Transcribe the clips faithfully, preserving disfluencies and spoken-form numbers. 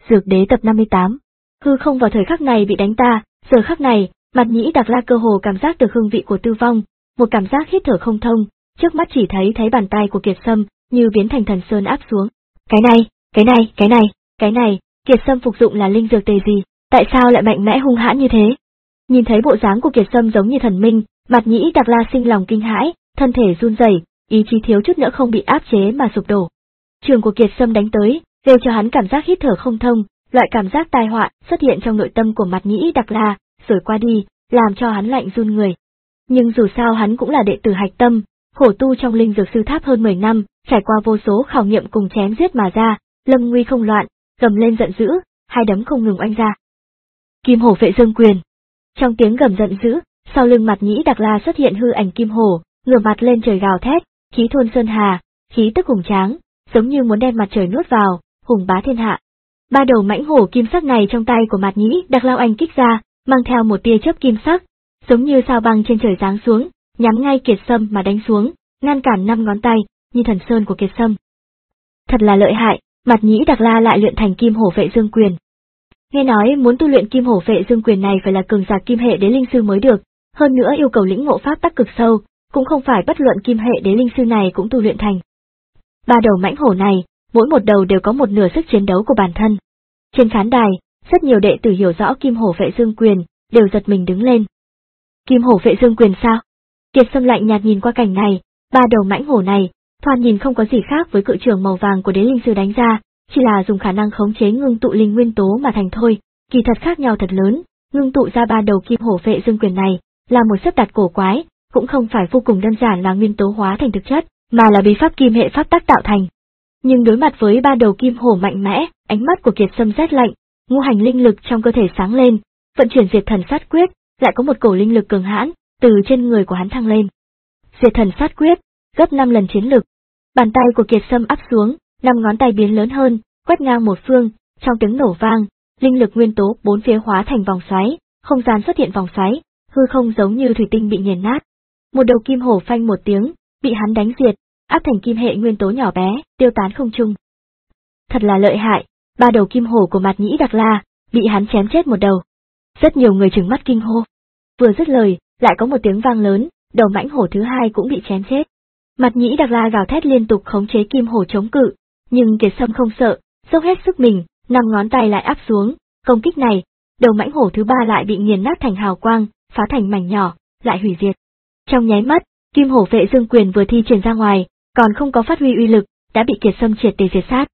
Dược Đế tập năm mươi tám. Hư không vào thời khắc này bị đánh ta, giờ khắc này, Mạt Nhĩ Đặc La cơ hồ cảm giác được hương vị của tư vong, một cảm giác hít thở không thông, trước mắt chỉ thấy thấy bàn tay của Kiệt Sâm như biến thành thần sơn áp xuống. Cái này, cái này, cái này, cái này, Kiệt Sâm phục dụng là linh dược tề gì, tại sao lại mạnh mẽ hung hãn như thế? Nhìn thấy bộ dáng của Kiệt Sâm giống như thần minh, Mạt Nhĩ Đặc La sinh lòng kinh hãi, thân thể run rẩy, ý chí thiếu chút nữa không bị áp chế mà sụp đổ. Trường của Kiệt Sâm đánh tới, đều cho hắn cảm giác hít thở không thông, loại cảm giác tai họa xuất hiện trong nội tâm của Mạt Nhĩ Đặc La, rồi qua đi, làm cho hắn lạnh run người. Nhưng dù sao hắn cũng là đệ tử hạch tâm, khổ tu trong linh dược sư tháp hơn mười năm, trải qua vô số khảo nghiệm cùng chém giết mà ra, lâm nguy không loạn, gầm lên giận dữ, hai đấm không ngừng oanh ra. Kim Hổ Vệ Dương Quyền. Trong tiếng gầm giận dữ, sau lưng Mạt Nhĩ Đặc La xuất hiện hư ảnh kim hổ, ngửa mặt lên trời gào thét, khí thôn sơn hà, khí tức hùng tráng, giống như muốn đem mặt trời nuốt vào, hùng bá thiên hạ. Ba đầu mãnh hổ kim sắc này trong tay của Mạt Nhĩ Đặc La oanh kích ra, mang theo một tia chớp kim sắc, giống như sao băng trên trời giáng xuống, nhắm ngay Kiệt Sâm mà đánh xuống, ngăn cản năm ngón tay, như thần sơn của Kiệt Sâm. Thật là lợi hại, Mạt Nhĩ Đặc La lại luyện thành Kim Hổ Vệ Dương Quyền. Nghe nói muốn tu luyện Kim Hổ Vệ Dương Quyền này phải là cường giả kim hệ đế linh sư mới được, hơn nữa yêu cầu lĩnh ngộ pháp tắc cực sâu, cũng không phải bất luận kim hệ đế linh sư này cũng tu luyện thành. Ba đầu mãnh hổ này, mỗi một đầu đều có một nửa sức chiến đấu của bản thân. Trên khán đài, rất nhiều đệ tử hiểu rõ Kim Hổ Vệ Dương Quyền, đều giật mình đứng lên. Kim Hổ Vệ Dương Quyền sao? Kiệt Sâm lạnh nhạt nhìn qua cảnh này, ba đầu mãnh hổ này, thoạt nhìn không có gì khác với cự trường màu vàng của đế linh sư đánh ra, chỉ là dùng khả năng khống chế ngưng tụ linh nguyên tố mà thành thôi, kỳ thật khác nhau thật lớn, ngưng tụ ra ba đầu Kim Hổ Vệ Dương Quyền này, là một sắp đặt cổ quái, cũng không phải vô cùng đơn giản là nguyên tố hóa thành thực chất, mà là bí pháp kim hệ pháp tắc tạo thành. Nhưng đối mặt với ba đầu kim hổ mạnh mẽ, ánh mắt của Kiệt Sâm rét lạnh, ngũ hành linh lực trong cơ thể sáng lên, vận chuyển diệt thần sát quyết, lại có một cổ linh lực cường hãn từ trên người của hắn thăng lên. Diệt thần sát quyết, gấp năm lần chiến lực. Bàn tay của Kiệt Sâm áp xuống, năm ngón tay biến lớn hơn, quét ngang một phương, trong tiếng nổ vang, linh lực nguyên tố bốn phía hóa thành vòng xoáy, không gian xuất hiện vòng xoáy, hư không giống như thủy tinh bị nghiền nát. Một đầu kim hổ phanh một tiếng, bị hắn đánh diệt, áp thành kim hệ nguyên tố nhỏ bé, tiêu tán không trung. Thật là lợi hại, ba đầu kim hổ của Mạt Nhĩ Đặc La, bị hắn chém chết một đầu. Rất nhiều người trừng mắt kinh hô. Vừa dứt lời, lại có một tiếng vang lớn, đầu mãnh hổ thứ hai cũng bị chém chết. Mạt Nhĩ Đặc La gào thét liên tục khống chế kim hổ chống cự, nhưng Kiệt Sâm không sợ, dốc hết sức mình, năm ngón tay lại áp xuống, công kích này, đầu mãnh hổ thứ ba lại bị nghiền nát thành hào quang, phá thành mảnh nhỏ, lại hủy diệt. Trong nháy mắt, Kim Hổ Vệ Dương Quyền vừa thi triển ra ngoài, còn không có phát huy uy lực, đã bị Kiệt Sâm triệt để diệt sát.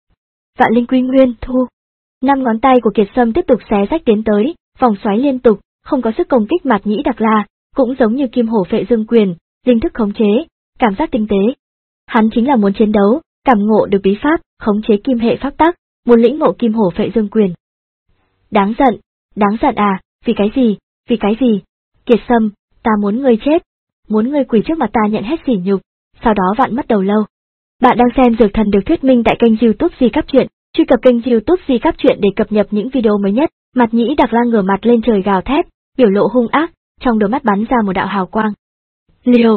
Vạn Linh Quy Nguyên thu. Năm ngón tay của Kiệt Sâm tiếp tục xé rách tiến tới, vòng xoáy liên tục, không có sức công kích Mạt Nhĩ Đặc La, cũng giống như Kim Hổ Vệ Dương Quyền, linh thức khống chế, cảm giác tinh tế. Hắn chính là muốn chiến đấu, cảm ngộ được bí pháp, khống chế kim hệ pháp tắc, muốn lĩnh ngộ Kim Hổ Vệ Dương Quyền. Đáng giận, đáng giận à, vì cái gì, vì cái gì? Kiệt Sâm, ta muốn ngươi chết, muốn ngươi quỳ trước mặt ta nhận hết sỉ nhục, sau đó vạn mất đầu lâu. Bạn đang xem Dược Thần được thuyết minh tại kênh YouTube Di Cáp Truyện, truy cập kênh YouTube Di Cáp Truyện để cập nhật những video mới nhất. Mạt Nhĩ Đặc La ngửa mặt lên trời gào thét, biểu lộ hung ác, trong đôi mắt bắn ra một đạo hào quang. Liều!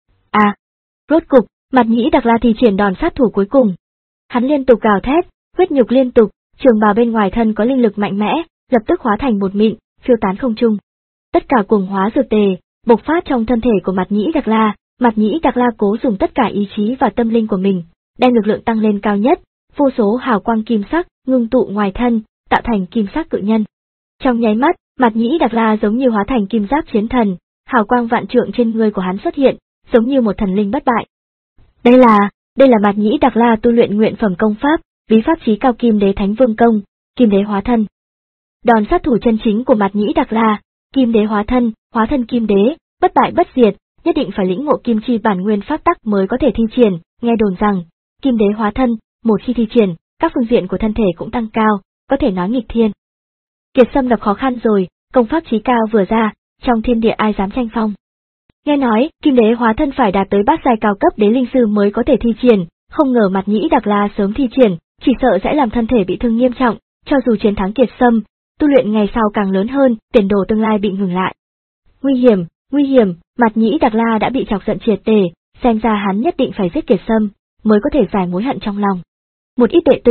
À! Rốt cục, Mạt Nhĩ Đặc La thi triển đòn sát thủ cuối cùng. Hắn liên tục gào thét, huyết nhục liên tục, trường bào bên ngoài thân có linh lực mạnh mẽ, lập tức hóa thành một mịn, phiêu tán không trung. Tất cả cuồng hóa dược tề, bộc phát trong thân thể của Mạt Nhĩ Đặc La, Mạt Nhĩ Đặc La cố dùng tất cả ý chí và tâm linh của mình, đem lực lượng tăng lên cao nhất, vô số hào quang kim sắc ngưng tụ ngoài thân, tạo thành kim sắc cự nhân. Trong nháy mắt, Mạt Nhĩ Đặc La giống như hóa thành kim giáp chiến thần, hào quang vạn trượng trên người của hắn xuất hiện, giống như một thần linh bất bại. Đây là, đây là Mạt Nhĩ Đặc La tu luyện nguyện phẩm công pháp, bí pháp chí cao Kim Đế Thánh Vương Công, Kim Đế hóa thân. Đòn sát thủ chân chính của Mạt Nhĩ Đặc La, Kim Đế hóa thân, hóa thân Kim Đế, bất bại bất diệt, nhất định phải lĩnh ngộ kim chi bản nguyên pháp tắc mới có thể thi triển, nghe đồn rằng, Kim Đế hóa thân, một khi thi triển, các phương diện của thân thể cũng tăng cao, có thể nói nghịch thiên. Kiệt Sâm gặp khó khăn rồi, công pháp chí cao vừa ra, trong thiên địa ai dám tranh phong. Nghe nói, Kim Đế hóa thân phải đạt tới bát giai cao cấp đế linh sư mới có thể thi triển, không ngờ Mạt Nhĩ Đặc La sớm thi triển, chỉ sợ sẽ làm thân thể bị thương nghiêm trọng, cho dù chiến thắng Kiệt Sâm, tu luyện ngày sau càng lớn hơn, tiền đồ tương lai bị ngừng lại. Nguy hiểm, nguy hiểm, Mạt Nhĩ Đặc La đã bị chọc giận triệt để, xem ra hắn nhất định phải giết Kiệt Sâm, mới có thể giải mối hận trong lòng. Một ít đệ tử,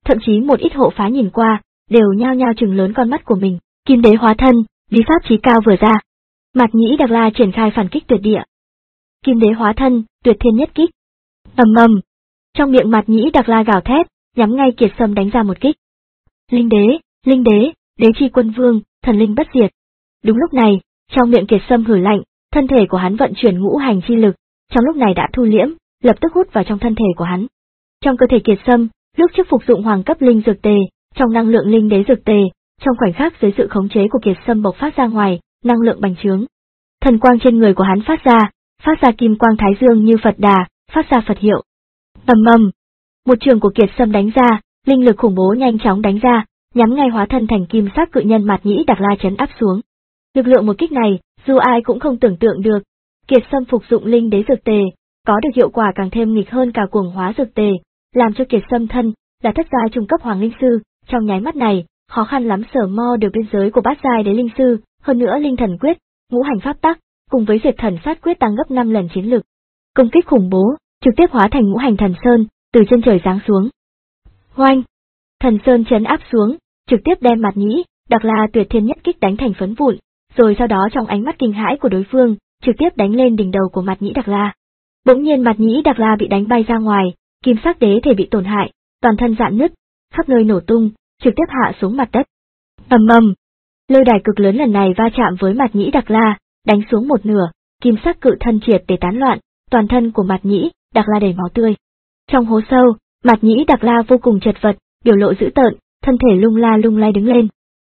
thậm chí một ít hộ phá nhìn qua, đều nhao nhao trừng lớn con mắt của mình. Kim đế hóa thân, bí pháp chí cao vừa ra. Mạt Nhĩ Đặc La triển khai phản kích tuyệt địa. Kim đế hóa thân, tuyệt thiên nhất kích. Ầm ầm. Trong miệng Mạt Nhĩ Đặc La gào thét, nhắm ngay Kiệt Sâm đánh ra một kích. Linh đế, linh đế, đế chi quân vương, thần linh bất diệt. Đúng lúc này, trong miệng Kiệt Sâm hử lạnh, thân thể của hắn vận chuyển ngũ hành chi lực, trong lúc này đã thu liễm, lập tức hút vào trong thân thể của hắn. Trong cơ thể Kiệt Sâm, lúc trước phục dụng hoàng cấp linh dược tề, trong năng lượng linh đế dược tề, trong khoảnh khắc dưới sự khống chế của Kiệt Sâm bộc phát ra ngoài, năng lượng bành trướng. Thần quang trên người của hắn phát ra, phát ra kim quang thái dương như Phật Đà, phát ra Phật hiệu. Ầm ầm, một trường của Kiệt Sâm đánh ra, linh lực khủng bố nhanh chóng đánh ra, nhắm ngay hóa thân thành kim sắc cự nhân Mạt Nhĩ Đặc La trấn áp xuống. Lực lượng một kích này, dù ai cũng không tưởng tượng được. Kiệt Sâm phục dụng linh đế dược tề, có được hiệu quả càng thêm nghịch hơn cả cuồng hóa dược tề, làm cho Kiệt Sâm thân là thất giai trung cấp hoàng linh sư, trong nháy mắt này, khó khăn lắm sở mo được biên giới của bát giai đế linh sư, hơn nữa linh thần quyết, ngũ hành pháp tắc, cùng với diệt thần sát quyết tăng gấp năm lần chiến lực. Công kích khủng bố, trực tiếp hóa thành ngũ hành thần sơn, từ chân trời giáng xuống. Oanh! Thần sơn trấn áp xuống, trực tiếp đem Mạt Nhĩ Đặc La tuyệt thiên nhất kích đánh thành phấn vụn, rồi sau đó trong ánh mắt kinh hãi của đối phương, trực tiếp đánh lên đỉnh đầu của Mạt Nhĩ Đặc La. Bỗng nhiên Mạt Nhĩ Đặc La bị đánh bay ra ngoài, kim sắc đế thể bị tổn hại, toàn thân rạn nứt, khắp nơi nổ tung, trực tiếp hạ xuống mặt đất. Ầm ầm, lôi đài cực lớn lần này va chạm với Mạt Nhĩ Đặc La, đánh xuống một nửa, kim sắc cự thân triệt để tán loạn, toàn thân của Mạt Nhĩ Đặc La đầy máu tươi. Trong hố sâu, Mạt Nhĩ Đặc La vô cùng chật vật, biểu lộ dữ tợn, thân thể lung la lung lay đứng lên.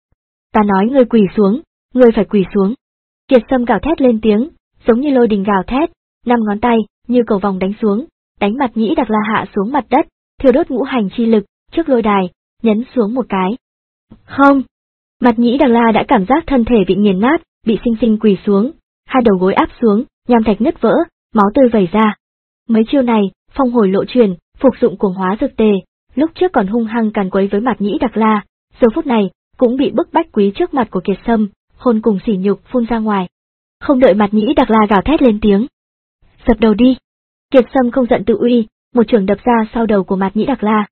Ta nói ngươi quỳ xuống, ngươi phải quỳ xuống. Kiệt Sâm gào thét lên tiếng, giống như lôi đình gào thét, năm ngón tay như cầu vòng đánh xuống, đánh Mạt Nhĩ Đặc La hạ xuống mặt đất, thiêu đốt ngũ hành chi lực trước lôi đài, nhấn xuống một cái. Không, Mạt Nhĩ Đặc La đã cảm giác thân thể bị nghiền nát, bị sinh sinh quỳ xuống, hai đầu gối áp xuống, nham thạch nứt vỡ, máu tươi vẩy ra. Mấy chiêu này, phong hồi lộ truyền, phục dụng cuồng hóa dược tề, lúc trước còn hung hăng càn quấy với Mạt Nhĩ Đặc La, giờ phút này cũng bị bức bách quý trước mặt của Kiệt Sâm, hồn cùng sỉ nhục phun ra ngoài. Không đợi Mạt Nhĩ Đặc La gào thét lên tiếng, dập đầu đi. Kiệt Sâm không giận tự uy, một trường đập ra sau đầu của Mạt Nhĩ Đặc La.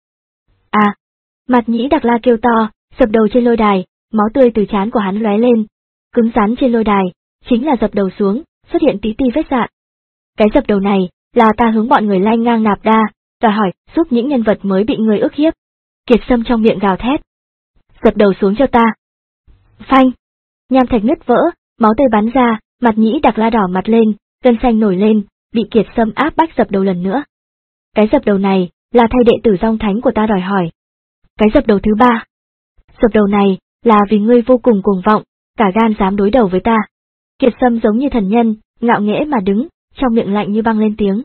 À! Mạt Nhĩ Đặc La kêu to, dập đầu trên lôi đài, máu tươi từ trán của hắn lóe lên, cứng rắn trên lôi đài, chính là dập đầu xuống, xuất hiện tí ti vết rạn. Cái dập đầu này, là ta hướng bọn người lanh ngang nạp đa, đòi hỏi, giúp những nhân vật mới bị người ức hiếp. Kiệt Sâm trong miệng gào thét. Dập đầu xuống cho ta. Phanh! Nham thạch nứt vỡ, máu tươi bắn ra, Mạt Nhĩ Đặc La đỏ mặt lên, gân xanh nổi lên, bị Kiệt Sâm áp bách dập đầu lần nữa. Cái dập đầu này, là thay đệ tử Dòng Thánh của ta đòi hỏi. Cái dập đầu thứ ba. Dập đầu này, là vì ngươi vô cùng cuồng vọng, cả gan dám đối đầu với ta. Kiệt Sâm giống như thần nhân, ngạo nghễ mà đứng, trong miệng lạnh như băng lên tiếng.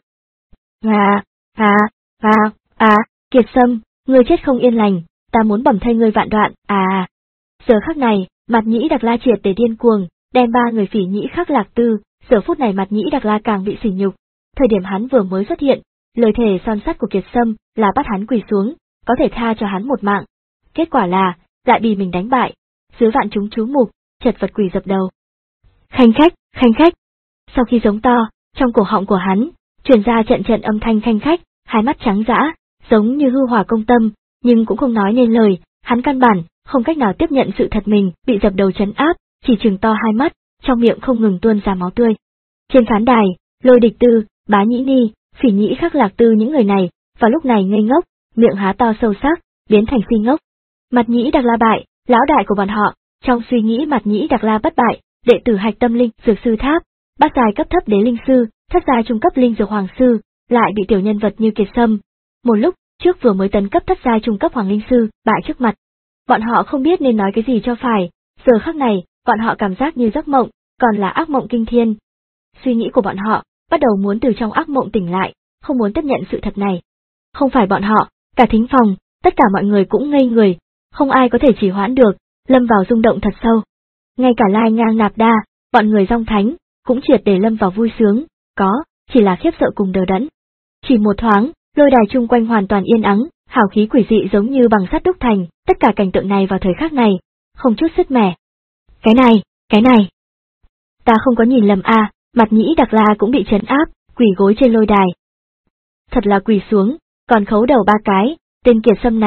À, à, à, à, Kiệt Sâm, ngươi chết không yên lành, ta muốn bầm thây ngươi vạn đoạn, à. Giờ khắc này, Mạt Nhĩ Đặc La triệt để điên cuồng, đem ba người Phỉ Nhĩ Khắc Lạc Tư, giờ phút này Mạt Nhĩ Đặc La càng bị sỉ nhục. Thời điểm hắn vừa mới xuất hiện, lời thề son sắt của Kiệt Sâm là bắt hắn quỳ xuống, có thể tha cho hắn một mạng. Kết quả là, lại bị mình đánh bại, dưới vạn chúng chú mục, chật vật quỳ dập đầu. Khanh khách, khanh khách. Sau khi giống to, trong cổ họng của hắn, truyền ra trận trận âm thanh khanh khách, hai mắt trắng dã, giống như hư hỏa công tâm, nhưng cũng không nói nên lời, hắn căn bản không cách nào tiếp nhận sự thật mình bị dập đầu trấn áp, chỉ trừng to hai mắt, trong miệng không ngừng tuôn ra máu tươi. Trên khán đài, Lôi Địch Tư, Bá Nhĩ Ni, Phỉ Nhĩ Khắc Lạc Tư những người này, vào lúc này ngây ngốc, miệng há to sâu sắc, biến thành si ngốc. Mạt Nhĩ Đặc La bại, lão đại của bọn họ, trong suy nghĩ Mạt Nhĩ Đặc La bất bại, đệ tử Hạch Tâm Linh Dược Sư Tháp, bát giai cấp thấp đế linh sư, thất giai trung cấp linh dược hoàng sư, lại bị tiểu nhân vật như Kiệt Sâm, một lúc trước vừa mới tấn cấp thất giai trung cấp hoàng linh sư, bại trước mặt. Bọn họ không biết nên nói cái gì cho phải, giờ khắc này, bọn họ cảm giác như giấc mộng, còn là ác mộng kinh thiên. Suy nghĩ của bọn họ, bắt đầu muốn từ trong ác mộng tỉnh lại, không muốn tiếp nhận sự thật này. Không phải bọn họ, cả thính phòng, tất cả mọi người cũng ngây người, không ai có thể trì hoãn được, lâm vào rung động thật sâu. Ngay cả Lai Ngang Nạp Đa, bọn người Dòng Thánh, cũng triệt để lâm vào vui sướng, có, chỉ là khiếp sợ cùng đờ đẫn. Chỉ một thoáng, lôi đài chung quanh hoàn toàn yên ắng, hào khí quỷ dị giống như bằng sắt đúc thành, tất cả cảnh tượng này vào thời khắc này, không chút sứt mẻ. Cái này, cái này. Ta không có nhìn lầm à, Mạt Nhĩ Đặc La cũng bị trấn áp, quỳ gối trên lôi đài. Thật là quỳ xuống, còn khấu đầu ba cái, tên Kiệt Sâm này,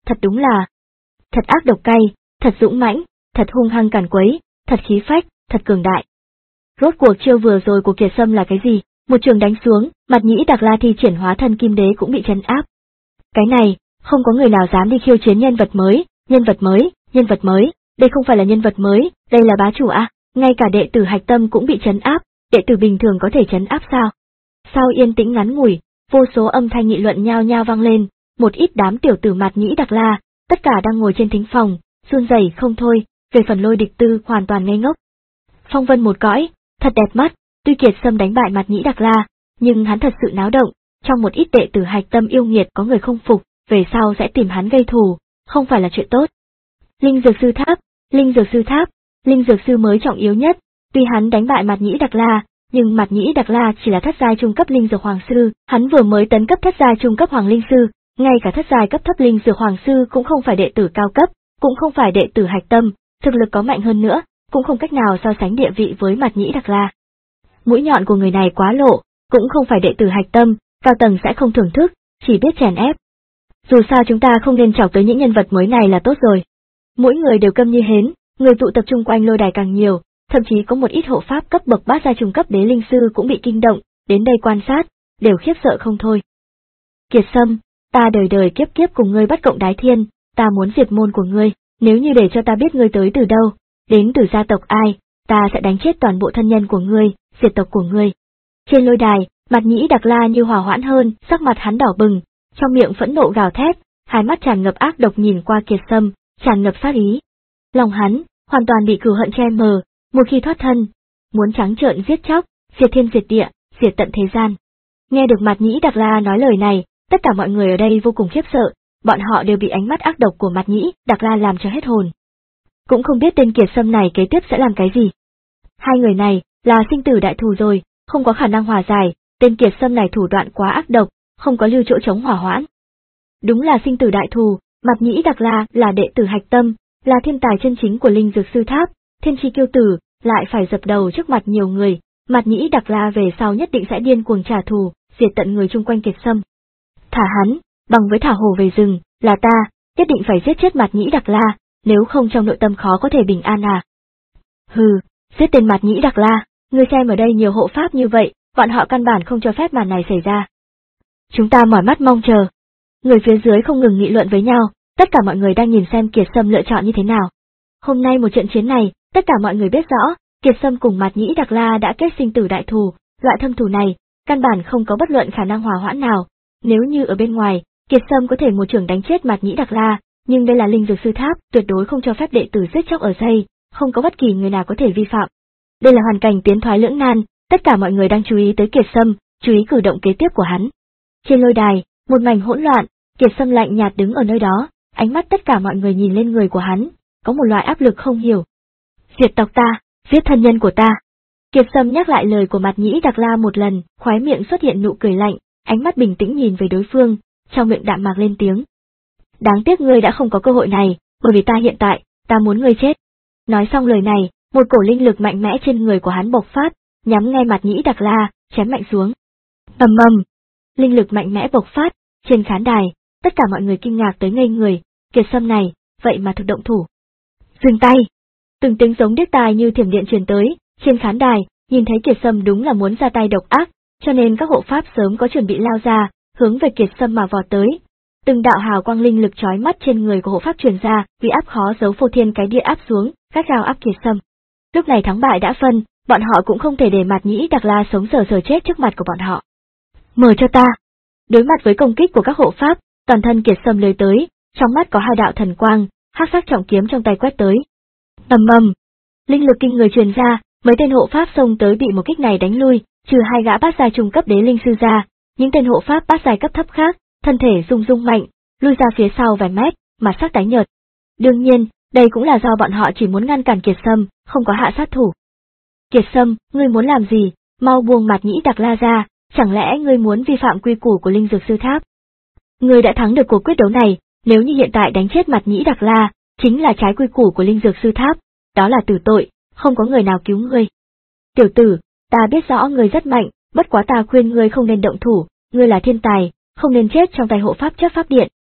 thật đúng là thật ác độc cay, thật dũng mãnh, thật hung hăng càn quấy, thật khí phách, thật cường đại. Rốt cuộc chiêu vừa rồi của Kiệt Sâm là cái gì? Một trường đánh xuống, Mạt Nhĩ Đặc La thi triển hóa thân kim đế cũng bị trấn áp. Cái này, không có người nào dám đi khiêu chiến nhân vật mới, nhân vật mới, nhân vật mới, đây không phải là nhân vật mới, đây là bá chủ à, ngay cả đệ tử Hạch Tâm cũng bị trấn áp, đệ tử bình thường có thể trấn áp sao? Sau yên tĩnh ngắn ngủi, vô số âm thanh nghị luận nhao nhao vang lên, một ít đám tiểu tử Mạt Nhĩ Đặc La, tất cả đang ngồi trên thính phòng, run rẩy không thôi, về phần Lôi Địch Tư hoàn toàn ngây ngốc. Phong vân một cõi, thật đẹp mắt, tuy Kiệt Sâm đánh bại Mạt Nhĩ Đặc La, nhưng hắn thật sự náo động, trong một ít đệ tử Hạch Tâm yêu nghiệt có người không phục, về sau sẽ tìm hắn gây thù, không phải là chuyện tốt. Linh Dược Sư Tháp, Linh Dược Sư Tháp, Linh Dược Sư mới trọng yếu nhất, tuy hắn đánh bại Mạt Nhĩ Đặc La, nhưng Mạt Nhĩ Đặc La chỉ là thất giai trung cấp Linh Dược Hoàng Sư, hắn vừa mới tấn cấp thất giai trung cấp Hoàng Linh Sư, ngay cả thất giai cấp thấp Linh Dược Hoàng Sư cũng không phải đệ tử cao cấp, cũng không phải đệ tử Hạch Tâm, thực lực có mạnh hơn nữa, cũng không cách nào so sánh địa vị với Mạt Nhĩ Đặc La. Mũi nhọn của người này quá lộ, cũng không phải đệ tử Hạch Tâm, cao tầng sẽ không thưởng thức, chỉ biết chèn ép. Dù sao chúng ta không nên chọc tới những nhân vật mới này là tốt rồi. Mỗi người đều câm như hến, người tụ tập trung quanh lôi đài càng nhiều, thậm chí có một ít hộ pháp cấp bậc bát gia trung cấp đế linh sư cũng bị kinh động, đến đây quan sát, đều khiếp sợ không thôi. Kiệt Sâm, ta đời đời kiếp kiếp cùng ngươi bất cộng đái thiên, ta muốn diệt môn của ngươi, nếu như để cho ta biết ngươi tới từ đâu, đến từ gia tộc ai, ta sẽ đánh chết toàn bộ thân nhân của ngươi, diệt tộc của ngươi. Trên lôi đài, Mạt Nhĩ Đặc La như hòa hoãn hơn, sắc mặt hắn đỏ bừng, trong miệng phẫn nộ gào thét, hai mắt tràn ngập ác độc nhìn qua Kiệt Sâm, tràn ngập sát ý. Lòng hắn hoàn toàn bị cừu hận che mờ, một khi thoát thân, muốn trắng trợn giết chóc, diệt thiên diệt địa, diệt tận thế gian. Nghe được Mạt Nhĩ Đặc La nói lời này, tất cả mọi người ở đây vô cùng khiếp sợ, bọn họ đều bị ánh mắt ác độc của Mạt Nhĩ Đặc La làm cho hết hồn. Cũng không biết tên Kiệt Sâm này kế tiếp sẽ làm cái gì. Hai người này là sinh tử đại thù rồi, không có khả năng hòa giải, tên Kiệt Sâm này thủ đoạn quá ác độc, không có lưu chỗ chống hỏa hoãn. Đúng là sinh tử đại thù, Mạt Nhĩ Đặc La là đệ tử Hạch Tâm, là thiên tài chân chính của Linh Dược Sư Tháp, thiên chi kiêu tử, lại phải dập đầu trước mặt nhiều người, Mạt Nhĩ Đặc La về sau nhất định sẽ điên cuồng trả thù, diệt tận người chung quanh Kiệt Sâm. Thả hắn, bằng với thả hổ về rừng, là ta, nhất định phải giết chết Mạt Nhĩ Đặc La, nếu không trong nội tâm khó có thể bình an à. Hừ, giết tên Mạt Nhĩ Đặc La, ngươi xem ở đây nhiều hộ pháp như vậy, bọn họ căn bản không cho phép màn này xảy ra. Chúng ta mỏi mắt mong chờ. Người phía dưới không ngừng nghị luận với nhau, tất cả mọi người đang nhìn xem Kiệt Sâm lựa chọn như thế nào. Hôm nay một trận chiến này, tất cả mọi người biết rõ, Kiệt Sâm cùng Mạt Nhĩ Đặc La đã kết sinh tử đại thù, loại thâm thù này, căn bản không có bất luận khả năng hòa hoãn nào. Nếu như ở bên ngoài, Kiệt Sâm có thể một trường đánh chết Mạt Nhĩ Đặc La, nhưng đây là Linh Dược Sư Tháp, tuyệt đối không cho phép đệ tử giết chóc ở đây, không có bất kỳ người nào có thể vi phạm. Đây là hoàn cảnh tiến thoái lưỡng nan, tất cả mọi người đang chú ý tới Kiệt Sâm, chú ý cử động kế tiếp của hắn. Trên lôi đài, một mảnh hỗn loạn, Kiệt Sâm lạnh nhạt đứng ở nơi đó, ánh mắt tất cả mọi người nhìn lên người của hắn, có một loại áp lực không hiểu. Diệt tộc ta, giết thân nhân của ta. Kiệt Sâm nhắc lại lời của Mạt Nhĩ Đặc La một lần, khóe miệng xuất hiện nụ cười lạnh, ánh mắt bình tĩnh nhìn về đối phương, trong miệng đạm mạc lên tiếng. Đáng tiếc ngươi đã không có cơ hội này, bởi vì ta hiện tại, ta muốn ngươi chết. Nói xong lời này, một cổ linh lực mạnh mẽ trên người của hắn bộc phát, nhắm ngay Mạt Nhĩ Đặc La, chém mạnh xuống. Ầm ầm, linh lực mạnh mẽ bộc phát, trên khán đài, tất cả mọi người kinh ngạc tới ngây người, Kiệt Sâm này, vậy mà thực động thủ. Dừng tay! Từng tiếng giống điếc tai như thiểm điện truyền tới, trên khán đài, nhìn thấy Kiệt Sâm đúng là muốn ra tay độc ác, cho nên các hộ pháp sớm có chuẩn bị lao ra, hướng về Kiệt Sâm mà vọt tới. Từng đạo hào quang linh lực chói mắt trên người của hộ pháp truyền ra, uy áp khó giấu phô thiên cái địa áp xuống, gắt gao áp Kiệt Sâm. Lúc này thắng bại đã phân, bọn họ cũng không thể để Mạt Nhĩ Đặc La sống sờ sờ chết trước mặt của bọn họ. Mở cho ta! Đối mặt với công kích của các hộ pháp, toàn thân Kiệt Sâm lưới tới, trong mắt có hai đạo thần quang, hắc sắc trọng kiếm trong tay quét tới. Ầm ầm, linh lực kinh người truyền ra, mấy tên hộ pháp xông tới bị một kích này đánh lui, trừ hai gã bát giai trung cấp đế linh sư ra, những tên hộ pháp bát giai cấp thấp khác, thân thể rung rung mạnh, lui ra phía sau vài mét, mặt sắc tái nhợt. Đương nhiên, đây cũng là do bọn họ chỉ muốn ngăn cản Kiệt Sâm, không có hạ sát thủ. Kiệt Sâm, ngươi muốn làm gì? Mau buông Mạt Nhĩ Đặc La ra, chẳng lẽ ngươi muốn vi phạm quy củ của Linh Dược Sư Tháp? Ngươi đã thắng được cuộc quyết đấu này, nếu như hiện tại đánh chết Mạt Nhĩ Đặc La, chính là trái quy củ của Linh Dược Sư Tháp, đó là tử tội, không có người nào cứu ngươi. Tiểu tử, ta biết rõ ngươi rất mạnh, bất quá ta khuyên ngươi không nên động thủ, ngươi là thiên tài, không nên chết trong tay hộ pháp chấp pháp điện.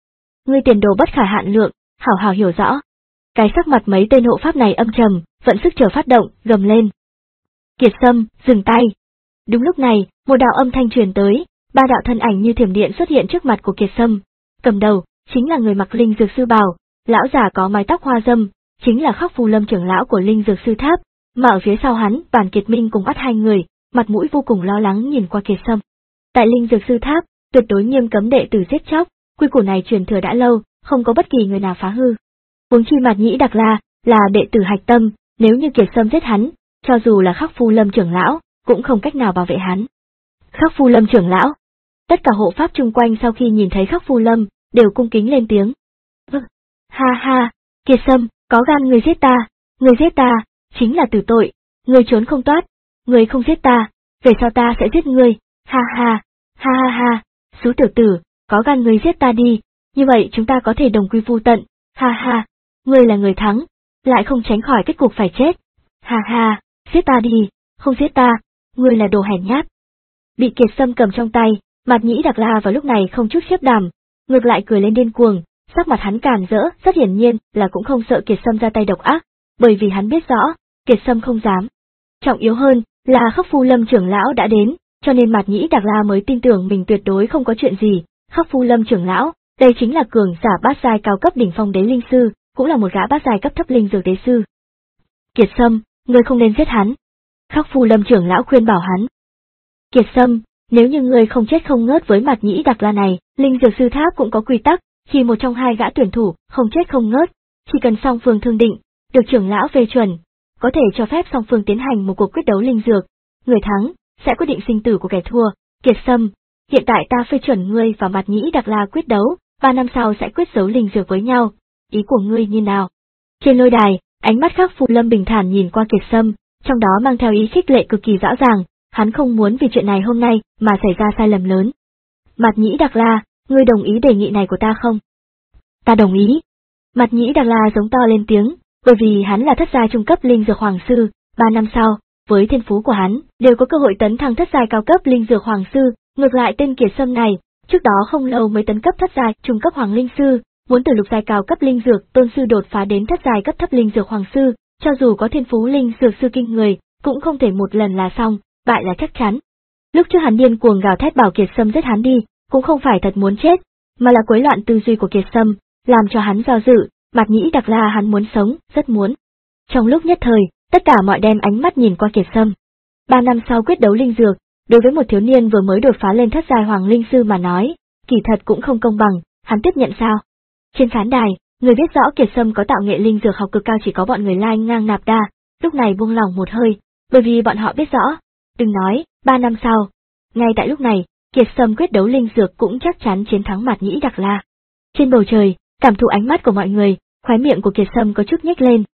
ngươi tiền đồ bất khả hạn lượng, hảo hảo hiểu rõ. Cái sắc mặt mấy tên hộ pháp này âm trầm, vận sức chờ phát động, gầm lên. Kiệt Sâm, dừng tay. Đúng lúc này, một đạo âm thanh truyền tới, ba đạo thân ảnh như thiểm điện xuất hiện trước mặt của Kiệt Sâm. Cầm đầu, chính là người mặc linh dược sư bào, lão già có mái tóc hoa dâm, chính là Khắc Phù Lâm trưởng lão của linh dược sư tháp, mà ở phía sau hắn, Bản Kiệt Minh cùng bắt hai người, mặt mũi vô cùng lo lắng nhìn qua Kiệt Sâm. Tại linh dược sư tháp, tuyệt đối nghiêm cấm đệ tử giết chóc, quy củ này truyền thừa đã lâu, không có bất kỳ người nào phá hư. Huống chi Mạt Nhĩ Đặc La là đệ tử hạch tâm, nếu như Kiệt Sâm giết hắn, cho dù là Khắc Phù Lâm trưởng lão, cũng không cách nào bảo vệ hắn. Khắc Phù Lâm trưởng lão. Tất cả hộ pháp chung quanh sau khi nhìn thấy Khắc Phù Lâm, đều cung kính lên tiếng. Vâng. Ha ha, Kiệt Sâm, có gan người giết ta, người giết ta, chính là tử tội, người trốn không thoát, người không giết ta, về sau ta sẽ giết ngươi, ha ha, ha ha ha, Sú tiểu tử, có gan người giết ta đi, như vậy chúng ta có thể đồng quy vu tận, ha ha, ngươi là người thắng, lại không tránh khỏi kết cục phải chết, ha ha, giết ta đi, không giết ta, ngươi là đồ hèn nhát. Bị Kiệt Sâm cầm trong tay, Mạt Nhĩ Đặc La vào lúc này không chút khiếp đảm, ngược lại cười lên điên cuồng, sắc mặt hắn càn rỡ, rất hiển nhiên là cũng không sợ Kiệt Sâm ra tay độc ác, bởi vì hắn biết rõ, Kiệt Sâm không dám. Trọng yếu hơn là Khắc Phù Lâm trưởng lão đã đến, cho nên Mạt Nhĩ Đặc La mới tin tưởng mình tuyệt đối không có chuyện gì. Khắc Phù Lâm trưởng lão, đây chính là cường giả bát giai cao cấp đỉnh phong đế linh sư, cũng là một gã bát giai cấp thấp linh dược đế sư. Kiệt Sâm, ngươi không nên giết hắn. Khắc Phù Lâm trưởng lão khuyên bảo hắn. Kiệt Sâm, nếu như ngươi không chết không ngớt với Mạt Nhĩ Đặc La này, linh dược sư tháp cũng có quy tắc, khi một trong hai gã tuyển thủ không chết không ngớt, chỉ cần song phương thương định, được trưởng lão phê chuẩn, có thể cho phép song phương tiến hành một cuộc quyết đấu linh dược, người thắng sẽ quyết định sinh tử của kẻ thua. Kiệt Sâm, hiện tại ta phê chuẩn ngươi và Mạt Nhĩ Đặc La quyết đấu, ba năm sau sẽ quyết đấu linh dược với nhau, ý của ngươi như nào? Trên lôi đài, ánh mắt Khắc Phù Lâm bình thản nhìn qua Kiệt Sâm, trong đó mang theo ý khích lệ cực kỳ rõ ràng, hắn không muốn vì chuyện này hôm nay mà xảy ra sai lầm lớn. Mạt Nhĩ Đặc La, ngươi đồng ý đề nghị này của ta không? Ta đồng ý. Mạt Nhĩ Đặc La giống to lên tiếng, bởi vì hắn là thất giai trung cấp linh dược hoàng sư, ba năm sau, với thiên phú của hắn, đều có cơ hội tấn thăng thất giai cao cấp linh dược hoàng sư, ngược lại tên Kiệt Sâm này, trước đó không lâu mới tấn cấp thất giai trung cấp hoàng linh sư, muốn từ lục giai cao cấp linh dược tôn sư đột phá đến thất giai cấp thấp linh dược hoàng sư, cho dù có thiên phú linh dược sư kinh người, cũng không thể một lần là xong, bại là chắc chắn. Lúc trước hắn điên cuồng gào thét bảo Kiệt Sâm giết hắn đi, cũng không phải thật muốn chết, mà là quấy loạn tư duy của Kiệt Sâm, làm cho hắn do dự. Mạt Nhĩ Đặc La hắn muốn sống, rất muốn. Trong lúc nhất thời, tất cả mọi đem ánh mắt nhìn qua Kiệt Sâm. Ba năm sau quyết đấu linh dược, đối với một thiếu niên vừa mới đột phá lên thất giai hoàng linh sư mà nói, kỳ thật cũng không công bằng, hắn tiếp nhận sao? Trên khán đài, người biết rõ Kiệt Sâm có tạo nghệ linh dược học cực cao chỉ có bọn người Lai Ngang Nạp Đa, lúc này buông lòng một hơi, bởi vì bọn họ biết rõ, đừng nói, ba năm sau, ngay tại lúc này, Kiệt Sâm quyết đấu linh dược cũng chắc chắn chiến thắng Mạt Nhĩ Đặc La. Trên bầu trời, cảm thụ ánh mắt của mọi người, khóe miệng của Kiệt Sâm có chút nhếch lên.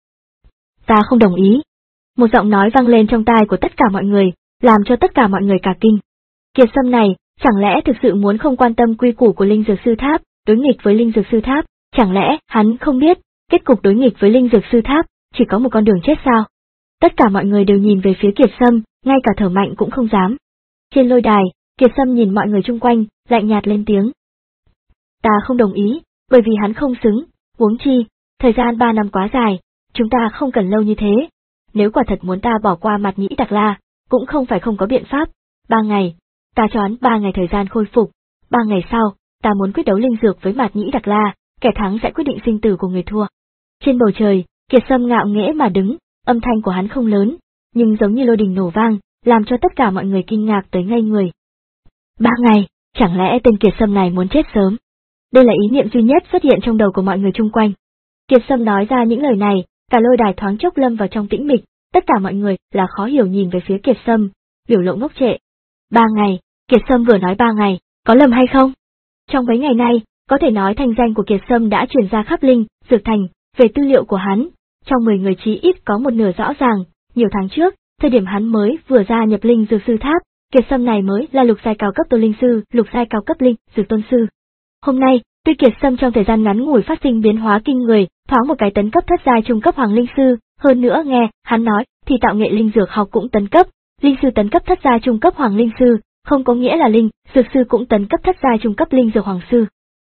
Ta không đồng ý. Một giọng nói vang lên trong tai của tất cả mọi người, làm cho tất cả mọi người cả kinh. Kiệt Sâm này, chẳng lẽ thực sự muốn không quan tâm quy củ của linh dược sư tháp, đối nghịch với linh dược sư tháp, chẳng lẽ hắn không biết, kết cục đối nghịch với linh dược sư tháp, chỉ có một con đường chết sao? Tất cả mọi người đều nhìn về phía Kiệt Sâm, ngay cả thở mạnh cũng không dám. Trên lôi đài, Kiệt Sâm nhìn mọi người chung quanh, lạnh nhạt lên tiếng. Ta không đồng ý, bởi vì hắn không xứng, huống chi, thời gian ba năm quá dài, chúng ta không cần lâu như thế. Nếu quả thật muốn ta bỏ qua Mạt Nhĩ Đặc La, cũng không phải không có biện pháp. Ba ngày, ta cho hắn ba ngày thời gian khôi phục. Ba ngày sau, ta muốn quyết đấu linh dược với Mạt Nhĩ Đặc La, kẻ thắng sẽ quyết định sinh tử của người thua. Trên bầu trời, Kiệt Sâm ngạo nghễ mà đứng, âm thanh của hắn không lớn, nhưng giống như lôi đình nổ vang, làm cho tất cả mọi người kinh ngạc tới ngây người. Ba ngày, chẳng lẽ tên Kiệt Sâm này muốn chết sớm? Đây là ý niệm duy nhất xuất hiện trong đầu của mọi người chung quanh. Kiệt Sâm nói ra những lời này, cả lôi đài thoáng chốc lâm vào trong tĩnh mịch, tất cả mọi người là khó hiểu nhìn về phía Kiệt Sâm, biểu lộ ngốc trệ. Ba ngày, Kiệt Sâm vừa nói ba ngày, có lầm hay không? Trong mấy ngày nay, có thể nói thanh danh của Kiệt Sâm đã truyền ra khắp linh, dược thành, về tư liệu của hắn, trong mười người chí ít có một nửa rõ ràng, nhiều tháng trước, thời điểm hắn mới vừa gia nhập linh dược sư tháp, Kiệt Sâm này mới là lục giai cao cấp tôn linh sư, lục giai cao cấp linh dược tôn sư. Hôm nay, tuy Kiệt Sâm trong thời gian ngắn ngủi phát sinh biến hóa kinh người, thoáng một cái tấn cấp thất giai trung cấp hoàng linh sư, hơn nữa nghe hắn nói thì tạo nghệ linh dược học cũng tấn cấp, linh sư tấn cấp thất giai trung cấp hoàng linh sư, không có nghĩa là linh dược sư cũng tấn cấp thất giai trung cấp linh dược hoàng sư.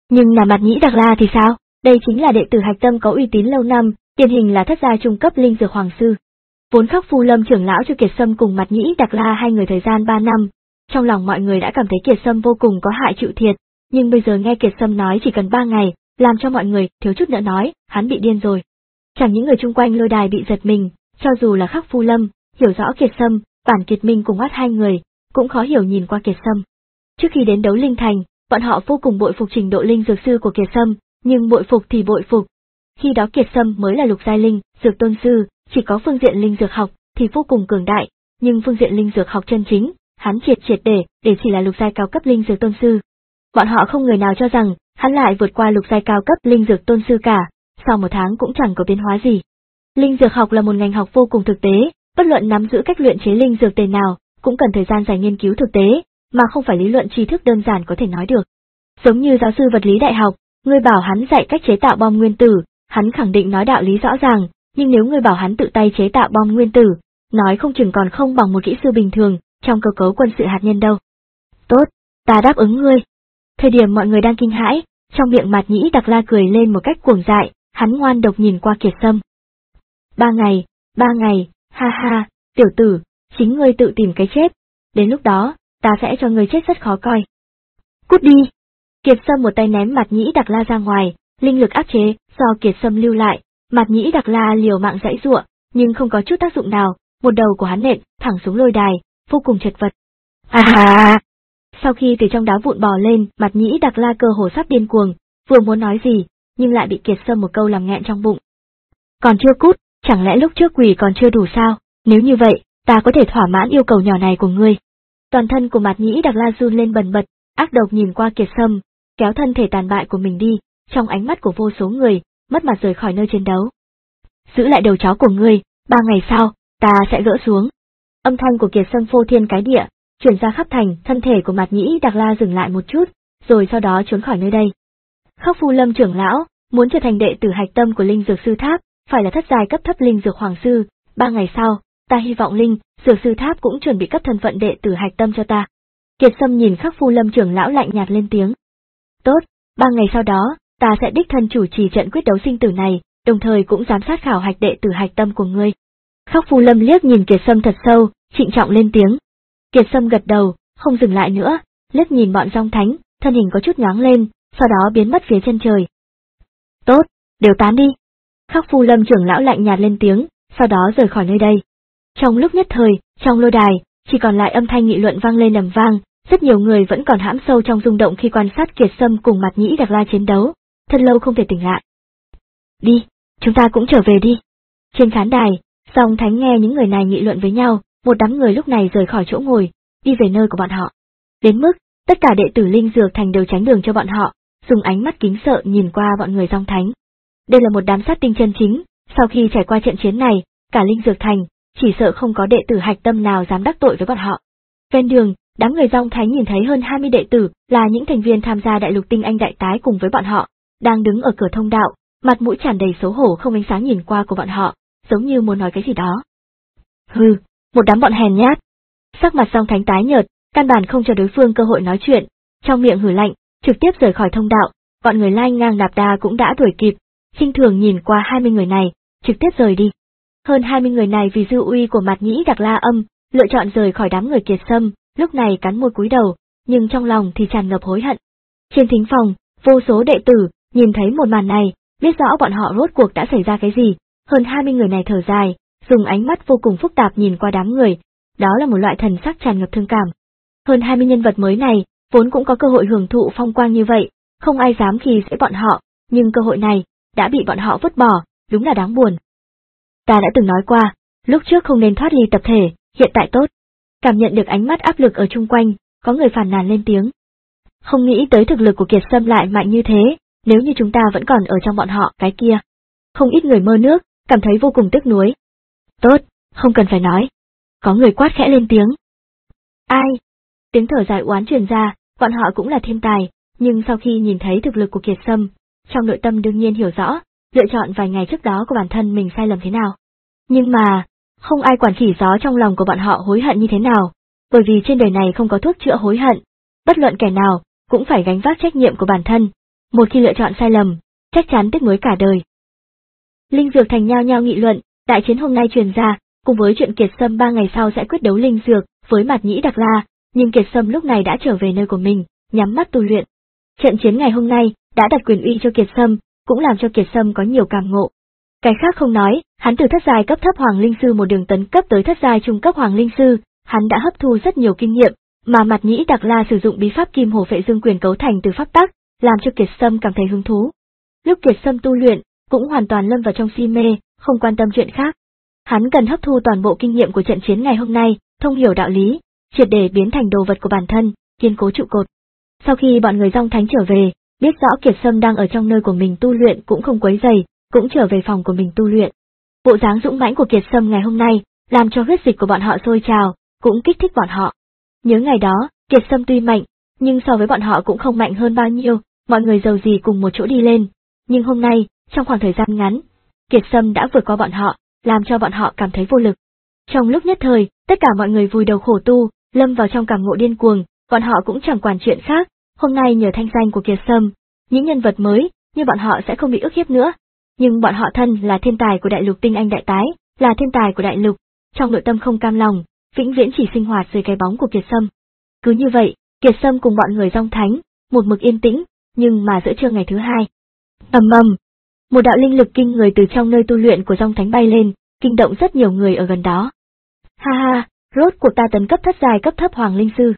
Nhưng là Mạt Nhĩ Đặc La thì sao? Đây chính là đệ tử hạch tâm có uy tín lâu năm, điển hình là thất gia trung cấp linh dược hoàng sư. Vốn Khắc Phu Lâm trưởng lão cho Kiệt Sâm cùng Mạt Nhĩ Đặc La hai người thời gian ba năm, trong lòng mọi người đã cảm thấy Kiệt Sâm vô cùng có hại chịu thiệt, nhưng bây giờ nghe Kiệt Sâm nói chỉ cần ba ngày, làm cho mọi người thiếu chút nữa nói, hắn bị điên rồi. Chẳng những người chung quanh lôi đài bị giật mình, cho dù là Khắc Phu Lâm, hiểu rõ Kiệt Sâm, Bản Kiệt Minh cùng Oát hai người, cũng khó hiểu nhìn qua Kiệt Sâm. Trước khi đến đấu linh thành, bọn họ vô cùng bội phục trình độ linh dược sư của Kiệt Sâm, nhưng bội phục thì bội phục. Khi đó Kiệt Sâm mới là lục giai linh, dược tôn sư, chỉ có phương diện linh dược học thì vô cùng cường đại, nhưng phương diện linh dược học chân chính, hắn triệt triệt để, để chỉ là lục giai cao cấp linh dược tôn sư. Bọn họ không người nào cho rằng, hắn lại vượt qua lục giai cao cấp linh dược tôn sư cả, sau một tháng cũng chẳng có biến hóa gì. Linh dược học là một ngành học vô cùng thực tế, bất luận nắm giữ cách luyện chế linh dược tề nào, cũng cần thời gian dài nghiên cứu thực tế, mà không phải lý luận tri thức đơn giản có thể nói được. Giống như giáo sư vật lý đại học, người bảo hắn dạy cách chế tạo bom nguyên tử, hắn khẳng định nói đạo lý rõ ràng, nhưng nếu người bảo hắn tự tay chế tạo bom nguyên tử, nói không chừng còn không bằng một kỹ sư bình thường trong cơ cấu quân sự hạt nhân đâu. Tốt, ta đáp ứng ngươi. Thời điểm mọi người đang kinh hãi, trong miệng Mạt Nhĩ Đặc La cười lên một cách cuồng dại, hắn ngoan độc nhìn qua Kiệt Sâm. Ba ngày, ba ngày, ha ha, tiểu tử, chính ngươi tự tìm cái chết, đến lúc đó, ta sẽ cho ngươi chết rất khó coi. Cút đi! Kiệt Sâm một tay ném Mạt Nhĩ Đặc La ra ngoài, linh lực áp chế, do Kiệt Sâm lưu lại, Mạt Nhĩ Đặc La liều mạng giãy giụa, nhưng không có chút tác dụng nào, một đầu của hắn nện thẳng xuống lôi đài, vô cùng chật vật. À ha! Sau khi từ trong đá vụn bò lên, Mạt Nhĩ Đặc La cơ hồ sắp điên cuồng, vừa muốn nói gì, nhưng lại bị Kiệt Sâm một câu làm nghẹn trong bụng. Còn chưa cút, chẳng lẽ lúc trước quỳ còn chưa đủ sao? Nếu như vậy, ta có thể thỏa mãn yêu cầu nhỏ này của ngươi. Toàn thân của Mạt Nhĩ Đặc La run lên bần bật, ác độc nhìn qua Kiệt Sâm, kéo thân thể tàn bại của mình đi, trong ánh mắt của vô số người, mất mặt rời khỏi nơi chiến đấu. Giữ lại đầu chó của ngươi, ba ngày sau, ta sẽ gỡ xuống. Âm thanh của Kiệt Sâm phô thiên cái địa, chuyển ra khắp thành, thân thể của Mạt Nhĩ Đặc La dừng lại một chút, rồi sau đó trốn khỏi nơi đây. Khắc Phu Lâm trưởng lão, muốn trở thành đệ tử hạch tâm của linh dược sư tháp, phải là thất giai cấp thấp linh dược hoàng sư, ba ngày sau, ta hy vọng linh dược sư tháp cũng chuẩn bị cấp thân phận đệ tử hạch tâm cho ta. Kiệt Sâm nhìn Khắc Phu Lâm trưởng lão lạnh nhạt lên tiếng. Tốt, ba ngày sau đó, ta sẽ đích thân chủ trì trận quyết đấu sinh tử này, đồng thời cũng giám sát khảo hạch đệ tử hạch tâm của ngươi. Khắc Phu Lâm liếc nhìn Kiệt Sâm thật sâu, trịnh trọng lên tiếng. Kiệt Sâm gật đầu, không dừng lại nữa, liếc nhìn bọn Dòng Thánh, thân hình có chút nhoáng lên, sau đó biến mất phía chân trời. Tốt, đều tán đi. Khắc Phu Lâm trưởng lão lạnh nhạt lên tiếng, sau đó rời khỏi nơi đây. Trong lúc nhất thời, trong lôi đài, chỉ còn lại âm thanh nghị luận vang lên ầm vang, rất nhiều người vẫn còn hãm sâu trong rung động khi quan sát Kiệt Sâm cùng Mạt Nhĩ Đặc La chiến đấu, thật lâu không thể tỉnh lại. Đi, chúng ta cũng trở về đi. Trên khán đài, Dòng Thánh nghe những người này nghị luận với nhau, một đám người lúc này rời khỏi chỗ ngồi, đi về nơi của bọn họ. Đến mức, tất cả đệ tử Linh Dược Thành đều tránh đường cho bọn họ, dùng ánh mắt kính sợ nhìn qua bọn người Dòng Thánh. Đây là một đám sát tinh chân chính, sau khi trải qua trận chiến này, cả Linh Dược Thành, chỉ sợ không có đệ tử hạch tâm nào dám đắc tội với bọn họ. Ven đường, đám người Dòng Thánh nhìn thấy hơn hai mươi đệ tử, là những thành viên tham gia đại lục tinh anh đại tái cùng với bọn họ, đang đứng ở cửa thông đạo, mặt mũi tràn đầy xấu hổ không ánh sáng nhìn qua của bọn họ, giống như muốn nói cái gì đó. Hừ, một đám bọn hèn nhát. Sắc mặt Dòng Thánh tái nhợt, căn bản không cho đối phương cơ hội nói chuyện, trong miệng hừ lạnh, trực tiếp rời khỏi thông đạo, bọn người Lai Ngang Nạp Đa cũng đã đuổi kịp, khinh thường nhìn qua hai mươi người này, trực tiếp rời đi. Hơn hai mươi người này vì dư uy của Mạt Nhĩ Đặc La âm, lựa chọn rời khỏi đám người Kiệt Sâm, lúc này cắn môi cúi đầu, nhưng trong lòng thì tràn ngập hối hận. Trên thính phòng, vô số đệ tử, nhìn thấy một màn này, biết rõ bọn họ rốt cuộc đã xảy ra cái gì, hơn hai mươi người này thở dài, dùng ánh mắt vô cùng phức tạp nhìn qua đám người, đó là một loại thần sắc tràn ngập thương cảm. Hơn hai mươi nhân vật mới này, vốn cũng có cơ hội hưởng thụ phong quang như vậy, không ai dám khi dễ bọn họ, nhưng cơ hội này, đã bị bọn họ vứt bỏ, đúng là đáng buồn. Ta đã từng nói qua, lúc trước không nên thoát ly tập thể, hiện tại tốt. Cảm nhận được ánh mắt áp lực ở chung quanh, có người phàn nàn lên tiếng. Không nghĩ tới thực lực của Kiệt Sâm lại mạnh như thế, nếu như chúng ta vẫn còn ở trong bọn họ, cái kia. Không ít người mơ nước, cảm thấy vô cùng tức nuối. Tốt, không cần phải nói. Có người quát khẽ lên tiếng. Ai? Tiếng thở dài oán truyền ra, bọn họ cũng là thiên tài, nhưng sau khi nhìn thấy thực lực của Kiệt Sâm, trong nội tâm đương nhiên hiểu rõ, lựa chọn vài ngày trước đó của bản thân mình sai lầm thế nào. Nhưng mà, không ai quản chỉ gió trong lòng của bọn họ hối hận như thế nào, bởi vì trên đời này không có thuốc chữa hối hận, bất luận kẻ nào, cũng phải gánh vác trách nhiệm của bản thân, Một khi lựa chọn sai lầm, chắc chắn tiếc nuối cả đời. Linh Dược Thành nhao nhao nghị luận, đại chiến hôm nay truyền ra, cùng với chuyện Kiệt Sâm ba ngày sau sẽ quyết đấu Linh Dược với Mạt Nhĩ Đặc La, nhưng Kiệt Sâm lúc này đã trở về nơi của mình, nhắm mắt tu luyện. Trận chiến ngày hôm nay đã đặt quyền uy cho Kiệt Sâm, cũng làm cho Kiệt Sâm có nhiều cảm ngộ. Cái khác không nói, hắn từ thất giai cấp thấp Hoàng Linh Sư một đường tấn cấp tới thất giai trung cấp Hoàng Linh Sư, hắn đã hấp thu rất nhiều kinh nghiệm, mà Mạt Nhĩ Đặc La sử dụng bí pháp Kim Hổ Phệ Dương Quyền cấu thành từ pháp tắc, làm cho Kiệt Sâm cảm thấy hứng thú. Lúc Kiệt Sâm tu luyện, cũng hoàn toàn lâm vào trong si mê, không quan tâm chuyện khác. Hắn cần hấp thu toàn bộ kinh nghiệm của trận chiến ngày hôm nay, thông hiểu đạo lý, triệt để biến thành đồ vật của bản thân, kiên cố trụ cột. Sau khi bọn người Dòng Thánh trở về, biết rõ Kiệt Sâm đang ở trong nơi của mình tu luyện cũng không quấy rầy, cũng trở về phòng của mình tu luyện. Bộ dáng dũng mãnh của Kiệt Sâm ngày hôm nay, làm cho huyết dịch của bọn họ sôi trào, cũng kích thích bọn họ. Nhớ ngày đó, Kiệt Sâm tuy mạnh, nhưng so với bọn họ cũng không mạnh hơn bao nhiêu, mọi người giàu gì cùng một chỗ đi lên. Nhưng hôm nay, trong khoảng thời gian ngắn, Kiệt Sâm đã vượt qua bọn họ, làm cho bọn họ cảm thấy vô lực. Trong lúc nhất thời, tất cả mọi người vùi đầu khổ tu, lâm vào trong cảm ngộ điên cuồng, bọn họ cũng chẳng quản chuyện khác. Hôm nay nhờ thanh danh của Kiệt Sâm, những nhân vật mới, như bọn họ sẽ không bị ức hiếp nữa. Nhưng bọn họ thân là thiên tài của đại lục tinh anh đại tái, là thiên tài của đại lục, trong nội tâm không cam lòng, vĩnh viễn chỉ sinh hoạt dưới cái bóng của Kiệt Sâm. Cứ như vậy, Kiệt Sâm cùng bọn người Dòng Thánh, một mực yên tĩnh, nhưng mà giữa trưa ngày thứ hai. Ầm ầm, một đạo linh lực kinh người từ trong nơi tu luyện của Dòng Thánh bay lên, kinh động rất nhiều người ở gần đó. Ha ha, rốt cuộc ta tấn cấp thất giai cấp thấp Hoàng Linh Sư.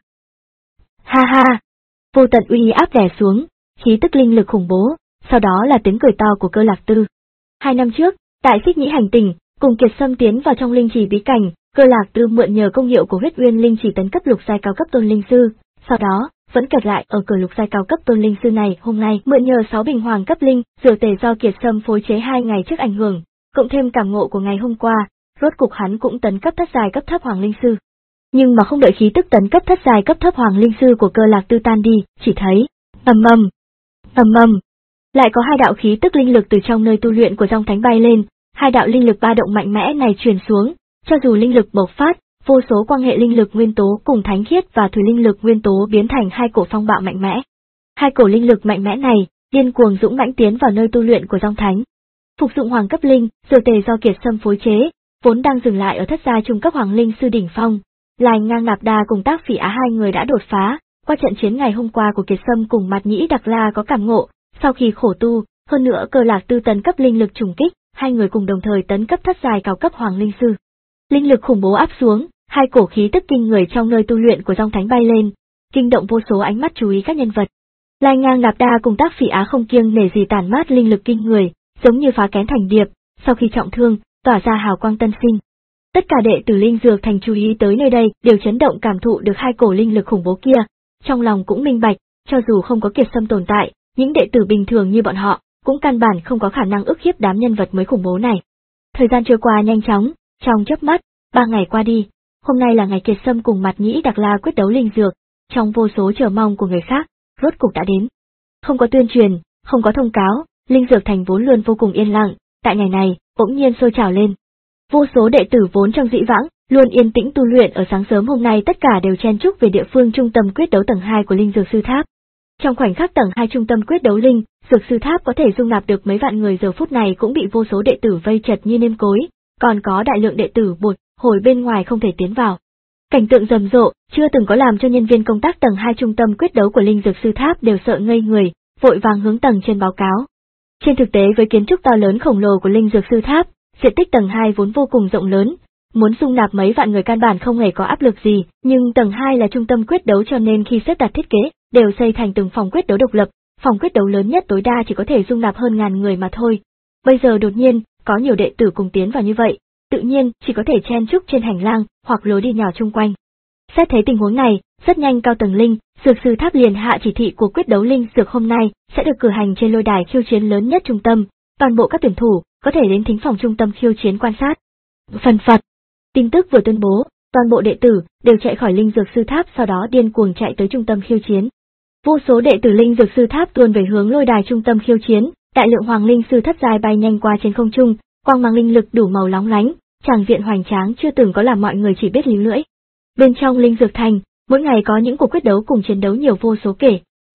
Ha ha, vô tận uy áp đè xuống, khí tức linh lực khủng bố, sau đó là tiếng cười to của Cơ Lạc Tư. Hai năm trước, tại Xích Nhĩ hành tinh, cùng Kiệt Sâm tiến vào trong linh trì bí cảnh, Cơ Lạc Tư mượn nhờ công hiệu của huyết uyên linh trì tấn cấp lục giai cao cấp tôn linh sư, sau đó vẫn kẹt lại ở cửa lục giai cao cấp tôn linh sư này. Hôm nay mượn nhờ sáu bình hoàng cấp linh dược tề do Kiệt Sâm phối chế hai ngày trước ảnh hưởng, cộng thêm cảm ngộ của ngày hôm qua, rốt cục hắn cũng tấn cấp thất giai cấp thấp Hoàng Linh Sư. Nhưng mà không đợi khí tức tấn cấp thất giai cấp thấp Hoàng Linh Sư của Cơ Lạc Tư tan đi, chỉ thấy ầm ầm, ầm ầm, lại có hai đạo khí tức linh lực từ trong nơi tu luyện của Dòng Thánh bay lên, hai đạo linh lực ba động mạnh mẽ này truyền xuống, cho dù linh lực bộc phát, vô số quang hệ linh lực nguyên tố cùng thánh khiết và thủy linh lực nguyên tố biến thành hai cổ phong bạo mạnh mẽ. Hai cổ linh lực mạnh mẽ này, điên cuồng dũng mãnh tiến vào nơi tu luyện của Dòng Thánh. Phục dụng hoàng cấp linh, dược tề do Kiệt Sâm phối chế, vốn đang dừng lại ở thất giai trung cấp Hoàng Linh Sư đỉnh phong. Lai Ngang Nạp Đa cùng Tác Phỉ Á hai người đã đột phá, qua trận chiến ngày hôm qua của Kiệt Sâm cùng Mạt Nhĩ Đặc La có cảm ngộ, sau khi khổ tu, hơn nữa Cơ Lạc Tư tấn cấp linh lực trùng kích, hai người cùng đồng thời tấn cấp thất giai cao cấp Hoàng Linh Sư. Linh lực khủng bố áp xuống, hai cổ khí tức kinh người trong nơi tu luyện của Dòng Thánh bay lên, kinh động vô số ánh mắt chú ý các nhân vật. Lai Ngang Nạp Đa cùng Tác Phỉ Á không kiêng nể gì tản mát linh lực kinh người, giống như phá kén thành điệp, sau khi trọng thương, tỏa ra hào quang tân sinh. Tất cả đệ tử Linh Dược Thành chú ý tới nơi đây đều chấn động cảm thụ được hai cổ linh lực khủng bố kia, trong lòng cũng minh bạch, cho dù không có Kiệt Sâm tồn tại, những đệ tử bình thường như bọn họ cũng căn bản không có khả năng ức hiếp đám nhân vật mới khủng bố này. Thời gian trôi qua nhanh chóng, trong chớp mắt, ba ngày qua đi, hôm nay là ngày Kiệt Sâm cùng Mạt Nhĩ Đặc La quyết đấu linh dược, trong vô số chờ mong của người khác, rốt cục đã đến. Không có tuyên truyền, không có thông cáo, Linh Dược Thành vốn luôn vô cùng yên lặng, tại ngày này, bỗng nhiên sôi trào lên. Vô số đệ tử vốn trong dĩ vãng, luôn yên tĩnh tu luyện ở sáng sớm hôm nay tất cả đều chen chúc về địa phương trung tâm quyết đấu tầng hai của Linh Dược Sư Tháp. Trong khoảnh khắc tầng hai trung tâm quyết đấu Linh Dược Sư Tháp có thể dung nạp được mấy vạn người giờ phút này cũng bị vô số đệ tử vây chật như nêm cối, còn có đại lượng đệ tử bột hồi bên ngoài không thể tiến vào. Cảnh tượng rầm rộ, chưa từng có làm cho nhân viên công tác tầng hai trung tâm quyết đấu của Linh Dược Sư Tháp đều sợ ngây người, vội vàng hướng tầng trên báo cáo. Trên thực tế với kiến trúc to lớn khổng lồ của Linh Dược Sư Tháp, diện tích tầng hai vốn vô cùng rộng lớn, muốn dung nạp mấy vạn người căn bản không hề có áp lực gì, nhưng tầng hai là trung tâm quyết đấu cho nên khi xếp đặt thiết kế, đều xây thành từng phòng quyết đấu độc lập, phòng quyết đấu lớn nhất tối đa chỉ có thể dung nạp hơn ngàn người mà thôi. Bây giờ đột nhiên, có nhiều đệ tử cùng tiến vào như vậy, tự nhiên chỉ có thể chen chúc trên hành lang hoặc lối đi nhỏ chung quanh. Xét thấy tình huống này, rất nhanh cao tầng Linh Dược Sư Tháp liền hạ chỉ thị của quyết đấu linh dược hôm nay sẽ được cử hành trên lôi đài khiêu chiến lớn nhất trung tâm, toàn bộ các tuyển thủ có thể đến thính phòng trung tâm khiêu chiến quan sát. Phần phật, tin tức vừa tuyên bố, toàn bộ đệ tử đều chạy khỏi Linh Dược Sư Tháp, sau đó điên cuồng chạy tới trung tâm khiêu chiến. Vô số đệ tử Linh Dược Sư Tháp tuôn về hướng lôi đài trung tâm khiêu chiến, đại lượng Hoàng Linh Sư thất giai bay nhanh qua trên không trung, quang mang linh lực đủ màu lóng lánh, tràng diện hoành tráng chưa từng có làm mọi người chỉ biết líu lưỡi. Bên trong Linh Dược Thành, mỗi ngày có những cuộc quyết đấu cùng chiến đấu nhiều vô số kể,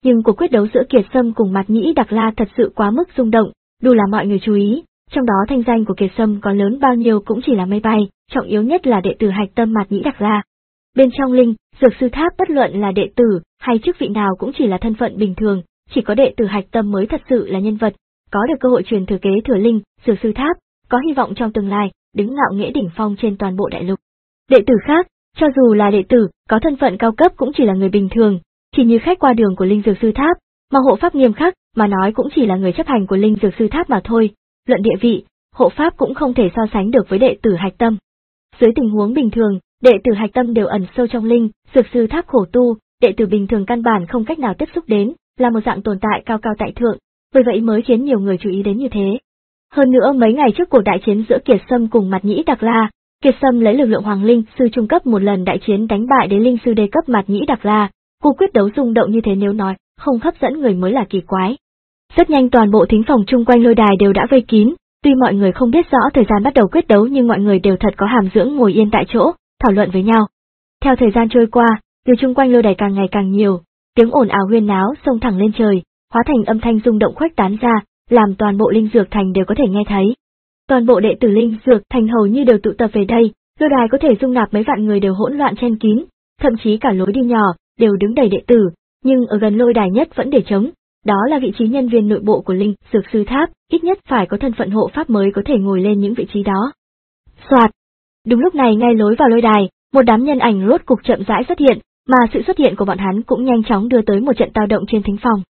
Nhưng cuộc quyết đấu giữa Kiệt Sâm cùng Mạt Nhĩ Đặc La thật sự quá mức rung động, đủ làm mọi người chú ý, trong đó thanh danh của Kiệt Sâm có lớn bao nhiêu cũng chỉ là mây bay, trọng yếu nhất là đệ tử hạch tâm Mạt Nhĩ Đặc La. Bên trong Linh, Dược Sư Tháp bất luận là đệ tử hay chức vị nào cũng chỉ là thân phận bình thường, chỉ có đệ tử hạch tâm mới thật sự là nhân vật, có được cơ hội truyền thừa kế thừa Linh, Dược Sư Tháp, có hy vọng trong tương lai, đứng ngạo nghễ đỉnh phong trên toàn bộ đại lục. Đệ tử khác, cho dù là đệ tử, có thân phận cao cấp cũng chỉ là người bình thường, chỉ như khách qua đường của Linh Dược Sư Tháp, mà hộ pháp nghiêm khắc, mà nói cũng chỉ là người chấp hành của Linh Dược Sư Tháp mà thôi, luận địa vị, hộ pháp cũng không thể so sánh được với đệ tử hạch tâm. Dưới tình huống bình thường, đệ tử hạch tâm đều ẩn sâu trong Linh, Dược Sư Tháp khổ tu, đệ tử bình thường căn bản không cách nào tiếp xúc đến, là một dạng tồn tại cao cao tại thượng, bởi vậy mới khiến nhiều người chú ý đến như thế. Hơn nữa mấy ngày trước cuộc đại chiến giữa Kiệt Sâm cùng Mạt Nhĩ Đặc La, Kiệt Sâm lấy lực lượng Hoàng Linh sư trung cấp một lần đại chiến đánh bại đế linh sư đê cấp Mạt Nhĩ Đặc La, cuộc quyết đấu rung động như thế nếu nói không hấp dẫn người mới là kỳ quái. Rất nhanh toàn bộ thính phòng chung quanh lôi đài đều đã vây kín, tuy mọi người không biết rõ thời gian bắt đầu quyết đấu nhưng mọi người đều thật có hàm dưỡng ngồi yên tại chỗ, thảo luận với nhau. Theo thời gian trôi qua, người chung quanh lôi đài càng ngày càng nhiều, tiếng ồn ào huyên náo xông thẳng lên trời, hóa thành âm thanh rung động khuếch tán ra, làm toàn bộ Linh Dược Thành đều có thể nghe thấy. Toàn bộ đệ tử Linh Dược Thành hầu như đều tụ tập về đây, lôi đài có thể dung nạp mấy vạn người đều hỗn loạn chen kín, thậm chí cả lối đi nhỏ đều đứng đầy đệ tử, nhưng ở gần lôi đài nhất vẫn để trống, đó là vị trí nhân viên nội bộ của Linh Dược Sư Tháp, ít nhất phải có thân phận hộ pháp mới có thể ngồi lên những vị trí đó. Soạt. Đúng lúc này ngay lối vào lôi đài, một đám nhân ảnh rốt cục chậm rãi xuất hiện, mà sự xuất hiện của bọn hắn cũng nhanh chóng đưa tới một trận tao động trên thính phòng.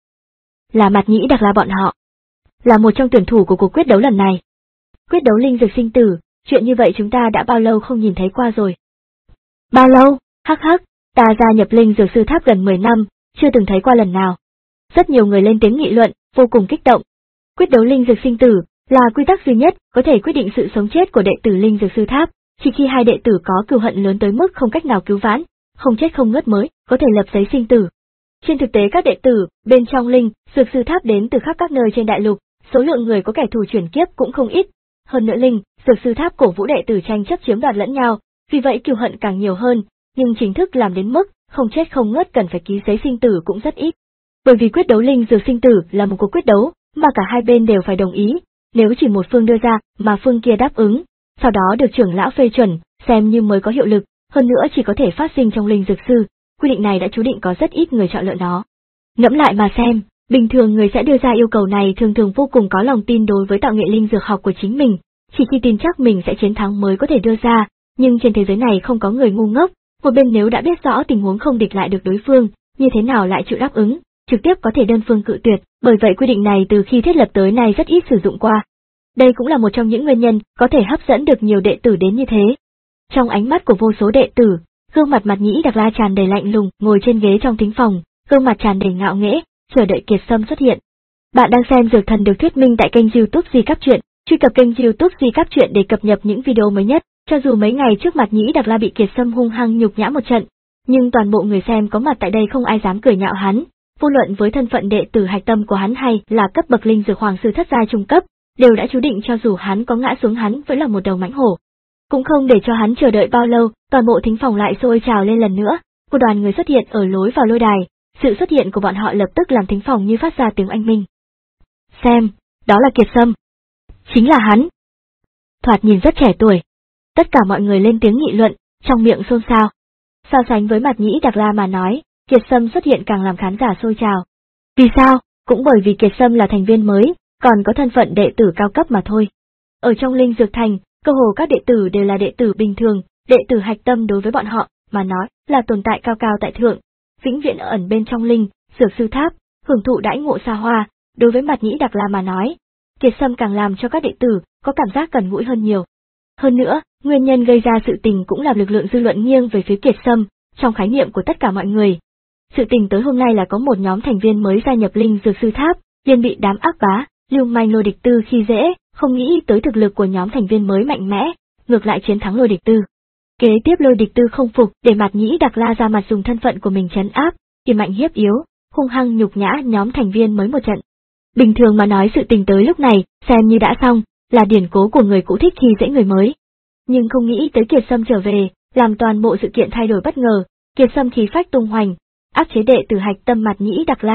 Là Mạt Nhĩ Đặc La bọn họ, là một trong tuyển thủ của cuộc quyết đấu lần này. Quyết đấu linh dược sinh tử, chuyện như vậy chúng ta đã bao lâu không nhìn thấy qua rồi. Bao lâu? Hắc hắc, ta gia nhập Linh Dược Sư Tháp gần mười năm, chưa từng thấy qua lần nào. Rất nhiều người lên tiếng nghị luận, vô cùng kích động. Quyết đấu linh dược sinh tử là quy tắc duy nhất có thể quyết định sự sống chết của đệ tử Linh Dược Sư Tháp, chỉ khi hai đệ tử có cừu hận lớn tới mức không cách nào cứu vãn, không chết không ngớt mới có thể lập giấy sinh tử. Trên thực tế các đệ tử bên trong Linh Dược Sư Tháp đến từ khắp các nơi trên đại lục, số lượng người có kẻ thù chuyển kiếp cũng không ít. Hơn nữa Linh Dược Sư Tháp cổ vũ đệ tử tranh chấp chiếm đoạt lẫn nhau, vì vậy cừu hận càng nhiều hơn, nhưng chính thức làm đến mức không chết không ngớt cần phải ký giấy sinh tử cũng rất ít. Bởi vì quyết đấu linh dược sinh tử là một cuộc quyết đấu mà cả hai bên đều phải đồng ý, nếu chỉ một phương đưa ra mà phương kia đáp ứng, sau đó được trưởng lão phê chuẩn, xem như mới có hiệu lực, hơn nữa chỉ có thể phát sinh trong linh dược sư, quy định này đã chú định có rất ít người chọn lựa nó. Ngẫm lại mà xem, bình thường người sẽ đưa ra yêu cầu này thường thường vô cùng có lòng tin đối với tạo nghệ linh dược học của chính mình, chỉ khi tin chắc mình sẽ chiến thắng mới có thể đưa ra, nhưng trên thế giới này không có người ngu ngốc, một bên nếu đã biết rõ tình huống không địch lại được đối phương, như thế nào lại chịu đáp ứng, trực tiếp có thể đơn phương cự tuyệt, bởi vậy quy định này từ khi thiết lập tới nay rất ít sử dụng qua. Đây cũng là một trong những nguyên nhân có thể hấp dẫn được nhiều đệ tử đến như thế. Trong ánh mắt của vô số đệ tử, gương mặt Mạt Nhĩ Đặc La tràn đầy lạnh lùng, ngồi trên ghế trong thính phòng, gương mặt tràn đầy ngạo nghễ, chờ đợi Kiệt Sâm xuất hiện. Bạn đang xem Dược Thần được thuyết minh tại kênh YouTube Di Cáp Truyện, truy cập kênh YouTube Di Cáp Truyện để cập nhật những video mới nhất. Cho dù mấy ngày trước Mạt Nhĩ Đặc La bị Kiệt Sâm hung hăng nhục nhã một trận, nhưng toàn bộ người xem có mặt tại đây không ai dám cười nhạo hắn, vô luận với thân phận đệ tử hạch tâm của hắn hay là cấp bậc linh dược hoàng sư thất giai trung cấp, đều đã chú định cho dù hắn có ngã xuống hắn vẫn là một đầu mãnh hổ. Cũng không để cho hắn chờ đợi bao lâu, toàn bộ thính phòng lại sôi trào lên lần nữa, một đoàn người xuất hiện ở lối vào lôi đài, sự xuất hiện của bọn họ lập tức làm thính phòng như phát ra tiếng oanh minh. Xem, đó là Kiệt Sâm. Chính là hắn. Thoạt nhìn rất trẻ tuổi. Tất cả mọi người lên tiếng nghị luận, trong miệng xôn xao. So sánh với Mạt Nhĩ Đặc La mà nói, Kiệt Sâm xuất hiện càng làm khán giả sôi trào. Vì sao? Cũng bởi vì Kiệt Sâm là thành viên mới, còn có thân phận đệ tử cao cấp mà thôi. Ở trong Linh Dược Thành, cơ hồ các đệ tử đều là đệ tử bình thường, đệ tử hạch tâm đối với bọn họ mà nói là tồn tại cao cao tại thượng, vĩnh viễn ẩn bên trong Linh Dược Sư Tháp, hưởng thụ đãi ngộ xa hoa. Đối với Mạt Nhĩ Đặc La mà nói, Kiệt Sâm càng làm cho các đệ tử có cảm giác gần gũi hơn nhiều. Hơn nữa, nguyên nhân gây ra sự tình cũng là lực lượng dư luận nghiêng về phía Kiệt Sâm, trong khái niệm của tất cả mọi người. Sự tình tới hôm nay là có một nhóm thành viên mới gia nhập Linh Dược Sư Tháp, liền bị đám ác bá, lưu manh Lôi Địch Tư khi dễ, không nghĩ tới thực lực của nhóm thành viên mới mạnh mẽ, ngược lại chiến thắng Lôi Địch Tư. Kế tiếp Lôi Địch Tư không phục để Mạt Nhĩ Đặc La ra mặt dùng thân phận của mình trấn áp, thì mạnh hiếp yếu, hung hăng nhục nhã nhóm thành viên mới một trận. Bình thường mà nói sự tình tới lúc này, xem như đã xong, là điển cố của người cũ thích khi dễ người mới. Nhưng không nghĩ tới Kiệt Sâm trở về, làm toàn bộ sự kiện thay đổi bất ngờ, Kiệt Sâm khí phách tung hoành, áp chế đệ tử hạch tâm Mạt Nhĩ Đặc La,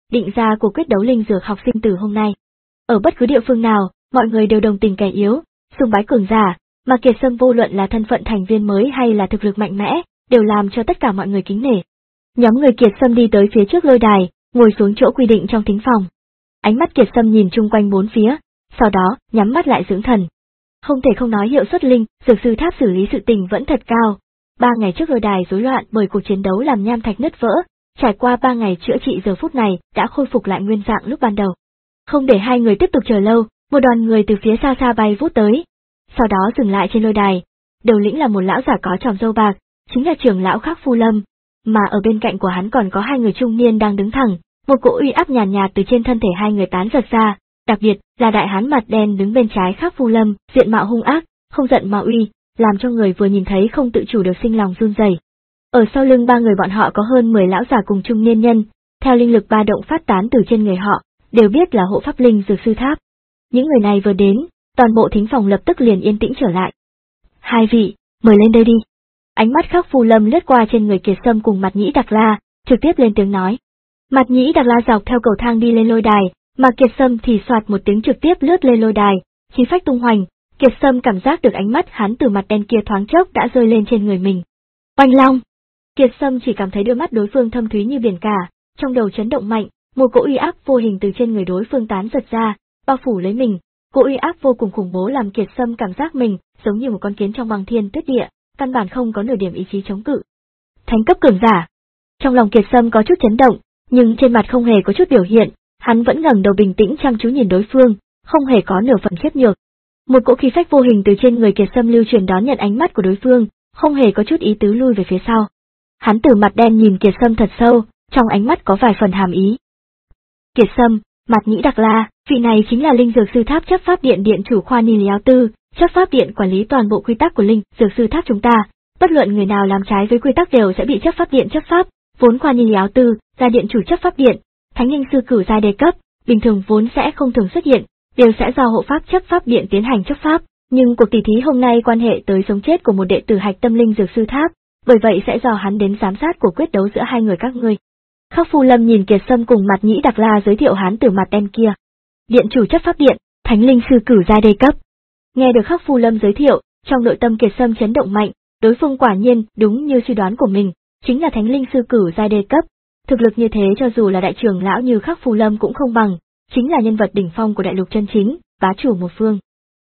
định ra cuộc quyết đấu linh dược học sinh tử hôm nay. Ở bất cứ địa phương nào, mọi người đều đồng tình kẻ yếu, sùng bái cường giả, mà Kiệt Sâm vô luận là thân phận thành viên mới hay là thực lực mạnh mẽ, đều làm cho tất cả mọi người kính nể. Nhóm người Kiệt Sâm đi tới phía trước lôi đài, ngồi xuống chỗ quy định trong thính phòng. Ánh mắt Kiệt Sâm nhìn chung quanh bốn phía, sau đó nhắm mắt lại dưỡng thần. Không thể không nói hiệu suất linh dược sư tháp xử lý sự tình vẫn thật cao. Ba ngày trước lôi đài rối loạn bởi cuộc chiến đấu làm nham thạch nứt vỡ, trải qua ba ngày chữa trị giờ phút này đã khôi phục lại nguyên dạng lúc ban đầu. Không để hai người tiếp tục chờ lâu, một đoàn người từ phía xa xa bay vút tới, sau đó dừng lại trên lôi đài. Đầu lĩnh là một lão giả có tròm râu bạc, chính là trưởng lão Khắc Phu Lâm, mà ở bên cạnh của hắn còn có hai người trung niên đang đứng thẳng, một cỗ uy áp nhàn nhạt, nhạt từ trên thân thể hai người tán giật ra, đặc biệt là đại hán mặt đen đứng bên trái Khắc Phu Lâm, diện mạo hung ác, không giận mà uy, làm cho người vừa nhìn thấy không tự chủ được sinh lòng run rẩy. Ở sau lưng ba người bọn họ có hơn mười lão giả cùng trung niên nhân, theo linh lực ba động phát tán từ trên người họ, đều biết là hộ pháp linh dược sư tháp. Những người này vừa đến, toàn bộ thính phòng lập tức liền yên tĩnh trở lại. Hai vị, mời lên đây đi. Ánh mắt Khắc Phu Lâm lướt qua trên người Kiệt Sâm cùng Mạt Nhĩ Đặc La, trực tiếp lên tiếng nói. Mạt Nhĩ Đặc La dọc theo cầu thang đi lên lôi đài, mà Kiệt Sâm thì soạt một tiếng trực tiếp lướt lên lôi đài, khí phách tung hoành. Kiệt Sâm cảm giác được ánh mắt hắn từ mặt đen kia thoáng chốc đã rơi lên trên người mình. Oanh long! Kiệt Sâm chỉ cảm thấy đôi mắt đối phương thâm thúy như biển cả, trong đầu chấn động mạnh, một cỗ uy áp vô hình từ trên người đối phương tán giật ra, bao phủ lấy mình. Cỗ uy áp vô cùng khủng bố làm Kiệt Sâm cảm giác mình giống như một con kiến trong băng thiên tuyết địa, căn bản không có nửa điểm ý chí chống cự. Thánh cấp cường giả. Trong lòng Kiệt Sâm có chút chấn động, nhưng trên mặt không hề có chút biểu hiện, hắn vẫn ngẩng đầu bình tĩnh chăm chú nhìn đối phương, không hề có nửa phần khiếp nhược. Một cỗ khí phách vô hình từ trên người Kiệt Sâm lưu truyền đón nhận ánh mắt của đối phương, không hề có chút ý tứ lui về phía sau. Hắn từ mặt đen nhìn Kiệt Sâm thật sâu, trong ánh mắt có vài phần hàm ý. Kiệt Sâm, Mạt Nhĩ Đặc La, vị này chính là linh dược sư tháp chấp pháp điện điện chủ Khoa Ni Lý Áo Tư, chấp pháp điện quản lý toàn bộ quy tắc của linh dược sư tháp chúng ta, bất luận người nào làm trái với quy tắc đều sẽ bị chấp pháp điện chấp pháp. Vốn Khoa Ni Lý Áo Tư là điện chủ chấp pháp điện, thánh linh sư cử giai đề cấp, bình thường vốn sẽ không thường xuất hiện, đều sẽ do hộ pháp chấp pháp điện tiến hành chấp pháp, nhưng cuộc tỷ thí hôm nay quan hệ tới sống chết của một đệ tử hạch tâm linh dược sư tháp, bởi vậy sẽ do hắn đến giám sát cuộc quyết đấu giữa hai người các ngươi. Khắc Phu Lâm nhìn Kiệt Sâm cùng Mạt Nhĩ Đặc La giới thiệu hắn từ mặt đen kia. Điện chủ chấp pháp điện, thánh linh sư cử giai đề cấp. Nghe được Khắc Phu Lâm giới thiệu, trong nội tâm Kiệt Sâm chấn động mạnh, đối phương quả nhiên đúng như suy đoán của mình, chính là thánh linh sư cử giai đề cấp. Thực lực như thế cho dù là đại trưởng lão như Khắc Phu Lâm cũng không bằng, chính là nhân vật đỉnh phong của đại lục chân chính, bá chủ một phương.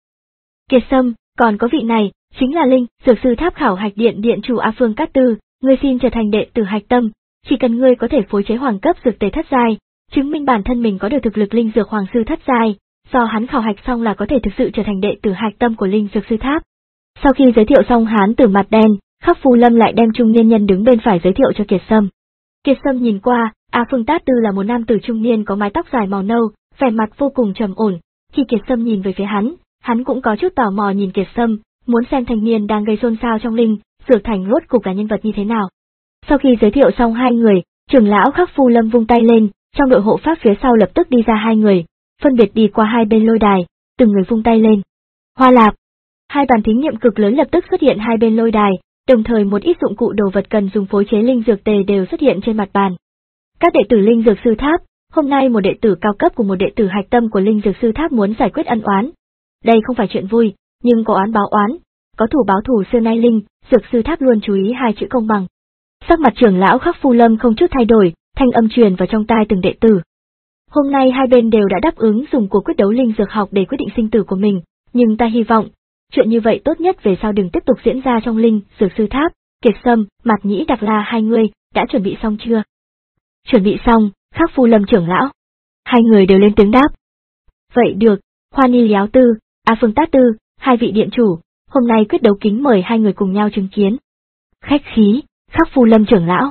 Kiệt Sâm, còn có vị này, chính là linh dược sư tháp khảo hạch điện điện chủ A Phương Cát Tư, ngươi xin trở thành đệ tử hạch tâm, chỉ cần ngươi có thể phối chế hoàng cấp dược tề thất giai, chứng minh bản thân mình có được thực lực linh dược hoàng sư thất giai, do hắn khảo hạch xong là có thể thực sự trở thành đệ tử hạch tâm của linh dược sư tháp. Sau khi giới thiệu xong hắn từ mặt đen, Khắc Phu Lâm lại đem trung niên nhân đứng bên phải giới thiệu cho Kiệt Sâm. Kiệt Sâm nhìn qua, A Phương Tát Tư là một nam tử trung niên có mái tóc dài màu nâu, vẻ mặt vô cùng trầm ổn. Khi Kiệt Sâm nhìn về phía hắn, hắn cũng có chút tò mò nhìn Kiệt Sâm, muốn xem thanh niên đang gây xôn xao trong linh dược thành rốt cục là nhân vật như thế nào. Sau khi giới thiệu xong hai người, trưởng lão Khắc Phu Lâm vung tay lên, trong đội hộ pháp phía sau lập tức đi ra hai người, phân biệt đi qua hai bên lôi đài, từng người vung tay lên. Hoa lạp, hai bàn thí nghiệm cực lớn lập tức xuất hiện hai bên lôi đài, đồng thời một ít dụng cụ đồ vật cần dùng phối chế linh dược tề đều xuất hiện trên mặt bàn. Các đệ tử linh dược sư tháp, hôm nay một đệ tử cao cấp của một đệ tử hạch tâm của linh dược sư tháp muốn giải quyết ân oán. Đây không phải chuyện vui, nhưng có oán báo oán, có thủ báo thủ, xưa nay linh dược sư tháp luôn chú ý hai chữ công bằng. Sắc mặt trưởng lão Khắc Phu Lâm không chút thay đổi, thanh âm truyền vào trong tai từng đệ tử. Hôm nay hai bên đều đã đáp ứng dùng cuộc quyết đấu linh dược học để quyết định sinh tử của mình, nhưng ta hy vọng, chuyện như vậy tốt nhất về sau đừng tiếp tục diễn ra trong linh dược sư tháp. Kiệt Sâm, Mạt Nhĩ Đặc La, hai người đã chuẩn bị xong chưa? Chuẩn bị xong, Khắc Phu Lâm trưởng lão. Hai người đều lên tiếng đáp. Vậy được, Khoa Ni Lý Áo Tư, A Phương Tát Tư, hai vị điện chủ, hôm nay quyết đấu kính mời hai người cùng nhau chứng kiến. Khách khí, Khắc Phu Lâm trưởng lão.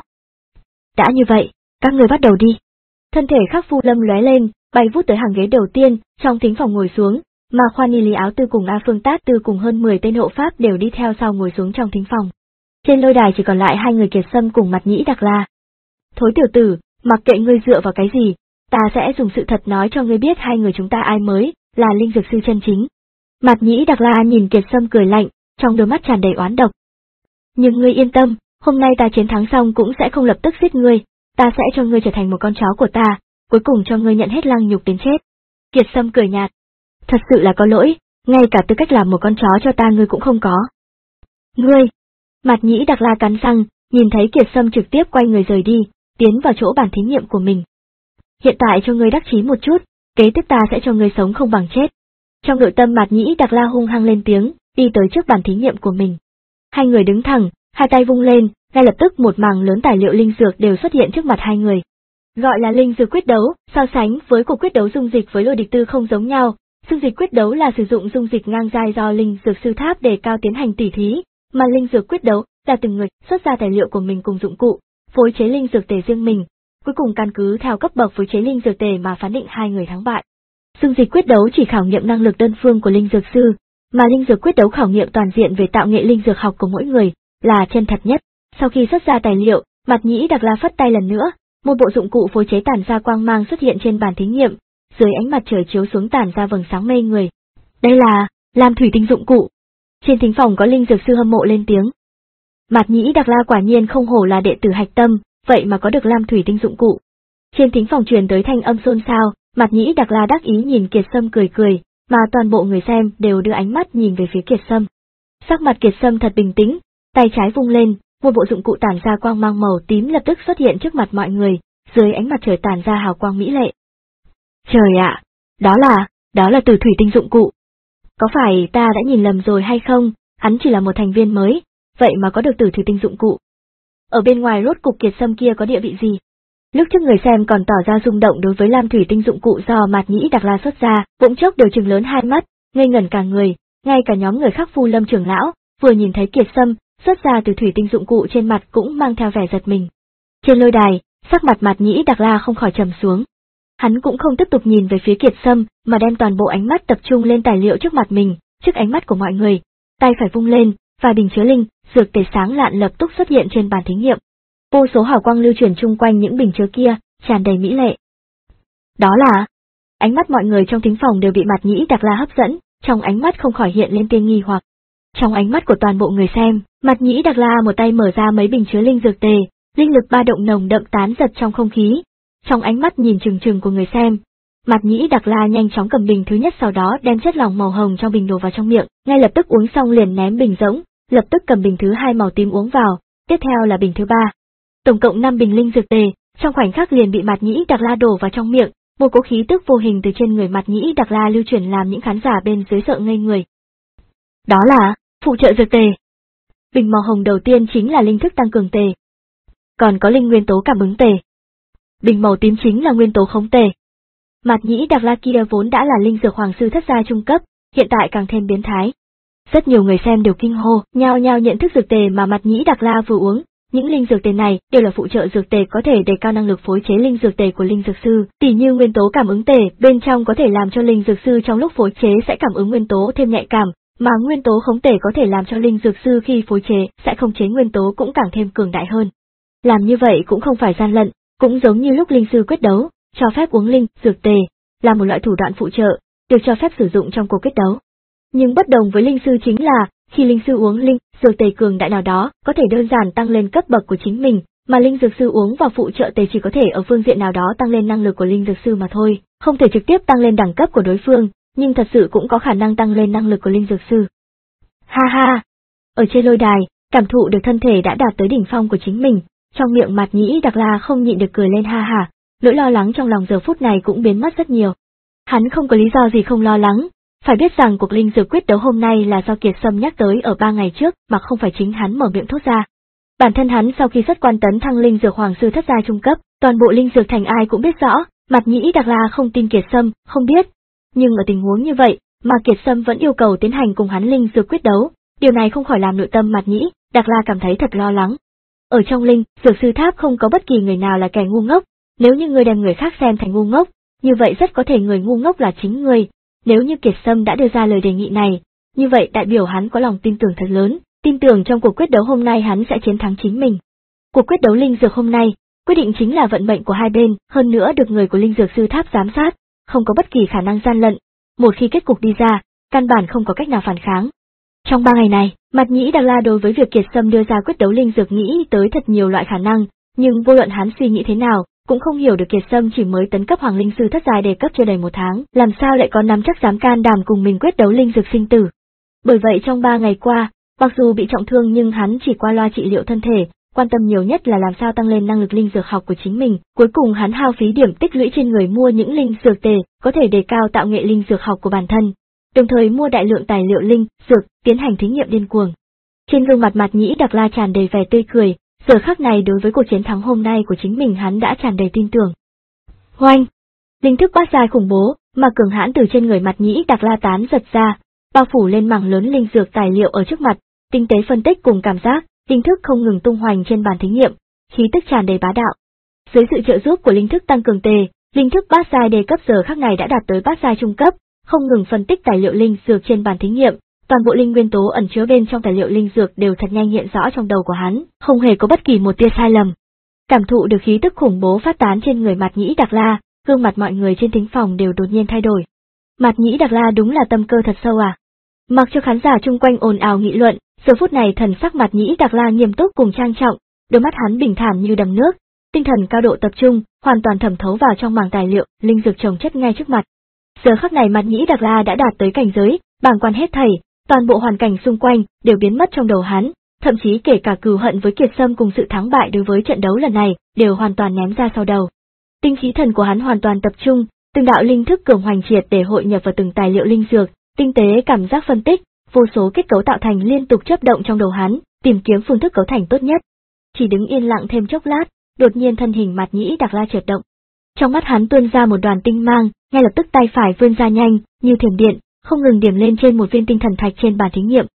Đã như vậy, các người bắt đầu đi. Thân thể Khắc Phu Lâm lóe lên, bay vút tới hàng ghế đầu tiên, trong thính phòng ngồi xuống, mà Khoa Ni Lý Áo Tư cùng A Phương Tát Tư cùng hơn mười tên hộ pháp đều đi theo sau ngồi xuống trong thính phòng. Trên lôi đài chỉ còn lại hai người Kiệt Sâm cùng Mạt Nhĩ Đặc La. Thối tiểu tử, mặc kệ ngươi dựa vào cái gì, ta sẽ dùng sự thật nói cho ngươi biết hai người chúng ta ai mới là linh dược sư chân chính. Mạt Nhĩ Đặc La nhìn Kiệt Sâm cười lạnh, trong đôi mắt tràn đầy oán độc. Nhưng ngươi yên tâm, hôm nay ta chiến thắng xong cũng sẽ không lập tức giết ngươi, ta sẽ cho ngươi trở thành một con chó của ta, cuối cùng cho ngươi nhận hết lăng nhục đến chết. Kiệt Sâm cười nhạt. Thật sự là có lỗi, ngay cả tư cách làm một con chó cho ta ngươi cũng không có. Ngươi! Mạt Nhĩ Đặc La cắn răng, nhìn thấy Kiệt Sâm trực tiếp quay người rời đi, tiến vào chỗ bàn thí nghiệm của mình. Hiện tại cho ngươi đắc chí một chút, kế tiếp ta sẽ cho ngươi sống không bằng chết. Trong nội tâm Mạt Nhĩ Đặc La hung hăng lên tiếng, đi tới trước bàn thí nghiệm của mình. Hai người đứng thẳng, hai tay vung lên, ngay lập tức một mảng lớn tài liệu linh dược đều xuất hiện trước mặt hai người. Gọi là linh dược quyết đấu, so sánh với cuộc quyết đấu dung dịch với lôi địch tư không giống nhau. Dung dịch quyết đấu là sử dụng dung dịch ngang giai do linh dược sư tháp đề cao tiến hành tỉ thí, mà linh dược quyết đấu là từng người xuất ra tài liệu của mình cùng dụng cụ, phối chế linh dược tề riêng mình, cuối cùng căn cứ theo cấp bậc phối chế linh dược tề mà phán định hai người thắng bại. Dung dịch quyết đấu chỉ khảo nghiệm năng lực đơn phương của linh dược sư, mà linh dược quyết đấu khảo nghiệm toàn diện về tạo nghệ linh dược học của mỗi người, là chân thật nhất. Sau khi xuất ra tài liệu, Mạt Nhĩ Đặc La phất tay lần nữa, một bộ dụng cụ phối chế tản ra quang mang xuất hiện trên bàn thí nghiệm, dưới ánh mặt trời chiếu xuống tản ra vầng sáng mê người. Đây là Lam thủy tinh dụng cụ. Trên thính phòng có linh dược sư hâm mộ lên tiếng. Mạt Nhĩ Đặc La quả nhiên không hổ là đệ tử hạch tâm, vậy mà có được lam thủy tinh dụng cụ. Trên thính phòng truyền tới thanh âm xôn xao, Mạt Nhĩ Đặc La đắc ý nhìn Kiệt Sâm cười cười, mà toàn bộ người xem đều đưa ánh mắt nhìn về phía Kiệt Sâm. Sắc mặt Kiệt Sâm thật bình tĩnh, tay trái vung lên, một bộ dụng cụ tản ra quang mang màu tím lập tức xuất hiện trước mặt mọi người, dưới ánh mặt trời tản ra hào quang mỹ lệ. Trời ạ, đó là, đó là Tử thủy tinh dụng cụ. Có phải ta đã nhìn lầm rồi hay không, hắn chỉ là một thành viên mới, vậy mà có được Tử thủy tinh dụng cụ. Ở bên ngoài rốt cục Kiệt Sâm kia có địa vị gì? Lúc trước người xem còn tỏ ra rung động đối với lam thủy tinh dụng cụ do Mạt Nhĩ Đặc La xuất ra, bỗng chốc đều trừng lớn hai mắt, ngây ngẩn cả người, ngay cả nhóm người khác Phu Lâm trưởng lão, vừa nhìn thấy Kiệt Sâm xuất ra từ thủy tinh dụng cụ trên mặt cũng mang theo vẻ giật mình. Trên lôi đài, sắc mặt Mạt Nhĩ Đặc La không khỏi trầm xuống. Hắn cũng không tiếp tục nhìn về phía Kiệt Sâm, mà đem toàn bộ ánh mắt tập trung lên tài liệu trước mặt mình, trước ánh mắt của mọi người, tay phải vung lên, vài bình chứa linh dược tề sáng lạn lập tức xuất hiện trên bàn thí nghiệm. Vô số hào quang lưu chuyển chung quanh những bình chứa kia, tràn đầy mỹ lệ. Đó là... Ánh mắt mọi người trong thính phòng đều bị Mạt Nhĩ Đặc La hấp dẫn, trong ánh mắt không khỏi hiện lên tia nghi hoặc. Trong ánh mắt của toàn bộ người xem, Mạt Nhĩ Đặc La một tay mở ra mấy bình chứa linh dược tề, linh lực ba động nồng đậm tán giật trong không khí. Trong ánh mắt nhìn chừng chừng của người xem, Mạt Nhĩ Đặc La nhanh chóng cầm bình thứ nhất, sau đó đem chất lỏng màu hồng trong bình đổ vào trong miệng, ngay lập tức uống xong liền ném bình rỗng, lập tức cầm bình thứ hai màu tím uống vào, tiếp theo là bình thứ ba. Tổng cộng năm bình linh dược tề, trong khoảnh khắc liền bị Mạt Nhĩ Đặc La đổ vào trong miệng, một cỗ khí tức vô hình từ trên người Mạt Nhĩ Đặc La lưu chuyển làm những khán giả bên dưới sợ ngây người. Đó là phụ trợ dược tề. Bình màu hồng đầu tiên chính là linh thức tăng cường tề. Còn có linh nguyên tố cảm ứng tề. Bình màu tím chính là nguyên tố khống tề. Mạt Nhĩ Đặc La kia vốn đã là linh dược hoàng sư thất gia trung cấp, hiện tại càng thêm biến thái. Rất nhiều người xem đều kinh hô, nhao nhao nhận thức dược tề mà Mạt Nhĩ Đặc La vừa uống. Những linh dược tề này đều là phụ trợ dược tề có thể đề cao năng lực phối chế linh dược tề của linh dược sư, tỉ như nguyên tố cảm ứng tề, bên trong có thể làm cho linh dược sư trong lúc phối chế sẽ cảm ứng nguyên tố thêm nhạy cảm, mà nguyên tố khống tề có thể làm cho linh dược sư khi phối chế sẽ khống chế nguyên tố cũng càng thêm cường đại hơn. Làm như vậy cũng không phải gian lận, cũng giống như lúc linh sư quyết đấu, cho phép uống linh dược tề, là một loại thủ đoạn phụ trợ, được cho phép sử dụng trong cuộc quyết đấu. Nhưng bất đồng với linh sư chính là, khi linh sư uống linh dược tề cường đại nào đó, có thể đơn giản tăng lên cấp bậc của chính mình, mà linh dược sư uống vào phụ trợ tề chỉ có thể ở phương diện nào đó tăng lên năng lực của linh dược sư mà thôi, không thể trực tiếp tăng lên đẳng cấp của đối phương, nhưng thật sự cũng có khả năng tăng lên năng lực của linh dược sư. Ha ha! Ở trên lôi đài, cảm thụ được thân thể đã đạt tới đỉnh phong của chính mình, trong miệng Mạt Nhĩ Đặc La không nhịn được cười lên ha hả, nỗi lo lắng trong lòng giờ phút này cũng biến mất rất nhiều. Hắn không có lý do gì không lo lắng. Phải biết rằng cuộc linh dược quyết đấu hôm nay là do Kiệt Sâm nhắc tới ở ba ngày trước mà không phải chính hắn mở miệng thốt ra. Bản thân hắn sau khi xuất quan tấn thăng linh dược hoàng sư thất gia trung cấp, toàn bộ linh dược thành ai cũng biết rõ, Mạt Nhĩ Đặc La không tin Kiệt Sâm, không biết. Nhưng ở tình huống như vậy, mà Kiệt Sâm vẫn yêu cầu tiến hành cùng hắn linh dược quyết đấu, điều này không khỏi làm nội tâm Mạt Nhĩ Đặc La cảm thấy thật lo lắng. Ở trong linh dược sư tháp không có bất kỳ người nào là kẻ ngu ngốc, nếu như người đem người khác xem thành ngu ngốc, như vậy rất có thể người ngu ngốc là chính người. Nếu như Kiệt Sâm đã đưa ra lời đề nghị này, như vậy đại biểu hắn có lòng tin tưởng thật lớn, tin tưởng trong cuộc quyết đấu hôm nay hắn sẽ chiến thắng chính mình. Cuộc quyết đấu linh dược hôm nay, quyết định chính là vận mệnh của hai bên, hơn nữa được người của linh dược sư tháp giám sát, không có bất kỳ khả năng gian lận. Một khi kết cục đi ra, căn bản không có cách nào phản kháng. Trong ba ngày này, Mạt Nhĩ Đặc La đối với việc Kiệt Sâm đưa ra quyết đấu linh dược nghĩ tới thật nhiều loại khả năng, nhưng vô luận hắn suy nghĩ thế nào, cũng không hiểu được Kiệt Sâm chỉ mới tấn cấp Hoàng Linh Sư thất giai đề cấp chưa đầy một tháng, làm sao lại có nắm chắc dám can đảm cùng mình quyết đấu linh dược sinh tử. Bởi vậy trong ba ngày qua, mặc dù bị trọng thương nhưng hắn chỉ qua loa trị liệu thân thể, quan tâm nhiều nhất là làm sao tăng lên năng lực linh dược học của chính mình. Cuối cùng hắn hao phí điểm tích lũy trên người mua những linh dược tề, có thể đề cao tạo nghệ linh dược học của bản thân, đồng thời mua đại lượng tài liệu linh dược, tiến hành thí nghiệm điên cuồng. Trên gương mặt Mạt Nhĩ Đặc La tràn đầy vẻ tươi cười, giờ khắc này đối với cuộc chiến thắng hôm nay của chính mình hắn đã tràn đầy tin tưởng. Oanh! Linh thức bát giai khủng bố, mà cường hãn từ trên người Mạt Nhĩ Đặc La tán giật ra, bao phủ lên mảng lớn linh dược tài liệu ở trước mặt, tinh tế phân tích cùng cảm giác, linh thức không ngừng tung hoành trên bàn thí nghiệm, khí tức tràn đầy bá đạo. Dưới sự trợ giúp của linh thức tăng cường tề, linh thức bát giai đề cấp giờ khắc này đã đạt tới bát giai trung cấp, không ngừng phân tích tài liệu linh dược trên bàn thí nghiệm, toàn bộ linh nguyên tố ẩn chứa bên trong tài liệu linh dược đều thật nhanh hiện rõ trong đầu của hắn, không hề có bất kỳ một tia sai lầm. Cảm thụ được khí tức khủng bố phát tán trên người Mạt Nhĩ Đặc La, gương mặt mọi người trên thính phòng đều đột nhiên thay đổi. Mạt Nhĩ Đặc La đúng là tâm cơ thật sâu à? Mặc cho khán giả chung quanh ồn ào nghị luận, giờ phút này thần sắc Mạt Nhĩ Đặc La nghiêm túc cùng trang trọng, đôi mắt hắn bình thản như đầm nước, tinh thần cao độ tập trung, hoàn toàn thẩm thấu vào trong mảng tài liệu, linh dược chồng chất ngay trước mặt. Giờ khắc này Mạt Nhĩ Đặc La đã đạt tới cảnh giới, bàng quan hết thảy, toàn bộ hoàn cảnh xung quanh đều biến mất trong đầu hắn, thậm chí kể cả cừu hận với Kiệt Sâm cùng sự thắng bại đối với trận đấu lần này, đều hoàn toàn ném ra sau đầu. Tinh khí thần của hắn hoàn toàn tập trung, từng đạo linh thức cường hoành triệt để hội nhập vào từng tài liệu linh dược, tinh tế cảm giác phân tích, vô số kết cấu tạo thành liên tục chớp động trong đầu hắn, tìm kiếm phương thức cấu thành tốt nhất. Chỉ đứng yên lặng thêm chốc lát, đột nhiên thân hình Mạt Nhĩ Đặc La chợt động. Trong mắt hắn tuôn ra một đoàn tinh mang, ngay lập tức tay phải vươn ra nhanh, như thiểm điện, không ngừng điểm lên trên một viên tinh thần thạch trên bàn thí nghiệm.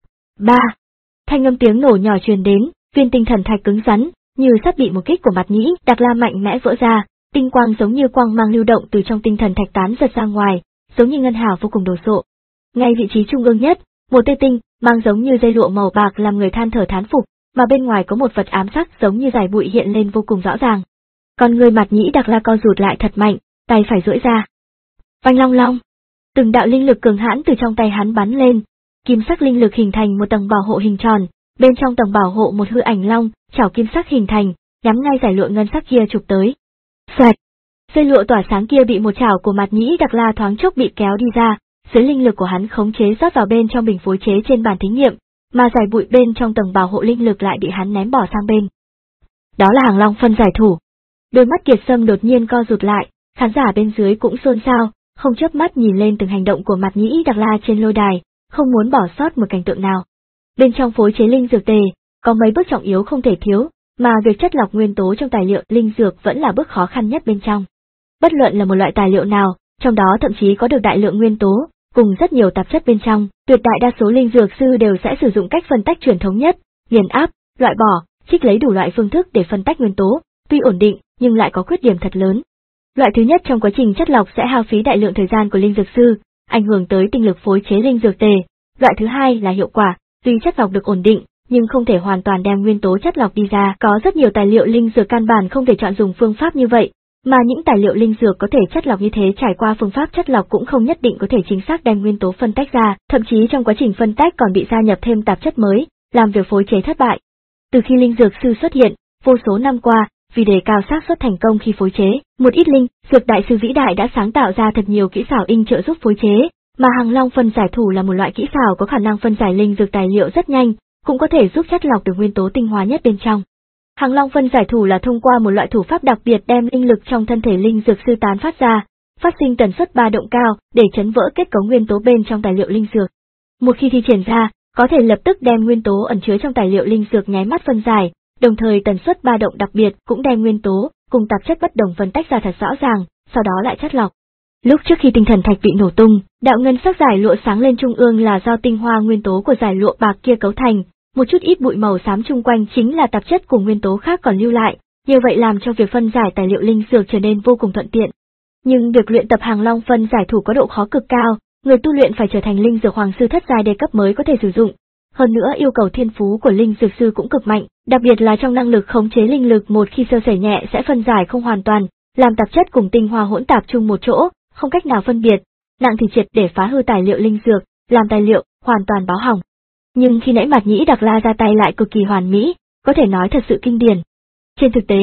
Ba. Thanh âm tiếng nổ nhỏ truyền đến, viên tinh thần thạch cứng rắn, như sắp bị một kích của Mạt Nhĩ Đặc La mạnh mẽ vỡ ra, tinh quang giống như quang mang lưu động từ trong tinh thần thạch tán giật ra ngoài, giống như ngân hào vô cùng đồ sộ. Ngay vị trí trung ương nhất, một tê tinh mang giống như dây lụa màu bạc làm người than thở thán phục, mà bên ngoài có một vật ám sắc giống như dải bụi hiện lên vô cùng rõ ràng. Còn người Mạt Nhĩ Đặc La co rụt lại thật mạnh, tay phải duỗi ra. Oanh long long, từng đạo linh lực cường hãn từ trong tay hắn bắn lên, kim sắc linh lực hình thành một tầng bảo hộ hình tròn, bên trong tầng bảo hộ một hư ảnh long, chảo kim sắc hình thành, nhắm ngay dải lụa ngân sắc kia chụp tới. Xoẹt, dây lụa tỏa sáng kia bị một chảo của Mạt Nhĩ Đặc La thoáng chốc bị kéo đi ra, dưới linh lực của hắn khống chế rót vào bên trong bình phối chế trên bàn thí nghiệm, mà dải bụi bên trong tầng bảo hộ linh lực lại bị hắn ném bỏ sang bên. Đó là Hàng Long phân giải thủ. Đôi mắt Kiệt Sâm đột nhiên co rụt lại, khán giả bên dưới cũng xôn xao, không chớp mắt nhìn lên từng hành động của Mạt Nhĩ Đặc La trên lôi đài, không muốn bỏ sót một cảnh tượng nào. Bên trong phối chế linh dược tề, có mấy bước trọng yếu không thể thiếu, mà việc chất lọc nguyên tố trong tài liệu linh dược vẫn là bước khó khăn nhất bên trong. Bất luận là một loại tài liệu nào, trong đó thậm chí có được đại lượng nguyên tố, cùng rất nhiều tạp chất bên trong, tuyệt đại đa số linh dược sư đều sẽ sử dụng cách phân tách truyền thống nhất, nghiền áp, loại bỏ, trích lấy đủ loại phương thức để phân tách nguyên tố, tuy ổn định, nhưng lại có khuyết điểm thật lớn. Loại thứ nhất trong quá trình chất lọc sẽ hao phí đại lượng thời gian của linh dược sư, ảnh hưởng tới tinh lực phối chế linh dược tề. Loại thứ hai là hiệu quả, tuy chất lọc được ổn định, nhưng không thể hoàn toàn đem nguyên tố chất lọc đi ra. Có rất nhiều tài liệu linh dược căn bản không thể chọn dùng phương pháp như vậy, mà những tài liệu linh dược có thể chất lọc như thế trải qua phương pháp chất lọc cũng không nhất định có thể chính xác đem nguyên tố phân tách ra, thậm chí trong quá trình phân tách còn bị gia nhập thêm tạp chất mới, làm việc phối chế thất bại. Từ khi linh dược sư xuất hiện, vô số năm qua, vì đề cao xác suất thành công khi phối chế, một ít linh dược đại sư vĩ đại đã sáng tạo ra thật nhiều kỹ xảo in trợ giúp phối chế, mà Hàng Long phân giải thủ là một loại kỹ xảo có khả năng phân giải linh dược tài liệu rất nhanh, cũng có thể giúp chất lọc được nguyên tố tinh hoa nhất bên trong. Hàng Long phân giải thủ là thông qua một loại thủ pháp đặc biệt đem linh lực trong thân thể linh dược sư tán phát ra, phát sinh tần suất ba động cao để chấn vỡ kết cấu nguyên tố bên trong tài liệu linh dược. Một khi thi triển ra, có thể lập tức đem nguyên tố ẩn chứa trong tài liệu linh dược nháy mắt phân giải, đồng thời tần suất ba động đặc biệt cũng đem nguyên tố cùng tạp chất bất đồng phân tách ra thật rõ ràng, sau đó lại chất lọc. Lúc trước khi tinh thần thạch bị nổ tung, đạo ngân sắc giải lụa sáng lên trung ương là do tinh hoa nguyên tố của giải lụa bạc kia cấu thành, một chút ít bụi màu xám chung quanh chính là tạp chất cùng nguyên tố khác còn lưu lại, như vậy làm cho việc phân giải tài liệu linh dược trở nên vô cùng thuận tiện. Nhưng việc luyện tập Hàng Long phân giải thủ có độ khó cực cao, người tu luyện phải trở thành linh dược hoàng sư thất giai đề cấp mới có thể sử dụng. Hơn nữa yêu cầu thiên phú của linh dược sư cũng cực mạnh, đặc biệt là trong năng lực khống chế linh lực, một khi sơ sẩy nhẹ sẽ phân giải không hoàn toàn, làm tạp chất cùng tinh hoa hỗn tạp chung một chỗ, không cách nào phân biệt, nặng thì triệt để phá hư tài liệu linh dược, làm tài liệu hoàn toàn báo hỏng. Nhưng khi nãy Mạt Nhĩ Đặc La ra tay lại cực kỳ hoàn mỹ, có thể nói thật sự kinh điển. Trên thực tế,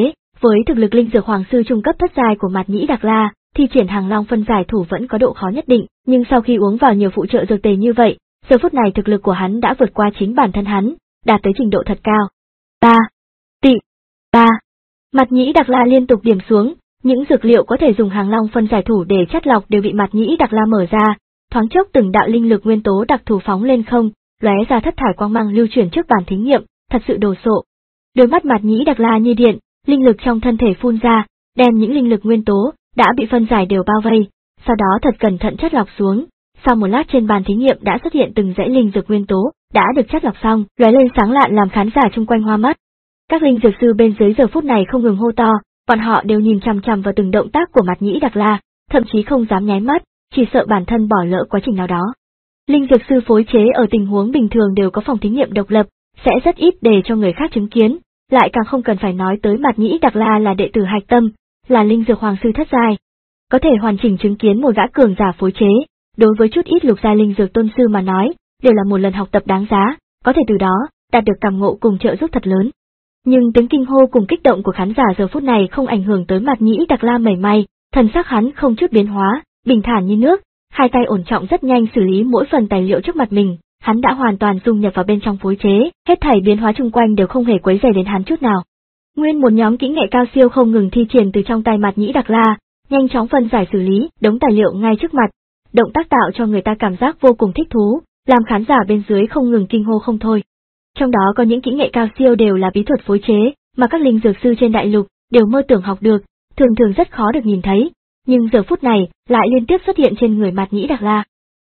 Với thực lực linh dược hoàng sư trung cấp thất giai của Mạt Nhĩ Đặc La, thi triển Hàng Long phân giải thủ vẫn có độ khó nhất định, nhưng sau khi uống vào nhiều phụ trợ dược tề như vậy, giờ phút này thực lực của hắn đã vượt qua chính bản thân hắn, đạt tới trình độ thật cao. ba. Tị. ba. Mạt Nhĩ Đặc La liên tục điểm xuống, những dược liệu có thể dùng Hàng Long phân giải thủ để chắt lọc đều bị Mạt Nhĩ Đặc La mở ra, thoáng chốc từng đạo linh lực nguyên tố đặc thù phóng lên không, lóe ra thất thải quang mang lưu chuyển trước bàn thí nghiệm, thật sự đồ sộ. Đôi mắt Mạt Nhĩ Đặc La như điện, linh lực trong thân thể phun ra, đem những linh lực nguyên tố đã bị phân giải đều bao vây, sau đó thật cẩn thận chất lọc xuống. Sau một lát trên bàn thí nghiệm đã xuất hiện từng dãy linh dược nguyên tố đã được chất lọc xong, lóe lên sáng lạn làm khán giả xung quanh hoa mắt. Các linh dược sư bên dưới giờ phút này không ngừng hô to, bọn họ đều nhìn chằm chằm vào từng động tác của Mạt Nhĩ Đặc La, thậm chí không dám nháy mắt, chỉ sợ bản thân bỏ lỡ quá trình nào đó. Linh dược sư phối chế ở tình huống bình thường đều có phòng thí nghiệm độc lập, sẽ rất ít để cho người khác chứng kiến, lại càng không cần phải nói tới Mạt Nhĩ Đặc La là đệ tử hạch tâm, là linh dược hoàng sư thất giai, có thể hoàn chỉnh chứng kiến một gã cường giả phối chế, đối với chút ít lục giai linh dược tôn sư mà nói, đều là một lần học tập đáng giá, có thể từ đó đạt được cảm ngộ cùng trợ giúp thật lớn. Nhưng tiếng kinh hô cùng kích động của khán giả giờ phút này không ảnh hưởng tới Mạt Nhĩ Đặc La mảy may, thần sắc hắn không chút biến hóa, bình thản như nước, hai tay ổn trọng rất nhanh xử lý mỗi phần tài liệu trước mặt mình, hắn đã hoàn toàn dung nhập vào bên trong phối chế, hết thảy biến hóa xung quanh đều không hề quấy rầy đến hắn chút nào. Nguyên một nhóm kỹ nghệ cao siêu không ngừng thi triển từ trong tay Mạt Nhĩ Đặc La, nhanh chóng phân giải xử lý đống tài liệu ngay trước mặt, động tác tạo cho người ta cảm giác vô cùng thích thú, làm khán giả bên dưới không ngừng kinh hô không thôi. Trong đó có những kỹ nghệ cao siêu đều là bí thuật phối chế, mà các linh dược sư trên đại lục đều mơ tưởng học được, thường thường rất khó được nhìn thấy, nhưng giờ phút này lại liên tiếp xuất hiện trên người Mạt Nhĩ Đặc La.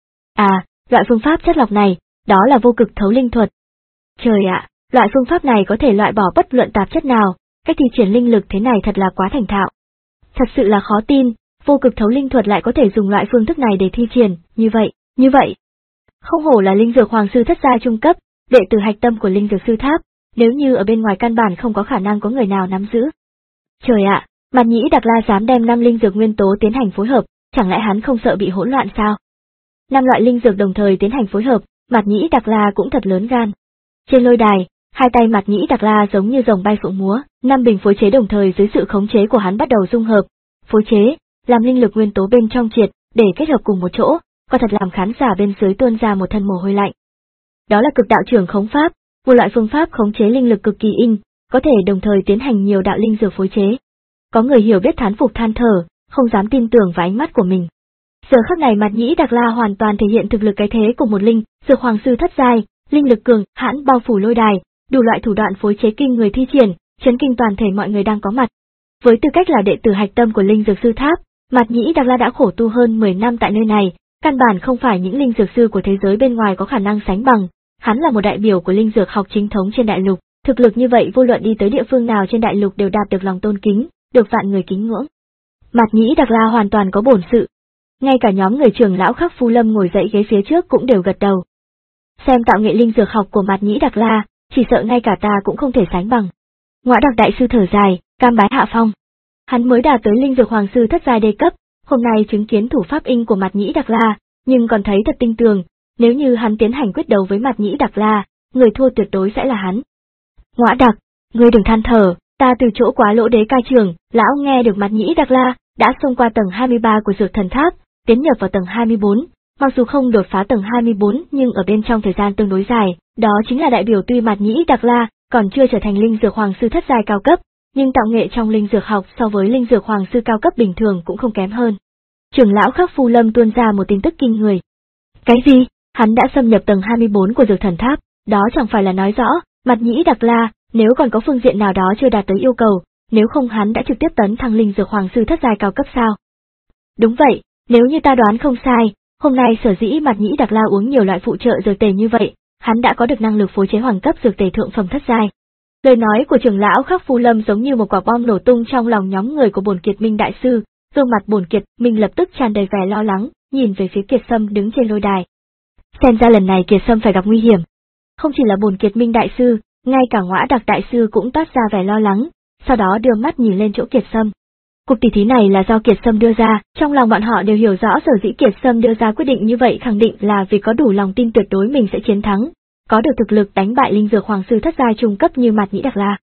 À, loại phương pháp chất lọc này, đó là vô cực thấu linh thuật. Trời ạ, loại phương pháp này có thể loại bỏ bất luận tạp chất nào, cách thi triển linh lực thế này thật là quá thành thạo. Thật sự là khó tin, vô cực thấu linh thuật lại có thể dùng loại phương thức này để thi triển, như vậy, như vậy. Không hổ là linh dược hoàng sư thất giai trung cấp, đệ tử hạch tâm của linh dược sư tháp, nếu như ở bên ngoài căn bản không có khả năng có người nào nắm giữ. Trời ạ, Mạt Nhĩ Đặc La dám đem năm linh dược nguyên tố tiến hành phối hợp, chẳng lẽ hắn không sợ bị hỗn loạn sao? Năm loại linh dược đồng thời tiến hành phối hợp, Mạt Nhĩ Đặc La cũng thật lớn gan. Trên lôi đài, hai tay Mạt Nhĩ Đặc La giống như rồng bay phượng múa, năm bình phối chế đồng thời dưới sự khống chế của hắn bắt đầu dung hợp, phối chế, làm linh lực nguyên tố bên trong triệt, để kết hợp cùng một chỗ, có thật làm khán giả bên dưới tuôn ra một thân mồ hôi lạnh. Đó là cực đạo trưởng khống pháp, một loại phương pháp khống chế linh lực cực kỳ in, có thể đồng thời tiến hành nhiều đạo linh dược phối chế. Có người hiểu biết thán phục than thở, không dám tin tưởng vào ánh mắt của mình. Giờ khắc này Mạt Nhĩ Đặc La hoàn toàn thể hiện thực lực cái thế của một linh dược hoàng sư thất giai, linh lực cường hãn bao phủ lôi đài, đủ loại thủ đoạn phối chế kinh người thi triển, chấn kinh toàn thể mọi người đang có mặt. Với tư cách là đệ tử hạch tâm của linh dược sư tháp, Mạt Nhĩ Đặc La đã khổ tu hơn mười năm tại nơi này, căn bản không phải những linh dược sư của thế giới bên ngoài có khả năng sánh bằng. Hắn là một đại biểu của linh dược học chính thống trên đại lục, thực lực như vậy vô luận đi tới địa phương nào trên đại lục đều đạt được lòng tôn kính, được vạn người kính ngưỡng. Mạt Nhĩ Đặc La hoàn toàn có bổn sự. Ngay cả nhóm người trưởng lão Khắc Phu Lâm ngồi dậy ghế phía trước cũng đều gật đầu. Xem tạo nghệ linh dược học của Mạt Nhĩ Đặc La, chỉ sợ ngay cả ta cũng không thể sánh bằng. Ngõa Đặc đại sư thở dài, cam bái hạ phong. Hắn mới đạt tới linh dược hoàng sư thất giai đê cấp, hôm nay chứng kiến thủ pháp in của Mạt Nhĩ Đặc La, nhưng còn thấy thật tinh tường, nếu như hắn tiến hành quyết đấu với Mạt Nhĩ Đặc La, người thua tuyệt đối sẽ là hắn. Ngõa Đặc, ngươi đừng than thở, ta từ chỗ quá lỗ đế ca trường, lão nghe được Mạt Nhĩ Đặc La đã xông qua tầng hai mươi ba của dược thần tháp, tiến nhập vào tầng hai mươi bốn, mặc dù không đột phá tầng hai mươi bốn nhưng ở bên trong thời gian tương đối dài, đó chính là đại biểu tuy Mạt Nhĩ Đặc La còn chưa trở thành linh dược hoàng sư thất giai cao cấp, nhưng tạo nghệ trong linh dược học so với linh dược hoàng sư cao cấp bình thường cũng không kém hơn. Trưởng lão Khắc Phu Lâm tuôn ra một tin tức kinh người. Cái gì? Hắn đã xâm nhập tầng hai mươi bốn của dược thần tháp, đó chẳng phải là nói rõ, Mạt Nhĩ Đặc La, nếu còn có phương diện nào đó chưa đạt tới yêu cầu, nếu không hắn đã trực tiếp tấn thăng linh dược hoàng sư thất giai cao cấp sao? Đúng vậy, nếu như ta đoán không sai, hôm nay sở dĩ Mạt Nhĩ Đặc La uống nhiều loại phụ trợ dược tề như vậy, hắn đã có được năng lực phối chế hoàng cấp dược tề thượng phẩm thất giai. Lời nói của trưởng lão Khắc Phu Lâm giống như một quả bom nổ tung trong lòng nhóm người của Bổn Kiệt Minh đại sư, gương mặt Bổn Kiệt Minh lập tức tràn đầy vẻ lo lắng, nhìn về phía Kiệt Sâm đứng trên lôi đài. Xem ra lần này Kiệt Sâm phải gặp nguy hiểm. Không chỉ là Bổn Kiệt Minh đại sư, ngay cả Ngõa Đặc đại sư cũng toát ra vẻ lo lắng, sau đó đưa mắt nhìn lên chỗ Kiệt Sâm. Cuộc tỷ thí này là do Kiệt Sâm đưa ra, trong lòng bọn họ đều hiểu rõ sở dĩ Kiệt Sâm đưa ra quyết định như vậy khẳng định là vì có đủ lòng tin tuyệt đối mình sẽ chiến thắng, có được thực lực đánh bại linh dược hoàng sư thất giai trung cấp như Mạt Nhĩ Đặc La.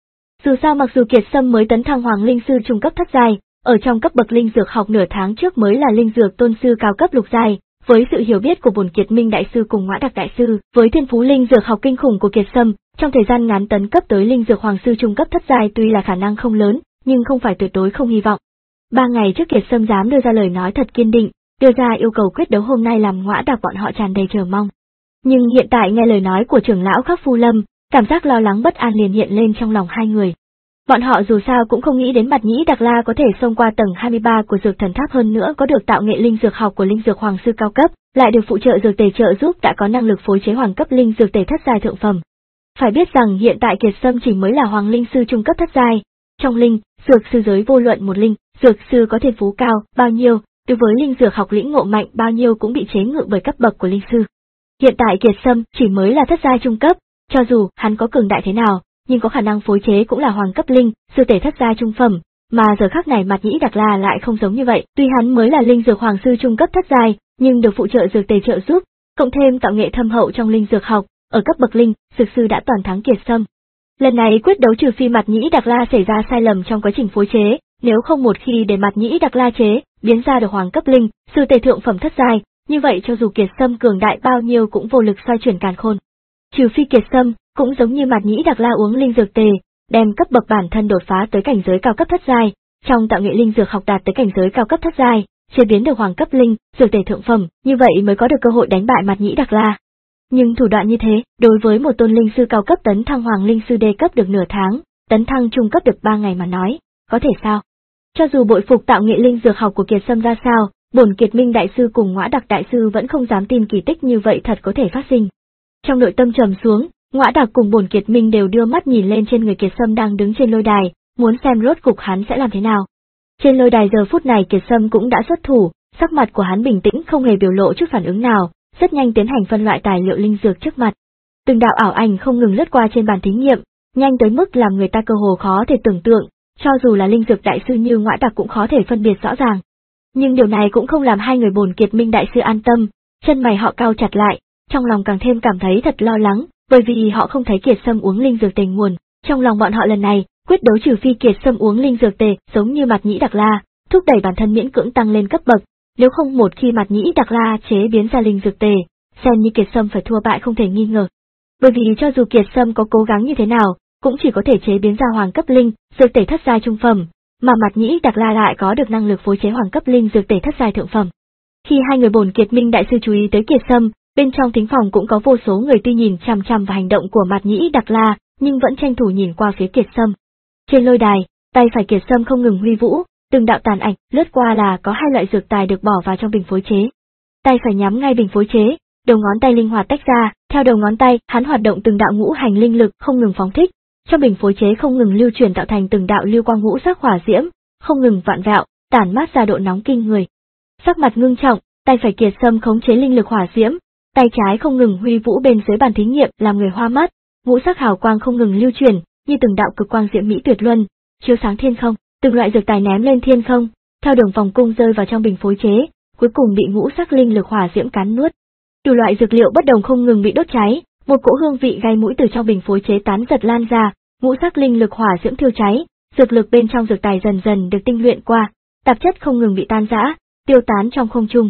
Dù sao mặc dù Kiệt Sâm mới tấn thăng Hoàng Linh Sư trung cấp thất giai, ở trong cấp bậc linh dược học nửa tháng trước mới là linh dược tôn sư cao cấp lục giai, với sự hiểu biết của Bổn Kiệt Minh đại sư cùng Ngõa Đặc đại sư, với thiên phú linh dược học kinh khủng của Kiệt Sâm, trong thời gian ngắn tấn cấp tới linh dược hoàng sư trung cấp thất giai tuy là khả năng không lớn, nhưng không phải tuyệt đối không hy vọng. Ba ngày trước Kiệt Sâm dám đưa ra lời nói thật kiên định, đưa ra yêu cầu quyết đấu hôm nay làm Ngõa Đặc bọn họ tràn đầy chờ mong. Nhưng hiện tại nghe lời nói của trưởng lão Khắc Phu Lâm, cảm giác lo lắng bất an liền hiện lên trong lòng hai người. Bọn họ dù sao cũng không nghĩ đến Mạt Nhĩ Đặc La có thể xông qua tầng hai mươi ba của dược thần tháp, hơn nữa có được tạo nghệ linh dược học của linh dược hoàng sư cao cấp, lại được phụ trợ dược tề trợ giúp đã có năng lực phối chế hoàng cấp linh dược tề thất giai thượng phẩm. Phải biết rằng hiện tại Kiệt Sâm chỉ mới là hoàng linh sư trung cấp thất giai, trong linh, dược sư giới vô luận một linh, dược sư có thiên phú cao bao nhiêu, đối với linh dược học lĩnh ngộ mạnh bao nhiêu cũng bị chế ngự bởi cấp bậc của linh sư. Hiện tại Kiệt Sâm chỉ mới là thất giai trung cấp, cho dù hắn có cường đại thế nào, nhưng có khả năng phối chế cũng là hoàng cấp linh, sư tể thất giai trung phẩm, mà giờ khắc này Mạt Nhĩ Đặc La lại không giống như vậy, tuy hắn mới là linh dược hoàng sư trung cấp thất giai, nhưng được phụ trợ dược tề trợ giúp, cộng thêm tạo nghệ thâm hậu trong linh dược học, ở cấp bậc linh, dược sư đã toàn thắng Kiệt Sâm. Lần này quyết đấu trừ phi Mạt Nhĩ Đặc La xảy ra sai lầm trong quá trình phối chế, nếu không một khi để Mạt Nhĩ Đặc La chế, biến ra được hoàng cấp linh, sư tề thượng phẩm thất giai, như vậy cho dù Kiệt Sâm cường đại bao nhiêu cũng vô lực xoay chuyển càn khôn. Trừ phi Kiệt Sâm cũng giống như Mạt Nhĩ Đặc La uống linh dược tề, đem cấp bậc bản thân đột phá tới cảnh giới cao cấp thất giai, trong tạo nghệ linh dược học đạt tới cảnh giới cao cấp thất giai, chế biến được hoàng cấp linh, dược tề thượng phẩm, như vậy mới có được cơ hội đánh bại Mạt Nhĩ Đặc La. Nhưng thủ đoạn như thế, đối với một tôn linh sư cao cấp tấn thăng hoàng linh sư đê cấp được nửa tháng, tấn thăng trung cấp được ba ngày mà nói, có thể sao? Cho dù bội phục tạo nghệ linh dược học của Kiệt Sâm ra sao, Bổn Kiệt Minh đại sư cùng Ngõa Đặc đại sư vẫn không dám tin kỳ tích như vậy thật có thể phát sinh. Trong nội tâm trầm xuống, Ngõa Đặc cùng Bổn Kiệt Minh đều đưa mắt nhìn lên trên người Kiệt Sâm đang đứng trên lôi đài, muốn xem rốt cục hắn sẽ làm thế nào. Trên lôi đài giờ phút này Kiệt Sâm cũng đã xuất thủ, sắc mặt của hắn bình tĩnh không hề biểu lộ chút phản ứng nào, rất nhanh tiến hành phân loại tài liệu linh dược trước mặt. Từng đạo ảo ảnh không ngừng lướt qua trên bàn thí nghiệm, nhanh tới mức làm người ta cơ hồ khó thể tưởng tượng, cho dù là linh dược đại sư như Ngõa Đặc cũng khó thể phân biệt rõ ràng. Nhưng điều này cũng không làm hai người Bổn Kiệt Minh đại sư an tâm, chân mày họ cau chặt lại, trong lòng càng thêm cảm thấy thật lo lắng, bởi vì họ không thấy Kiệt Sâm uống linh dược tề nguồn. Trong lòng bọn họ lần này, quyết đấu trừ phi Kiệt Sâm uống linh dược tề, giống như Mạt Nhĩ Đặc La, thúc đẩy bản thân miễn cưỡng tăng lên cấp bậc, nếu không một khi Mạt Nhĩ Đặc La chế biến ra linh dược tề, xem như Kiệt Sâm phải thua bại không thể nghi ngờ. Bởi vì cho dù Kiệt Sâm có cố gắng như thế nào, cũng chỉ có thể chế biến ra hoàng cấp linh, dược tề thất giai trung phẩm, mà Mạt Nhĩ Đặc La lại có được năng lực phối chế hoàng cấp linh dược tề thất giai thượng phẩm. Khi hai người Bổn Kiệt Minh đại sư chú ý tới Kiệt Sâm, bên trong thính phòng cũng có vô số người tuy nhìn chằm chằm vào hành động của Mạt Nhĩ Đặc La, nhưng vẫn tranh thủ nhìn qua phía Kiệt Sâm. Trên lôi đài, tay phải Kiệt Sâm không ngừng huy vũ, từng đạo tàn ảnh lướt qua là có hai loại dược tài được bỏ vào trong bình phối chế. Tay phải nhắm ngay bình phối chế, đầu ngón tay linh hoạt tách ra, theo đầu ngón tay, hắn hoạt động từng đạo ngũ hành linh lực không ngừng phóng thích, trong bình phối chế không ngừng lưu chuyển tạo thành từng đạo lưu quang ngũ sắc hỏa diễm, không ngừng vạn vẹo, tản mát ra độ nóng kinh người. Sắc mặt ngưng trọng, tay phải Kiệt Sâm khống chế linh lực hỏa diễm, tay trái không ngừng huy vũ bên dưới bàn thí nghiệm làm người hoa mắt, ngũ sắc hào quang không ngừng lưu chuyển, như từng đạo cực quang diễm mỹ tuyệt luân, chiếu sáng thiên không, từng loại dược tài ném lên thiên không, theo đường vòng cung rơi vào trong bình phối chế, cuối cùng bị ngũ sắc linh lực hỏa diễm cắn nuốt. Đủ loại dược liệu bất đồng không ngừng bị đốt cháy, một cỗ hương vị gai mũi từ trong bình phối chế tán giật lan ra, ngũ sắc linh lực hỏa diễm thiêu cháy, dược lực bên trong dược tài dần dần được tinh luyện qua, tạp chất không ngừng bị tan rã, tiêu tán trong không trung.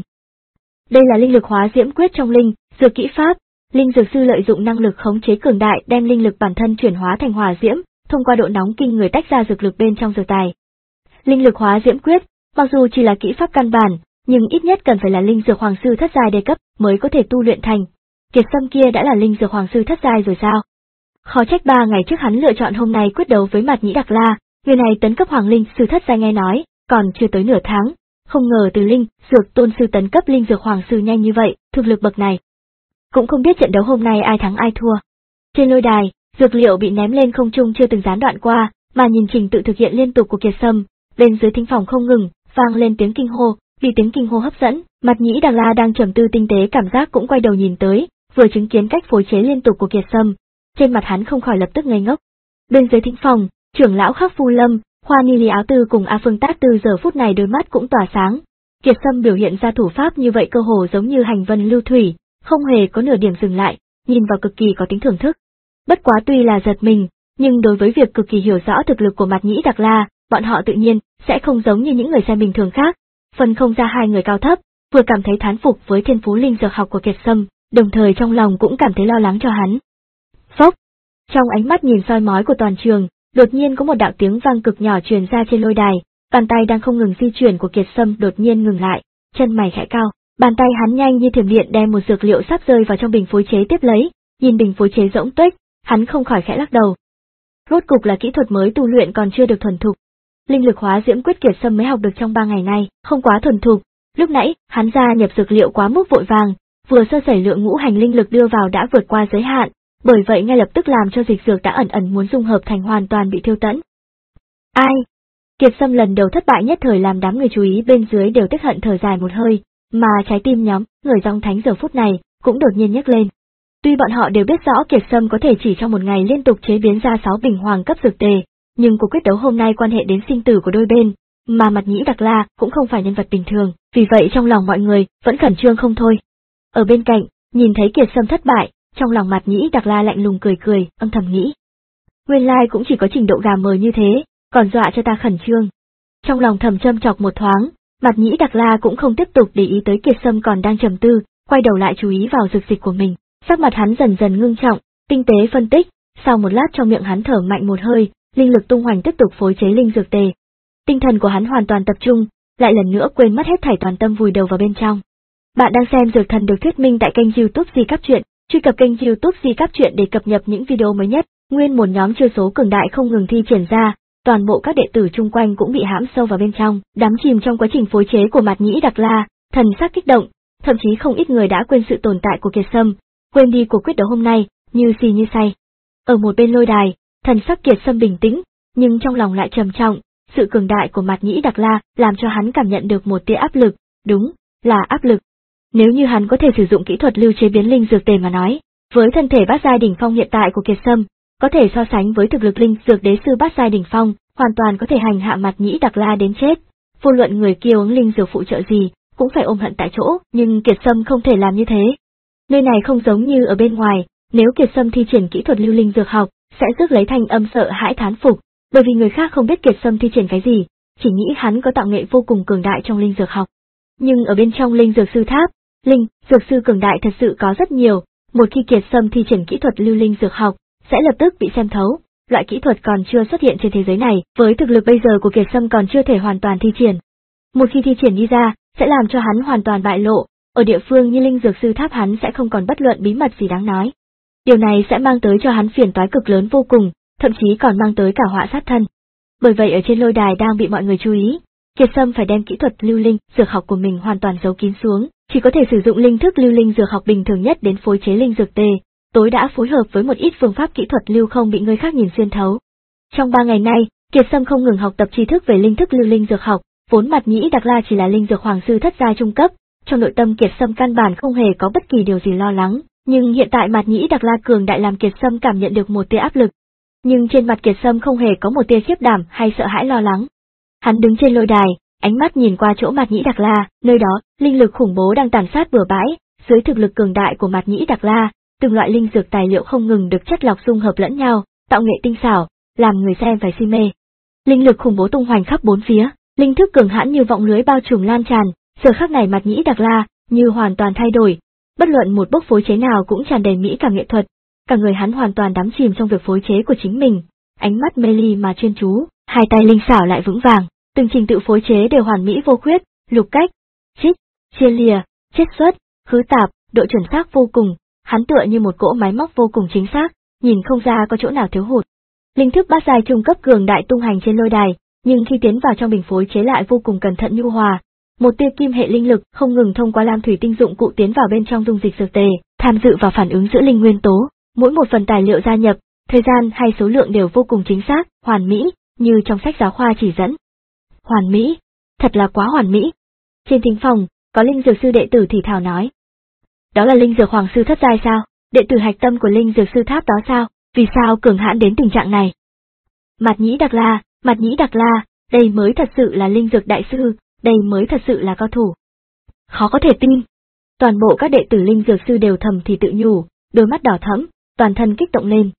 Đây là linh lực hóa diễm quyết trong linh, dược kỹ pháp, linh dược sư lợi dụng năng lực khống chế cường đại đem linh lực bản thân chuyển hóa thành hỏa diễm, thông qua độ nóng kinh người tách ra dược lực bên trong dược tài. Linh lực hóa diễm quyết, mặc dù chỉ là kỹ pháp căn bản, nhưng ít nhất cần phải là linh dược hoàng sư thất giai đề cấp mới có thể tu luyện thành. Kiệt Sâm kia đã là linh dược hoàng sư thất giai rồi sao? Khó trách ba ngày trước hắn lựa chọn hôm nay quyết đấu với Mạt Nhĩ Đặc La, người này tấn cấp hoàng linh sư thất giai nghe nói, còn chưa tới nửa tháng, không ngờ từ linh dược tôn sư tấn cấp linh dược hoàng sư nhanh như vậy, thực lực bậc này. Cũng không biết trận đấu hôm nay ai thắng ai thua. Trên lôi đài, dược liệu bị ném lên không trung chưa từng gián đoạn qua, mà nhìn trình tự thực hiện liên tục của Kiệt Sâm, bên dưới thính phòng không ngừng vang lên tiếng kinh hô, vì tiếng kinh hô hấp dẫn, Mạt Nhĩ Đặc La đang trầm tư tinh tế cảm giác cũng quay đầu nhìn tới, vừa chứng kiến cách phối chế liên tục của Kiệt Sâm, trên mặt hắn không khỏi lập tức ngây ngốc. Bên dưới thính phòng, trưởng lão Khắc Phu Lâm, Hoa Ni Lý Áo Tư cùng A Phương Tát Tư giờ phút này đôi mắt cũng tỏa sáng. Kiệt Sâm biểu hiện ra thủ pháp như vậy cơ hồ giống như hành vân lưu thủy, không hề có nửa điểm dừng lại, nhìn vào cực kỳ có tính thưởng thức. Bất quá tuy là giật mình, nhưng đối với việc cực kỳ hiểu rõ thực lực của Mạt Nhĩ Đặc La, bọn họ tự nhiên sẽ không giống như những người xem bình thường khác, phân không ra hai người cao thấp, vừa cảm thấy thán phục với thiên phú linh dược học của Kiệt Sâm, đồng thời trong lòng cũng cảm thấy lo lắng cho hắn. Phốc! Trong ánh mắt nhìn soi mói của toàn trường, đột nhiên có một đạo tiếng vang cực nhỏ truyền ra trên lôi đài, bàn tay đang không ngừng di chuyển của Kiệt Sâm đột nhiên ngừng lại, chân mày khẽ cau, bàn tay hắn nhanh như thiểm điện đem một dược liệu sắp rơi vào trong bình phối chế tiếp lấy, nhìn bình phối chế rỗng tuếch, hắn không khỏi khẽ lắc đầu. Rốt cục là kỹ thuật mới tu luyện còn chưa được thuần thục. Linh lực hóa diễm quyết Kiệt Sâm mới học được trong ba ngày nay, không quá thuần thục. Lúc nãy, hắn gia nhập dược liệu quá mức vội vàng, vừa sơ sẩy lượng ngũ hành linh lực đưa vào đã vượt qua giới hạn, bởi vậy ngay lập tức làm cho dịch dược đã ẩn ẩn muốn dung hợp thành hoàn toàn bị thiêu tẫn. Ai? Kiệt Sâm lần đầu thất bại nhất thời làm đám người chú ý bên dưới đều tiếc hận thở dài một hơi, mà trái tim nhóm người dòng thánh giờ phút này cũng đột nhiên nhấc lên. Tuy bọn họ đều biết rõ Kiệt Sâm có thể chỉ trong một ngày liên tục chế biến ra sáu bình hoàng cấp dược tề, nhưng cuộc quyết đấu hôm nay quan hệ đến sinh tử của đôi bên, mà Mạt Nhĩ Đặc La cũng không phải nhân vật bình thường, vì vậy trong lòng mọi người vẫn khẩn trương không thôi. Ở bên cạnh, nhìn thấy Kiệt Sâm thất bại, trong lòng Mạt Nhĩ Đặc La lạnh lùng cười cười, âm thầm nghĩ. Nguyên lai cũng chỉ có trình độ gà mờ như thế, còn dọa cho ta khẩn trương. Trong lòng thầm châm chọc một thoáng, Mạt Nhĩ Đặc La cũng không tiếp tục để ý tới Kiệt Sâm còn đang trầm tư, quay đầu lại chú ý vào dược dịch của mình. Sắc mặt hắn dần dần ngưng trọng, tinh tế phân tích, sau một lát trong miệng hắn thở mạnh một hơi, linh lực tung hoành tiếp tục phối chế linh dược tề. Tinh thần của hắn hoàn toàn tập trung, lại lần nữa quên mất hết thảy toàn tâm vùi đầu vào bên trong. Bạn đang xem Dược Thần được thuyết minh tại kênh YouTube Di Cáp Truyện, truy cập kênh YouTube Di Cáp Truyện để cập nhật những video mới nhất. Nguyên một nhóm chiêu số cường đại không ngừng thi triển ra, toàn bộ các đệ tử chung quanh cũng bị hãm sâu vào bên trong, đắm chìm trong quá trình phối chế của Mạt Nhĩ Đặc La, thần sắc kích động, thậm chí không ít người đã quên sự tồn tại của Kiệt Sâm, quên đi cuộc quyết đấu hôm nay, như xì như say. Ở một bên lôi đài, thần sắc Kiệt Sâm bình tĩnh, nhưng trong lòng lại trầm trọng, sự cường đại của Mạt Nhĩ Đặc La làm cho hắn cảm nhận được một tia áp lực, đúng, là áp lực. Nếu như hắn có thể sử dụng kỹ thuật lưu chế biến linh dược tề mà nói, với thân thể bát giai đỉnh phong hiện tại của Kiệt Sâm, có thể so sánh với thực lực linh dược đế sư bát giai đỉnh phong, hoàn toàn có thể hành hạ Mạt Nhĩ Đặc La đến chết. Vô luận người kia uống linh dược phụ trợ gì, cũng phải ôm hận tại chỗ, nhưng Kiệt Sâm không thể làm như thế. Nơi này không giống như ở bên ngoài, nếu Kiệt Sâm thi triển kỹ thuật lưu linh dược học, sẽ rước lấy thanh âm sợ hãi thán phục, bởi vì người khác không biết Kiệt Sâm thi triển cái gì, chỉ nghĩ hắn có tạo nghệ vô cùng cường đại trong linh dược học. Nhưng ở bên trong linh dược sư tháp, linh dược sư cường đại thật sự có rất nhiều, một khi Kiệt Sâm thi triển kỹ thuật lưu linh dược học, sẽ lập tức bị xem thấu. Loại kỹ thuật còn chưa xuất hiện trên thế giới này, với thực lực bây giờ của Kiệt Sâm còn chưa thể hoàn toàn thi triển. Một khi thi triển đi ra, sẽ làm cho hắn hoàn toàn bại lộ, ở địa phương như linh dược sư tháp hắn sẽ không còn bất luận bí mật gì đáng nói. Điều này sẽ mang tới cho hắn phiền toái cực lớn vô cùng, thậm chí còn mang tới cả họa sát thân. Bởi vậy ở trên lôi đài đang bị mọi người chú ý, Kiệt Sâm phải đem kỹ thuật lưu linh dược học của mình hoàn toàn giấu kín xuống, chỉ có thể sử dụng linh thức lưu linh dược học bình thường nhất đến phối chế linh dược tề, tối đã phối hợp với một ít phương pháp kỹ thuật lưu không bị người khác nhìn xuyên thấu. Trong ba ngày nay, Kiệt Sâm không ngừng học tập tri thức về linh thức lưu linh dược học, vốn Mạt Nhĩ Đặc La chỉ là linh dược hoàng sư thất giai trung cấp, trong nội tâm Kiệt Sâm căn bản không hề có bất kỳ điều gì lo lắng, nhưng hiện tại Mạt Nhĩ Đặc La cường đại làm Kiệt Sâm cảm nhận được một tia áp lực. Nhưng trên mặt Kiệt Sâm không hề có một tia khiếp đảm hay sợ hãi lo lắng. Hắn đứng trên lôi đài, ánh mắt nhìn qua chỗ Mạt Nhĩ Đặc La, nơi đó, linh lực khủng bố đang tàn sát bừa bãi, dưới thực lực cường đại của Mạt Nhĩ Đặc La, từng loại linh dược tài liệu không ngừng được chất lọc dung hợp lẫn nhau, tạo nghệ tinh xảo, làm người xem phải si mê. Linh lực khủng bố tung hoành khắp bốn phía, linh thức cường hãn như vọng lưới bao trùm lan tràn, giờ khắc này Mạt Nhĩ Đặc La như hoàn toàn thay đổi, bất luận một bước phối chế nào cũng tràn đầy mỹ cảm nghệ thuật, cả người hắn hoàn toàn đắm chìm trong việc phối chế của chính mình, ánh mắt mê ly mà chuyên chú, hai tay linh xảo lại vững vàng, từng trình tự phối chế đều hoàn mỹ vô khuyết, lục cách, trích, chia lìa, chiết xuất, khứ tạp, độ chuẩn xác vô cùng, hắn tựa như một cỗ máy móc vô cùng chính xác, nhìn không ra có chỗ nào thiếu hụt. Linh thức bát giai trung cấp cường đại tung hành trên lôi đài, nhưng khi tiến vào trong bình phối chế lại vô cùng cẩn thận nhu hòa. Một tia kim hệ linh lực không ngừng thông qua lam thủy tinh dụng cụ tiến vào bên trong dung dịch dược tề, tham dự vào phản ứng giữa linh nguyên tố, mỗi một phần tài liệu gia nhập, thời gian hay số lượng đều vô cùng chính xác, hoàn mỹ, như trong sách giáo khoa chỉ dẫn. Hoàn mỹ, thật là quá hoàn mỹ. Trên thính phòng, có linh dược sư đệ tử thì thào nói. Đó là linh dược hoàng sư thất giai sao? Đệ tử hạch tâm của linh dược sư tháp đó sao? Vì sao cường hãn đến tình trạng này? Mạt Nhĩ Đặc La, Mạt Nhĩ Đặc La, đây mới thật sự là linh dược đại sư, đây mới thật sự là cao thủ. Khó có thể tin. Toàn bộ các đệ tử linh dược sư đều thầm thì tự nhủ, đôi mắt đỏ thẫm, toàn thân kích động lên.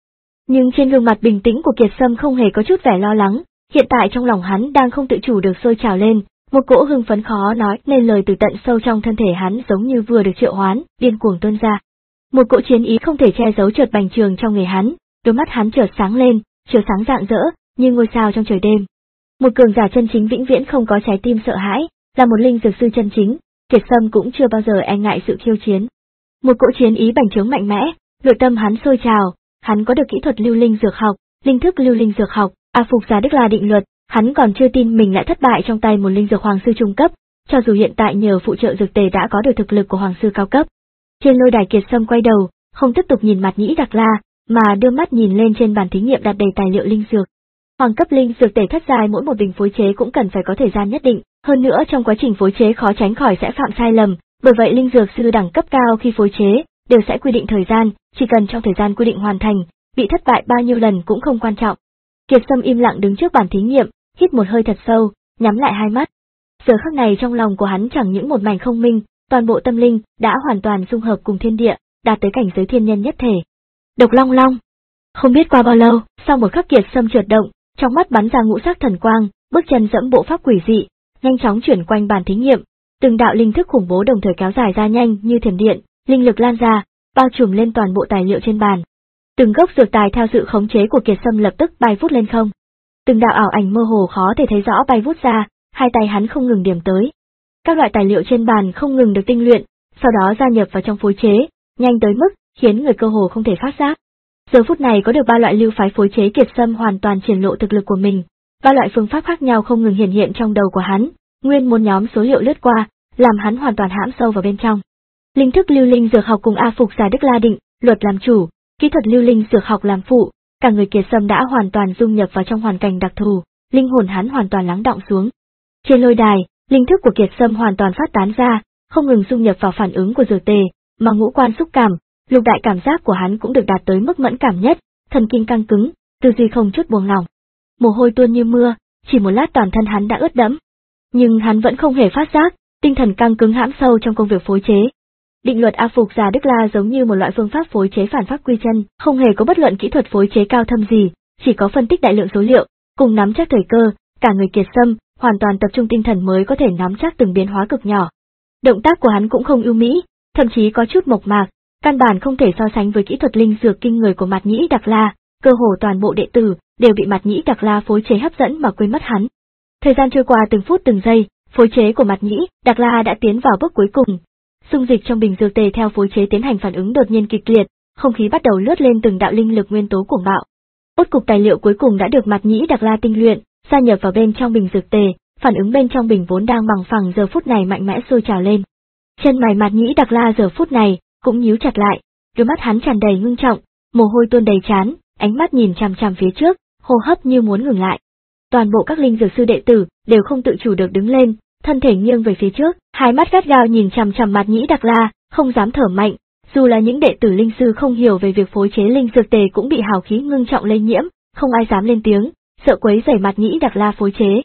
Nhưng trên gương mặt bình tĩnh của Kiệt Sâm không hề có chút vẻ lo lắng, hiện tại trong lòng hắn đang không tự chủ được sôi trào lên, một cỗ hưng phấn khó nói nên lời từ tận sâu trong thân thể hắn giống như vừa được triệu hoán, điên cuồng tuôn ra. Một cỗ chiến ý không thể che giấu chợt bành trường trong người hắn, đôi mắt hắn chợt sáng lên, chiếu sáng rạng rỡ, như ngôi sao trong trời đêm. Một cường giả chân chính vĩnh viễn không có trái tim sợ hãi, là một linh dược sư chân chính, Kiệt Sâm cũng chưa bao giờ e ngại sự khiêu chiến. Một cỗ chiến ý bành trướng mạnh mẽ, nội tâm hắn sôi trào, hắn có được kỹ thuật lưu linh dược học, linh thức lưu linh dược học, A Phục Giả Đức La định luật, hắn còn chưa tin mình lại thất bại trong tay một linh dược hoàng sư trung cấp, cho dù hiện tại nhờ phụ trợ dược tề đã có được thực lực của hoàng sư cao cấp. Trên lôi đài Kiệt Sâm quay đầu, không tiếp tục nhìn Mạt Nhĩ Đặc La, mà đưa mắt nhìn lên trên bàn thí nghiệm đặt đầy tài liệu linh dược. Hoàng cấp linh dược tề thất giai mỗi một bình phối chế cũng cần phải có thời gian nhất định, hơn nữa trong quá trình phối chế khó tránh khỏi sẽ phạm sai lầm, bởi vậy linh dược sư đẳng cấp cao khi phối chế đều sẽ quy định thời gian, chỉ cần trong thời gian quy định hoàn thành, bị thất bại bao nhiêu lần cũng không quan trọng. Kiệt Sâm im lặng đứng trước bàn thí nghiệm, hít một hơi thật sâu, nhắm lại hai mắt. Giờ khắc này trong lòng của hắn chẳng những một mảnh không minh, toàn bộ tâm linh đã hoàn toàn dung hợp cùng thiên địa, đạt tới cảnh giới thiên nhân nhất thể. Độc Long Long. Không biết qua bao lâu, sau một khắc Kiệt Sâm chợt động, trong mắt bắn ra ngũ sắc thần quang, bước chân dẫm bộ pháp quỷ dị, nhanh chóng chuyển quanh bàn thí nghiệm, từng đạo linh thức khủng bố đồng thời kéo dài ra nhanh như thiểm điện, linh lực lan ra, bao trùm lên toàn bộ tài liệu trên bàn. Từng gốc dược tài theo sự khống chế của Kiệt Sâm lập tức bay vút lên không. Từng đạo ảo ảnh mơ hồ khó thể thấy rõ bay vút ra, hai tay hắn không ngừng điểm tới. Các loại tài liệu trên bàn không ngừng được tinh luyện, sau đó gia nhập vào trong phối chế, nhanh tới mức khiến người cơ hồ không thể phát giác. Giờ phút này có được ba loại lưu phái phối chế, Kiệt Sâm hoàn toàn triển lộ thực lực của mình. Ba loại phương pháp khác nhau không ngừng hiển hiện trong đầu của hắn, nguyên một nhóm số liệu lướt qua, làm hắn hoàn toàn hãm sâu vào bên trong. Linh thức lưu linh dược học cùng A Phục Giả Đức La định luật làm chủ, kỹ thuật lưu linh dược học làm phụ, cả người Kiệt Sâm đã hoàn toàn dung nhập vào trong hoàn cảnh đặc thù, linh hồn hắn hoàn toàn lắng đọng xuống. Trên lôi đài, linh thức của Kiệt Sâm hoàn toàn phát tán ra, không ngừng dung nhập vào phản ứng của dược tề, mà ngũ quan xúc cảm, lục đại cảm giác của hắn cũng được đạt tới mức mẫn cảm nhất, thần kinh căng cứng, tư duy không chút buông lỏng. Mồ hôi tuôn như mưa, chỉ một lát toàn thân hắn đã ướt đẫm. Nhưng hắn vẫn không hề phát giác, tinh thần căng cứng hãm sâu trong công việc phối chế. Định luật A Phục Giả Đức La giống như một loại phương pháp phối chế phản pháp quy chân, không hề có bất luận kỹ thuật phối chế cao thâm gì, chỉ có phân tích đại lượng số liệu, cùng nắm chắc thời cơ, cả người Kiệt Sâm hoàn toàn tập trung tinh thần mới có thể nắm chắc từng biến hóa cực nhỏ. Động tác của hắn cũng không ưu mỹ, thậm chí có chút mộc mạc, căn bản không thể so sánh với kỹ thuật linh dược kinh người của Mạt Nhĩ Đặc La, cơ hồ toàn bộ đệ tử đều bị Mạt Nhĩ Đặc La phối chế hấp dẫn mà quên mất hắn. Thời gian trôi qua từng phút từng giây, phối chế của Mạt Nhĩ Đặc La đã tiến vào bước cuối cùng. Dung dịch trong bình dược tề theo phối chế tiến hành phản ứng đột nhiên kịch liệt, không khí bắt đầu lướt lên từng đạo linh lực nguyên tố cuồng bạo. Ốt cục tài liệu cuối cùng đã được Mạt Nhĩ Đặc La tinh luyện, gia nhập vào bên trong bình dược tề, phản ứng bên trong bình vốn đang bằng phẳng giờ phút này mạnh mẽ sôi trào lên. Chân mày Mạt Nhĩ Đặc La giờ phút này cũng nhíu chặt lại, đôi mắt hắn tràn đầy ngưng trọng, mồ hôi tuôn đầy trán, ánh mắt nhìn chằm chằm phía trước, hô hấp như muốn ngừng lại. Toàn bộ các linh dược sư đệ tử đều không tự chủ được đứng lên, thân thể nghiêng về phía trước, hai mắt gắt gao nhìn chằm chằm Mạt Nhĩ Đặc La, không dám thở mạnh. Dù là những đệ tử linh sư không hiểu về việc phối chế linh dược tề cũng bị hào khí ngưng trọng lây nhiễm, không ai dám lên tiếng, sợ quấy rầy Mạt Nhĩ Đặc La phối chế.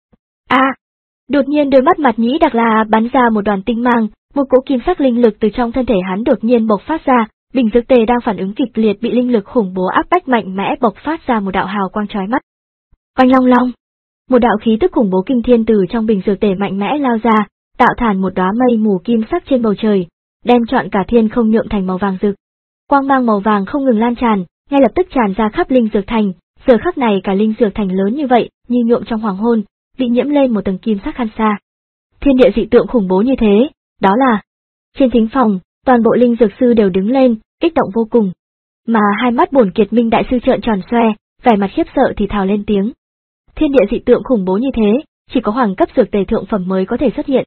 A! À, đột nhiên đôi mắt Mạt Nhĩ Đặc La bắn ra một đoàn tinh mang, một cỗ kim sắc linh lực từ trong thân thể hắn đột nhiên bộc phát ra, bình dược tề đang phản ứng kịch liệt bị linh lực khủng bố áp bách mạnh mẽ bộc phát ra một đạo hào quang chói mắt. Oanh long long! Một đạo khí tức khủng bố kinh thiên từ trong bình dược tề mạnh mẽ lao ra, tạo thành một đóa mây mù kim sắc trên bầu trời, đem trọn cả thiên không nhuộm thành màu vàng rực. Quang mang màu vàng không ngừng lan tràn, ngay lập tức tràn ra khắp linh dược thành, giờ khắc này cả linh dược thành lớn như vậy, như nhuộm trong hoàng hôn, bị nhiễm lên một tầng kim sắc khăn xa. Thiên địa dị tượng khủng bố như thế, đó là... Trên thính phòng, toàn bộ linh dược sư đều đứng lên, kích động vô cùng. Mà hai mắt Bổn Kiệt Minh đại sư trợn tròn xoe, vẻ mặt khiếp sợ thì thào lên tiếng. Thiên địa dị tượng khủng bố như thế, chỉ có hoàng cấp dược tề thượng phẩm mới có thể xuất hiện.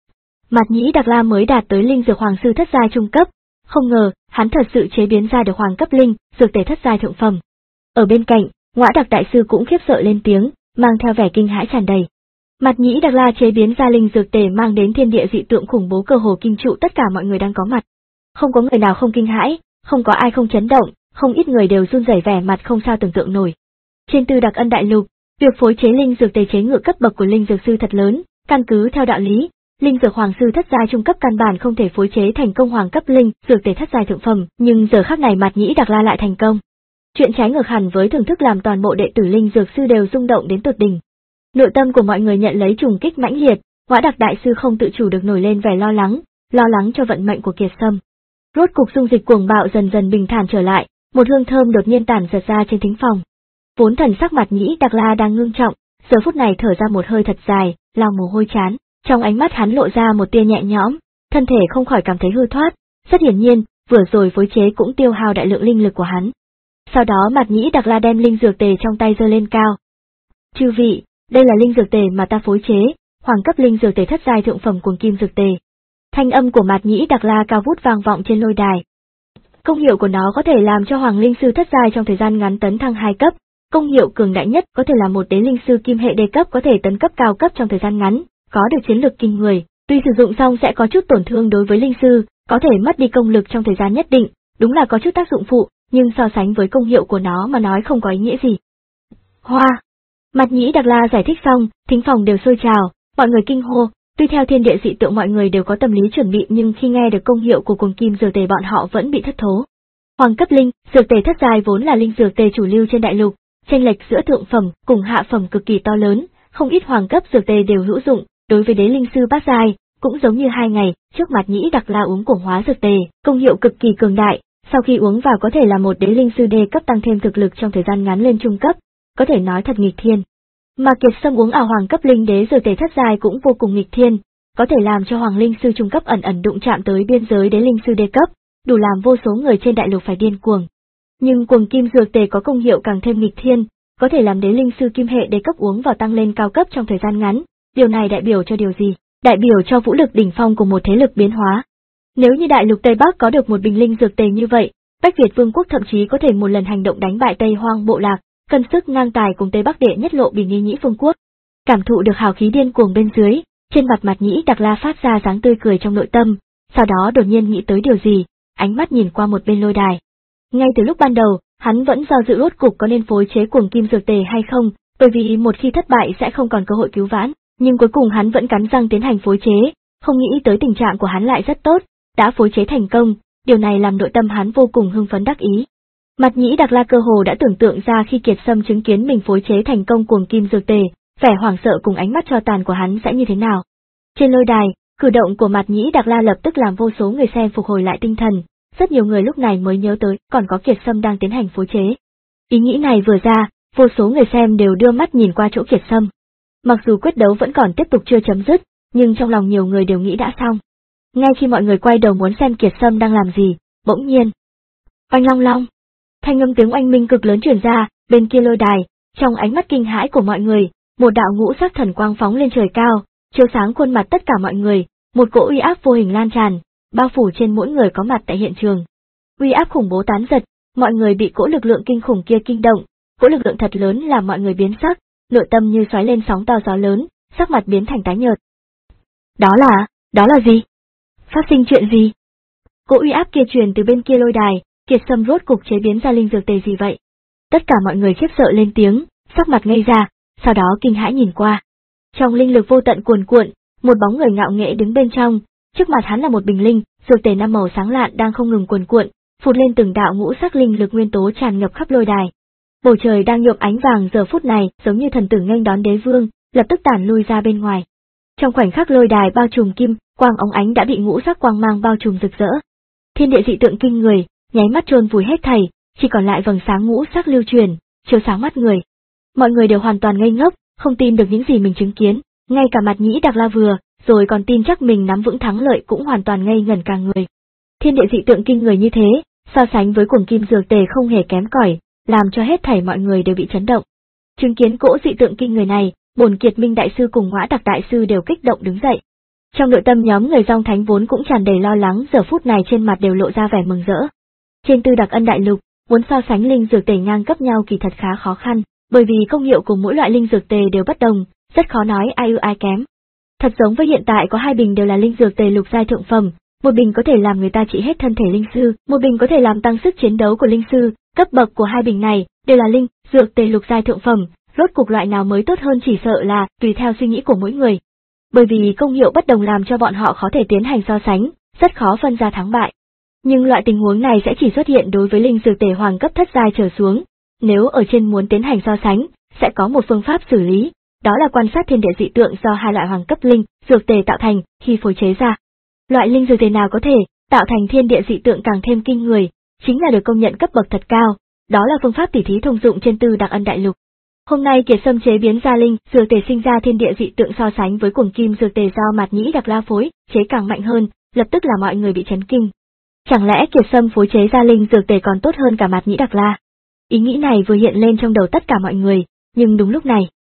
Mạt Nhĩ Đặc La mới đạt tới linh dược hoàng sư thất giai trung cấp, không ngờ, hắn thật sự chế biến ra được hoàng cấp linh, dược tề thất giai thượng phẩm. Ở bên cạnh, Ngõa Đặc đại sư cũng khiếp sợ lên tiếng, mang theo vẻ kinh hãi tràn đầy. Mạt Nhĩ Đặc La chế biến ra linh dược tề mang đến thiên địa dị tượng khủng bố cơ hồ kinh trụ tất cả mọi người đang có mặt. Không có người nào không kinh hãi, không có ai không chấn động, không ít người đều run rẩy vẻ mặt không sao tưởng tượng nổi. Trên Tư Đặc Ân đại lục, việc phối chế linh dược tề chế ngự cấp bậc của linh dược sư thật lớn, căn cứ theo đạo lý, linh dược hoàng sư thất giai trung cấp căn bản không thể phối chế thành công hoàng cấp linh dược tề thất giai thượng phẩm, nhưng giờ khắc này Mạt Nhĩ Đặc La lại thành công. Chuyện trái ngược hẳn với thưởng thức làm toàn bộ đệ tử linh dược sư đều rung động đến tột đỉnh. Nội tâm của mọi người nhận lấy trùng kích mãnh liệt, Ngõa Đặc đại sư không tự chủ được nổi lên vẻ lo lắng, lo lắng cho vận mệnh của Kiệt Sâm. Rốt cục dung dịch cuồng bạo dần dần bình thản trở lại, một hương thơm đột nhiên tản giật ra trên thính phòng. Vốn thần sắc Mạt Nhĩ Đặc La đang ngưng trọng, giờ phút này thở ra một hơi thật dài, lau mồ hôi chán, trong ánh mắt hắn lộ ra một tia nhẹ nhõm, thân thể không khỏi cảm thấy hư thoát, rất hiển nhiên, vừa rồi phối chế cũng tiêu hao đại lượng linh lực của hắn. Sau đó Mạt Nhĩ Đặc La đem linh dược tề trong tay giơ lên cao. Chư vị, đây là linh dược tề mà ta phối chế, hoàng cấp linh dược tề thất giai thượng phẩm cuồng kim dược tề. Thanh âm của Mạt Nhĩ Đặc La cao vút vang vọng trên lôi đài. Công hiệu của nó có thể làm cho hoàng linh sư thất giai trong thời gian ngắn tấn thăng hai cấp, công hiệu cường đại nhất có thể là một đế linh sư kim hệ đê cấp có thể tấn cấp cao cấp trong thời gian ngắn, có được chiến lược kinh người, tuy sử dụng xong sẽ có chút tổn thương đối với linh sư, có thể mất đi công lực trong thời gian nhất định, đúng là có chút tác dụng phụ, nhưng so sánh với công hiệu của nó mà nói không có ý nghĩa gì. Hoa! Mạt Nhĩ Đặc La giải thích xong, thính phòng đều sôi trào, mọi người kinh hô, tuy theo thiên địa dị tượng mọi người đều có tâm lý chuẩn bị nhưng khi nghe được công hiệu của cuồng kim dược tề bọn họ vẫn bị thất thố. Hoàng cấp linh, dược tề thất giai vốn là linh dược tề chủ lưu trên đại lục, chênh lệch giữa thượng phẩm cùng hạ phẩm cực kỳ to lớn, không ít hoàng cấp dược tề đều hữu dụng, đối với đế linh sư bát giai, cũng giống như hai ngày trước Mạt Nhĩ Đặc La uống cuồng hóa dược tề, công hiệu cực kỳ cường đại, sau khi uống vào có thể là một đế linh sư đê cấp tăng thêm thực lực trong thời gian ngắn lên trung cấp, có thể nói thật nghịch thiên. Mà Kiệt Sâm uống ảo hoàng cấp linh đế dược tề thất giai cũng vô cùng nghịch thiên, có thể làm cho hoàng linh sư trung cấp ẩn ẩn đụng chạm tới biên giới đế linh sư đê cấp, đủ làm vô số người trên đại lục phải điên cuồng. Nhưng cuồng kim dược tề có công hiệu càng thêm nghịch thiên, có thể làm đế linh sư kim hệ đế cấp uống vào tăng lên cao cấp trong thời gian ngắn, điều này đại biểu cho điều gì? Đại biểu cho vũ lực đỉnh phong của một thế lực biến hóa. Nếu như đại lục Tây Bắc có được một bình linh dược tề như vậy, Bách Việt Vương quốc thậm chí có thể một lần hành động đánh bại Tây Hoang bộ lạc, cân sức ngang tài cùng Tây Bắc đệ nhất lộ Bỉ Nghi Nhĩ Vương quốc. Cảm thụ được hào khí điên cuồng bên dưới, trên mặt Mạt Nhĩ Đặc La phát ra dáng tươi cười trong nội tâm, sau đó đột nhiên nghĩ tới điều gì, ánh mắt nhìn qua một bên lôi đài. Ngay từ lúc ban đầu, hắn vẫn do dự rốt cục có nên phối chế cuồng kim dược tề hay không, bởi vì một khi thất bại sẽ không còn cơ hội cứu vãn, nhưng cuối cùng hắn vẫn cắn răng tiến hành phối chế, không nghĩ tới tình trạng của hắn lại rất tốt, đã phối chế thành công, điều này làm nội tâm hắn vô cùng hưng phấn đắc ý. Mạt Nhĩ Đặc La cơ hồ đã tưởng tượng ra khi Kiệt Sâm chứng kiến mình phối chế thành công cuồng kim dược tề, vẻ hoảng sợ cùng ánh mắt cho tàn của hắn sẽ như thế nào. Trên lôi đài, cử động của Mạt Nhĩ Đặc La lập tức làm vô số người xem phục hồi lại tinh thần, rất nhiều người lúc này mới nhớ tới còn có Kiệt Sâm đang tiến hành phối chế. Ý nghĩ này vừa ra, vô số người xem đều đưa mắt nhìn qua chỗ Kiệt Sâm. Mặc dù quyết đấu vẫn còn tiếp tục chưa chấm dứt, nhưng trong lòng nhiều người đều nghĩ đã xong. Ngay khi mọi người quay đầu muốn xem Kiệt Sâm đang làm gì, bỗng nhiên, oanh long long, thanh âm tiếng oanh minh cực lớn truyền ra, bên kia lôi đài, trong ánh mắt kinh hãi của mọi người, một đạo ngũ sắc thần quang phóng lên trời cao, chiếu sáng khuôn mặt tất cả mọi người, một cỗ uy áp vô hình lan tràn, bao phủ trên mỗi người có mặt tại hiện trường. Uy áp khủng bố tán giật, mọi người bị cỗ lực lượng kinh khủng kia kinh động, cỗ lực lượng thật lớn làm mọi người biến sắc, nội tâm như xoáy lên sóng to gió lớn, sắc mặt biến thành tái nhợt. Đó là, đó là gì? Phát sinh chuyện gì? Cỗ uy áp kia truyền từ bên kia lôi đài, Kiệt Sâm rốt cục chế biến ra linh dược tề gì vậy? Tất cả mọi người khiếp sợ lên tiếng, sắc mặt ngây ra, sau đó kinh hãi nhìn qua. Trong linh lực vô tận cuồn cuộn, một bóng người ngạo nghễ đứng bên trong, trước mặt hắn là một bình linh, dược tề năm màu sáng lạn đang không ngừng cuồn cuộn, phụt lên từng đạo ngũ sắc linh lực nguyên tố tràn ngập khắp lôi đài. Bầu trời đang nhuộm ánh vàng giờ phút này, giống như thần tử nghênh đón đế vương, lập tức tản lui ra bên ngoài. Trong khoảnh khắc lôi đài bao trùm kim, quang óng ánh đã bị ngũ sắc quang mang bao trùm rực rỡ. Thiên địa dị tượng kinh người, nháy mắt chôn vùi hết thảy, chỉ còn lại vầng sáng ngũ sắc lưu truyền, chiếu sáng mắt người. Mọi người đều hoàn toàn ngây ngốc, không tin được những gì mình chứng kiến, ngay cả Mạt Nhĩ Đặc La vừa, rồi còn tin chắc mình nắm vững thắng lợi cũng hoàn toàn ngây ngẩn cả người. Thiên địa dị tượng kinh người như thế, so sánh với cuồng kim dược tề không hề kém cỏi, làm cho hết thảy mọi người đều bị chấn động. Chứng kiến cỗ dị tượng kinh người này, Bổn Kiệt Minh đại sư cùng Ngõa Đặc đại sư đều kích động đứng dậy. Trong nội tâm nhóm người Dòng Thánh vốn cũng tràn đầy lo lắng, giờ phút này trên mặt đều lộ ra vẻ mừng rỡ. Trên Tư Đặc Ân đại lục, muốn so sánh linh dược tề ngang cấp nhau kỳ thật khá khó khăn, bởi vì công hiệu của mỗi loại linh dược tề đều bất đồng, rất khó nói ai ưu ai kém. Thật giống với hiện tại có hai bình đều là linh dược tề lục giai thượng phẩm, một bình có thể làm người ta trị hết thân thể linh sư, một bình có thể làm tăng sức chiến đấu của linh sư, cấp bậc của hai bình này đều là linh dược tề lục giai thượng phẩm, rốt cục loại nào mới tốt hơn chỉ sợ là tùy theo suy nghĩ của mỗi người. Bởi vì công hiệu bất đồng làm cho bọn họ khó thể tiến hành so sánh, rất khó phân ra thắng bại. Nhưng loại tình huống này sẽ chỉ xuất hiện đối với linh dược tề hoàng cấp thất giai trở xuống. Nếu ở trên muốn tiến hành so sánh, sẽ có một phương pháp xử lý, đó là quan sát thiên địa dị tượng do hai loại hoàng cấp linh dược tề tạo thành khi phối chế ra. Loại linh dược tề nào có thể tạo thành thiên địa dị tượng càng thêm kinh người, chính là được công nhận cấp bậc thật cao, đó là phương pháp tỉ thí thông dụng trên Tư Đặc Ân đại lục. Hôm nay Kiệt Sâm chế biến ra linh dược tề sinh ra thiên địa dị tượng so sánh với cuồng kim dược tề do Mạt Nhĩ Đặc La phối chế càng mạnh hơn, lập tức là mọi người bị chấn kinh. Chẳng lẽ Kiệt Sâm phối chế ra linh dược tề còn tốt hơn cả Mạt Nhĩ Đặc La? Ý nghĩ này vừa hiện lên trong đầu tất cả mọi người, nhưng đúng lúc này.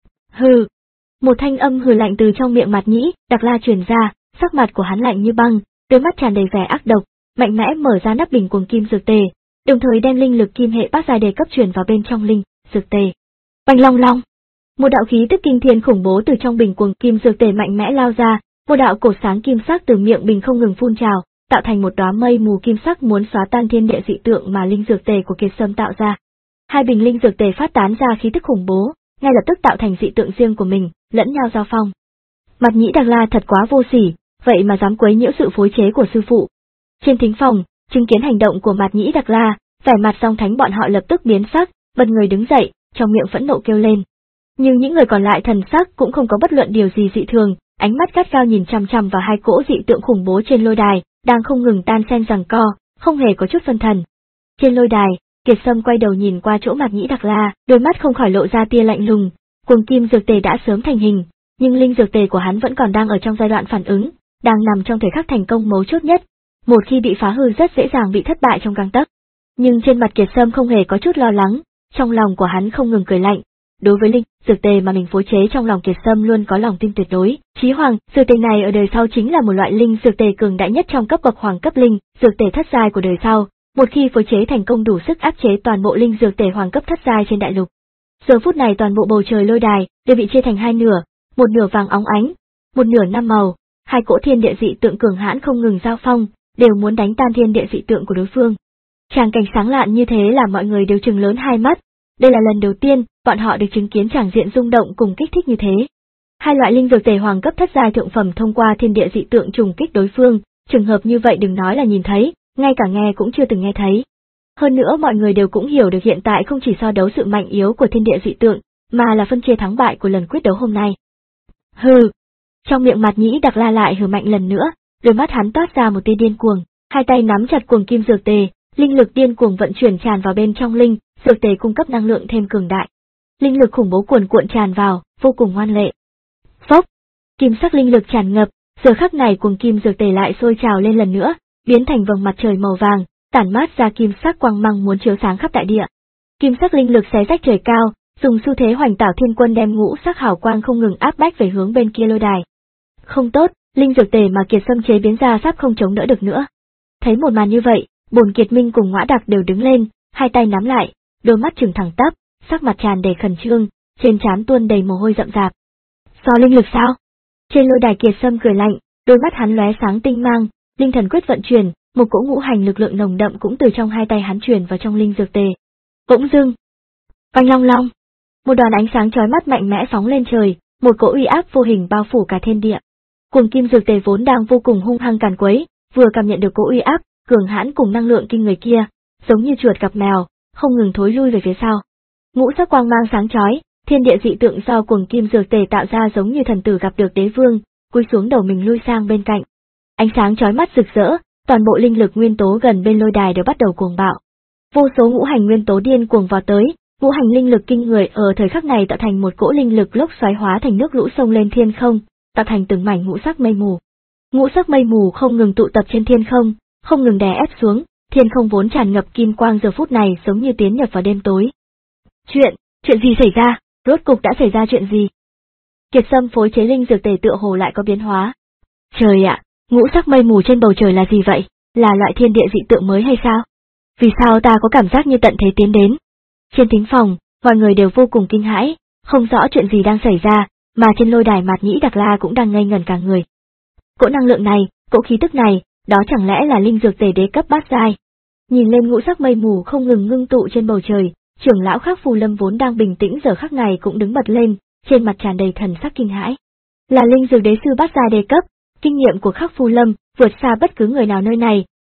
Hừ! Một thanh âm hừ lạnh từ trong miệng Mạt Nhĩ Đặc La truyền ra, sắc mặt của hắn lạnh như băng, đôi mắt tràn đầy vẻ ác độc, mạnh mẽ mở ra nắp bình cuồng kim dược tề, đồng thời đem linh lực kim hệ bát giai đề cấp truyền vào bên trong linh dược tề. Bành long long! Một đạo khí tức kinh thiên khủng bố từ trong bình cuồng kim dược tề mạnh mẽ lao ra, một đạo cổ sáng kim sắc từ miệng bình không ngừng phun trào, tạo thành một đóa mây mù kim sắc muốn xóa tan thiên địa dị tượng mà linh dược tề của Kiệt Sâm tạo ra. Hai bình linh dược tề phát tán ra khí tức khủng bố, ngay lập tức tạo thành dị tượng riêng của mình, lẫn nhau giao phong. Mạt Nhĩ Đặc La thật quá vô sỉ, vậy mà dám quấy nhiễu sự phối chế của sư phụ. Trên thính phòng, chứng kiến hành động của Mạt Nhĩ Đặc La, vẻ mặt song thánh bọn họ lập tức biến sắc, bật người đứng dậy, trong miệng phẫn nộ kêu lên. Nhưng những người còn lại thần sắc cũng không có bất luận điều gì dị thường, ánh mắt gắt gao nhìn chằm chằm vào hai cỗ dị tượng khủng bố trên lôi đài, đang không ngừng tan xen giằng co, không hề có chút phân thần. Trên lôi đài, Kiệt Sâm quay đầu nhìn qua chỗ Mạt Nhĩ Đặc La, đôi mắt không khỏi lộ ra tia lạnh lùng. Cuồng kim dược tề đã sớm thành hình, nhưng linh dược tề của hắn vẫn còn đang ở trong giai đoạn phản ứng, đang nằm trong thời khắc thành công mấu chốt nhất. Một khi bị phá hư rất dễ dàng bị thất bại trong gang tấc. Nhưng trên mặt Kiệt Sâm không hề có chút lo lắng, trong lòng của hắn không ngừng cười lạnh. Đối với linh dược tề mà mình phối chế trong lòng Kiệt Sâm luôn có lòng tin tuyệt đối. Chí Hoàng, dược tề này ở đời sau chính là một loại linh dược tề cường đại nhất trong cấp bậc hoàng cấp linh dược tề thất giai của đời sau. Một khi phối chế thành công đủ sức áp chế toàn bộ linh dược tề hoàng cấp thất giai trên đại lục. Giờ phút này toàn bộ bầu trời lôi đài đều bị chia thành hai nửa, một nửa vàng óng ánh, một nửa năm màu, hai cỗ thiên địa dị tượng cường hãn không ngừng giao phong, đều muốn đánh tan thiên địa dị tượng của đối phương. Tràng cảnh sáng lạn như thế làm mọi người đều trừng lớn hai mắt, đây là lần đầu tiên bọn họ được chứng kiến tràng diện rung động cùng kích thích như thế. Hai loại linh dược tề hoàng cấp thất giai thượng phẩm thông qua thiên địa dị tượng trùng kích đối phương, trường hợp như vậy đừng nói là nhìn thấy, ngay cả nghe cũng chưa từng nghe thấy. Hơn nữa mọi người đều cũng hiểu được hiện tại không chỉ so đấu sự mạnh yếu của thiên địa dị tượng, mà là phân chia thắng bại của lần quyết đấu hôm nay. Hừ! Trong miệng Mạt Nhĩ Đặc La lại hừ mạnh lần nữa, đôi mắt hắn toát ra một tia điên cuồng, hai tay nắm chặt cuồng kim dược tề, linh lực điên cuồng vận chuyển tràn vào bên trong linh dược tề cung cấp năng lượng thêm cường đại. Linh lực khủng bố cuồn cuộn tràn vào, vô cùng ngoan lệ. Phốc! Kim sắc linh lực tràn ngập, giờ khắc này cuồng kim dược tề lại sôi trào lên lần nữa, biến thành vầng mặt trời màu vàng, tản mát ra kim sắc quang mang muốn chiếu sáng khắp đại địa. Kim sắc linh lực xé rách trời cao, dùng xu thế hoành tảo thiên quân đem ngũ sắc hào quang không ngừng áp bách về hướng bên kia lôi đài. Không tốt, linh dược tề mà Kiệt Sâm chế biến ra sắp không chống đỡ được nữa. Thấy một màn như vậy, Bồn Kiệt Minh cùng Ngõa Đặc đều đứng lên, hai tay nắm lại, đôi mắt trừng thẳng tắp, sắc mặt tràn đầy khẩn trương, trên trán tuôn đầy mồ hôi rậm rạp. So linh lực sao? Trên lôi đài Kiệt Sâm cười lạnh, đôi mắt hắn lóe sáng tinh mang, linh thần quyết vận chuyển, một cỗ ngũ hành lực lượng nồng đậm cũng từ trong hai tay hắn truyền vào trong linh dược tề. Bỗng dưng, oanh long long, một đoàn ánh sáng chói mắt mạnh mẽ phóng lên trời, một cỗ uy áp vô hình bao phủ cả thiên địa. Cuồng kim dược tề vốn đang vô cùng hung hăng càn quấy, vừa cảm nhận được cỗ uy áp cường hãn cùng năng lượng kinh người kia, giống như chuột gặp mèo, không ngừng thối lui về phía sau. Ngũ sắc quang mang sáng chói, thiên địa dị tượng do cuồng kim dược tề tạo ra giống như thần tử gặp được đế vương, cúi xuống đầu mình lui sang bên cạnh. Ánh sáng chói mắt rực rỡ, toàn bộ linh lực nguyên tố gần bên lôi đài đều bắt đầu cuồng bạo. Vô số ngũ hành nguyên tố điên cuồng vào tới, ngũ hành linh lực kinh người ở thời khắc này tạo thành một cỗ linh lực lốc xoáy hóa thành nước lũ sông lên thiên không, tạo thành từng mảnh ngũ sắc mây mù. Ngũ sắc mây mù không ngừng tụ tập trên thiên không, không ngừng đè ép xuống, thiên không vốn tràn ngập kim quang giờ phút này giống như tiến nhập vào đêm tối. Chuyện, chuyện gì xảy ra? Rốt cục đã xảy ra chuyện gì? Kiệt Sâm phối chế linh dược tề tựa hồ lại có biến hóa. Trời ạ, ngũ sắc mây mù trên bầu trời là gì vậy? Là loại thiên địa dị tượng mới hay sao? Vì sao ta có cảm giác như tận thế tiến đến? Trên thính phòng, mọi người đều vô cùng kinh hãi, không rõ chuyện gì đang xảy ra, mà trên lôi đài Mạt Nhĩ Đặc La cũng đang ngây ngẩn cả người. Cỗ năng lượng này, cỗ khí tức này, đó chẳng lẽ là linh dược tề đế cấp bát giai? Nhìn lên ngũ sắc mây mù không ngừng ngưng tụ trên bầu trời, trưởng lão Khắc Phù Lâm vốn đang bình tĩnh giờ khắc này cũng đứng bật lên, trên mặt tràn đầy thần sắc kinh hãi. Là linh dược đế sư bát giai đế cấp, kinh nghiệm của Khắc Phù Lâm vượt xa bất cứ người nào nơi này,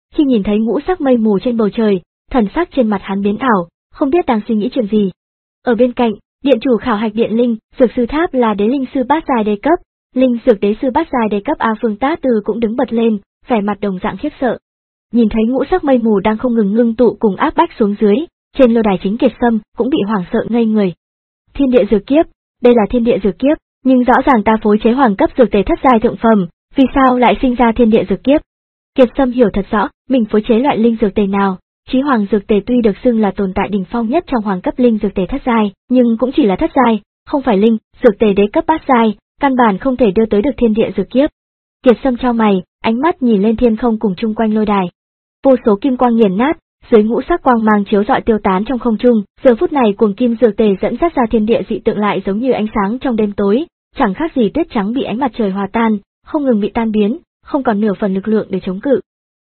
Khi nhìn thấy ngũ sắc mây mù trên bầu trời, thần sắc trên mặt hắn biến ảo, không biết đang suy nghĩ chuyện gì. Ở bên cạnh, điện chủ khảo hạch điện linh, dược sư tháp là đế linh sư bát giai đế cấp, linh dược đế sư bát giai đế cấp A Phương Tá Từ cũng đứng bật lên, vẻ mặt đồng dạng khiếp sợ. Nhìn thấy ngũ sắc mây mù đang không ngừng ngưng tụ cùng áp bách xuống dưới, trên lô đài chính Kiệt Sâm cũng bị hoảng sợ ngây người. Thiên địa dược kiếp, đây là thiên địa dược kiếp, nhưng rõ ràng ta phối chế hoàng cấp dược tề thất giai thượng phẩm, vì sao lại sinh ra thiên địa dược kiếp? Kiệt Sâm hiểu thật rõ, mình phối chế loại linh dược tề nào. Chí hoàng dược tề tuy được xưng là tồn tại đỉnh phong nhất trong hoàng cấp linh dược tề thất giai, nhưng cũng chỉ là thất giai, không phải linh dược tề đế cấp bát giai, căn bản không thể đưa tới được thiên địa dược kiếp. Kiệt Sâm chau mày, ánh mắt nhìn lên thiên không cùng chung quanh lôi đài. Vô số kim quang nghiền nát, dưới ngũ sắc quang mang chiếu rọi tiêu tán trong không trung, giờ phút này cuồng kim dược tề dẫn dắt ra thiên địa dị tượng lại giống như ánh sáng trong đêm tối, chẳng khác gì tuyết trắng bị ánh mặt trời hòa tan, không ngừng bị tan biến, không còn nửa phần lực lượng để chống cự.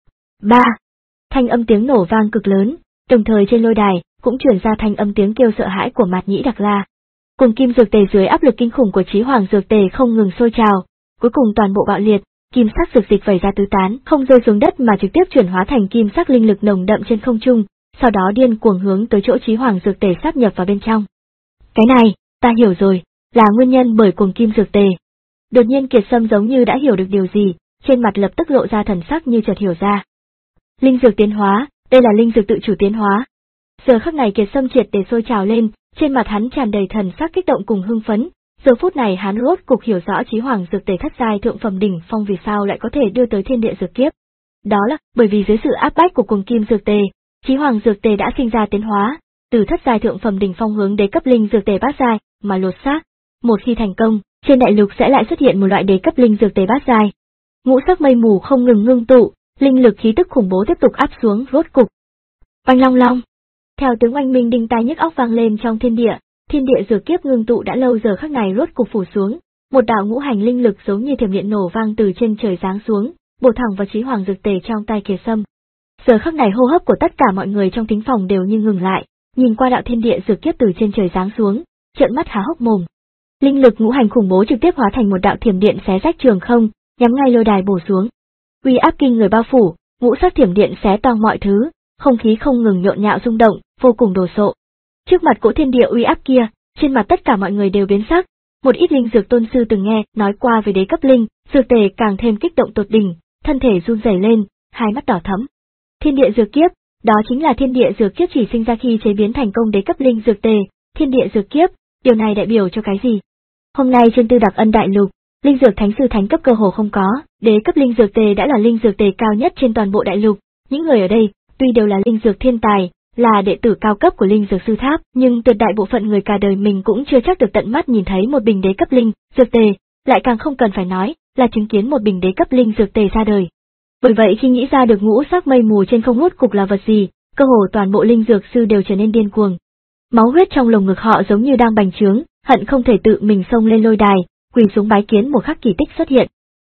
ba. Thanh âm tiếng nổ vang cực lớn, đồng thời trên lôi đài cũng truyền ra thanh âm tiếng kêu sợ hãi của Mạt Nhĩ Đặc La. Cuồng kim dược tề dưới áp lực kinh khủng của Chí hoàng dược tề không ngừng sôi trào, cuối cùng toàn bộ bạo liệt, kim sắc dược dịch vẩy ra tứ tán, không rơi xuống đất mà trực tiếp chuyển hóa thành kim sắc linh lực nồng đậm trên không trung, sau đó điên cuồng hướng tới chỗ Chí hoàng dược tề sáp nhập vào bên trong. Cái này, ta hiểu rồi, là nguyên nhân bởi cuồng kim dược tề. Đột nhiên Kiệt Sâm giống như đã hiểu được điều gì, trên mặt lập tức lộ ra thần sắc như chợt hiểu ra. Linh dược tiến hóa, đây là linh dược tự chủ tiến hóa. Giờ khắc này Kiệt Sâm triệt để sôi trào lên, trên mặt hắn tràn đầy thần sắc kích động cùng hưng phấn. Giờ phút này hắn rốt cục hiểu rõ Chí hoàng dược tề thất giai thượng phẩm đỉnh phong vì sao lại có thể đưa tới thiên địa dược kiếp. Đó là bởi vì dưới sự áp bách của cuồng kim dược tề, Chí hoàng dược tề đã sinh ra tiến hóa, từ thất giai thượng phẩm đỉnh phong hướng đế cấp linh dược tề bát giai mà lột xác. Một khi thành công, trên đại lục sẽ lại xuất hiện một loại đế cấp linh dược tề bát giai. Ngũ sắc mây mù không ngừng ngưng tụ, linh lực khí tức khủng bố tiếp tục áp xuống rốt cục. Oanh long long. Theo tiếng oanh minh đinh tai nhức óc vang lên trong thiên địa, thiên địa dược kiếp ngưng tụ đã lâu giờ khắc này rốt cục phủ xuống, một đạo ngũ hành linh lực giống như thiểm điện nổ vang từ trên trời giáng xuống, bổ thẳng vào Chí hoàng dược tề trong tay Kiệt Sâm. Giờ khắc này hô hấp của tất cả mọi người trong thính phòng đều như ngừng lại, nhìn qua đạo thiên địa dược kiếp từ trên trời giáng xuống, trợn mắt há hốc mồm. Linh lực ngũ hành khủng bố trực tiếp hóa thành một đạo thiểm điện xé rách trường không, nhắm ngay lôi đài bổ xuống. Uy áp kinh người bao phủ, ngũ sắc thiểm điện xé toang mọi thứ, không khí không ngừng nhộn nhạo rung động, vô cùng đồ sộ. Trước mặt cỗ thiên địa uy áp kia, trên mặt tất cả mọi người đều biến sắc. Một ít linh dược tôn sư từng nghe nói qua về đế cấp linh, dược tề càng thêm kích động tột đỉnh, thân thể run rẩy lên, hai mắt đỏ thẫm. Thiên địa dược kiếp, đó chính là thiên địa dược kiếp chỉ sinh ra khi chế biến thành công đế cấp linh dược tề. Thiên địa dược kiếp, điều này đại biểu cho cái gì? Hôm nay trên Tư Đặc Ân đại lục, linh dược thánh sư thánh cấp cơ hồ không có, đế cấp linh dược tề đã là linh dược tề cao nhất trên toàn bộ đại lục. Những người ở đây, tuy đều là linh dược thiên tài, là đệ tử cao cấp của linh dược sư tháp, nhưng tuyệt đại bộ phận người cả đời mình cũng chưa chắc được tận mắt nhìn thấy một bình đế cấp linh dược tề, lại càng không cần phải nói là chứng kiến một bình đế cấp linh dược tề ra đời. Bởi vậy khi nghĩ ra được ngũ sắc mây mù trên không hút cục là vật gì, cơ hồ toàn bộ linh dược sư đều trở nên điên cuồng. Máu huyết trong lồng ngực họ giống như đang bành trướng, hận không thể tự mình xông lên lôi đài, quỳ xuống bái kiến một khắc kỳ tích xuất hiện.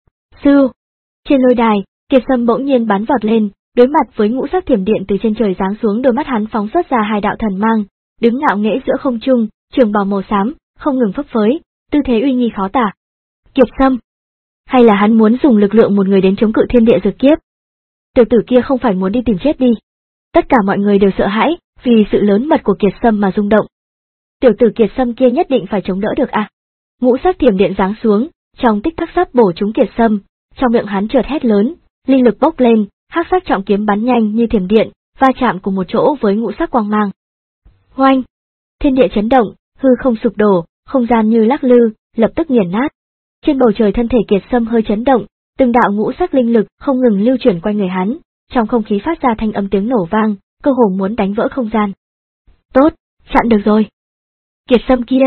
Sư! Trên lôi đài, Kiệt Sâm bỗng nhiên bắn vọt lên, đối mặt với ngũ sắc thiểm điện từ trên trời giáng xuống, đôi mắt hắn phóng xuất ra hai đạo thần mang, đứng ngạo nghễ giữa không trung, trường bào màu xám, không ngừng phấp phới, tư thế uy nghi khó tả. Kiệt Sâm! Hay là hắn muốn dùng lực lượng một người đến chống cự thiên địa dược kiếp? Tiểu tử kia không phải muốn đi tìm chết đi. Tất cả mọi người đều sợ hãi, vì sự lớn mật của Kiệt Sâm mà rung động. Tiểu tử Kiệt Sâm kia nhất định phải chống đỡ được à? Ngũ sắc thiểm điện giáng xuống, trong tích tắc sắp bổ trúng Kiệt Sâm, trong miệng hắn chợt hét lớn, linh lực bốc lên, hắc sắc trọng kiếm bắn nhanh như thiểm điện, va chạm cùng một chỗ với ngũ sắc quang mang. Oanh! Thiên địa chấn động, hư không sụp đổ, không gian như lắc lư, lập tức nghiền nát. Trên bầu trời thân thể Kiệt Sâm hơi chấn động, từng đạo ngũ sắc linh lực không ngừng lưu chuyển quanh người hắn, trong không khí phát ra thanh âm tiếng nổ vang, cơ hồ muốn đánh vỡ không gian. Tốt, chặn được rồi. Kiệt Sâm kia!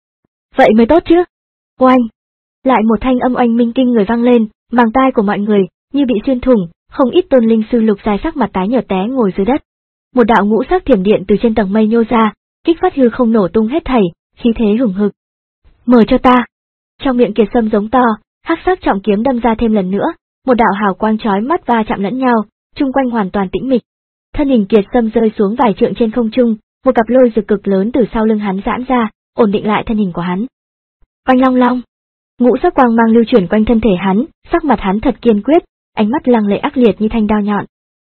Vậy mới tốt chứ. Oanh! Lại một thanh âm oanh minh kinh người vang lên, màng tai của mọi người như bị xuyên thủng, không ít tôn linh sư lục dài sắc mặt tái nhợt té ngồi dưới đất. Một đạo ngũ sắc thiểm điện từ trên tầng mây nhô ra, kích phát hư không nổ tung hết thảy, khí thế hừng hực. Mở cho ta! Trong miệng Kiệt Sâm giống to, hắc sắc trọng kiếm đâm ra thêm lần nữa, một đạo hào quang chói mắt va chạm lẫn nhau, chung quanh hoàn toàn tĩnh mịch. Thân hình Kiệt Sâm rơi xuống vài trượng trên không trung, một cặp lôi rực cực lớn từ sau lưng hắn giãn ra, ổn định lại thân hình của hắn. Oanh long long! Ngũ sắc quang mang lưu chuyển quanh thân thể hắn, sắc mặt hắn thật kiên quyết, ánh mắt lăng lệ ác liệt như thanh đao nhọn.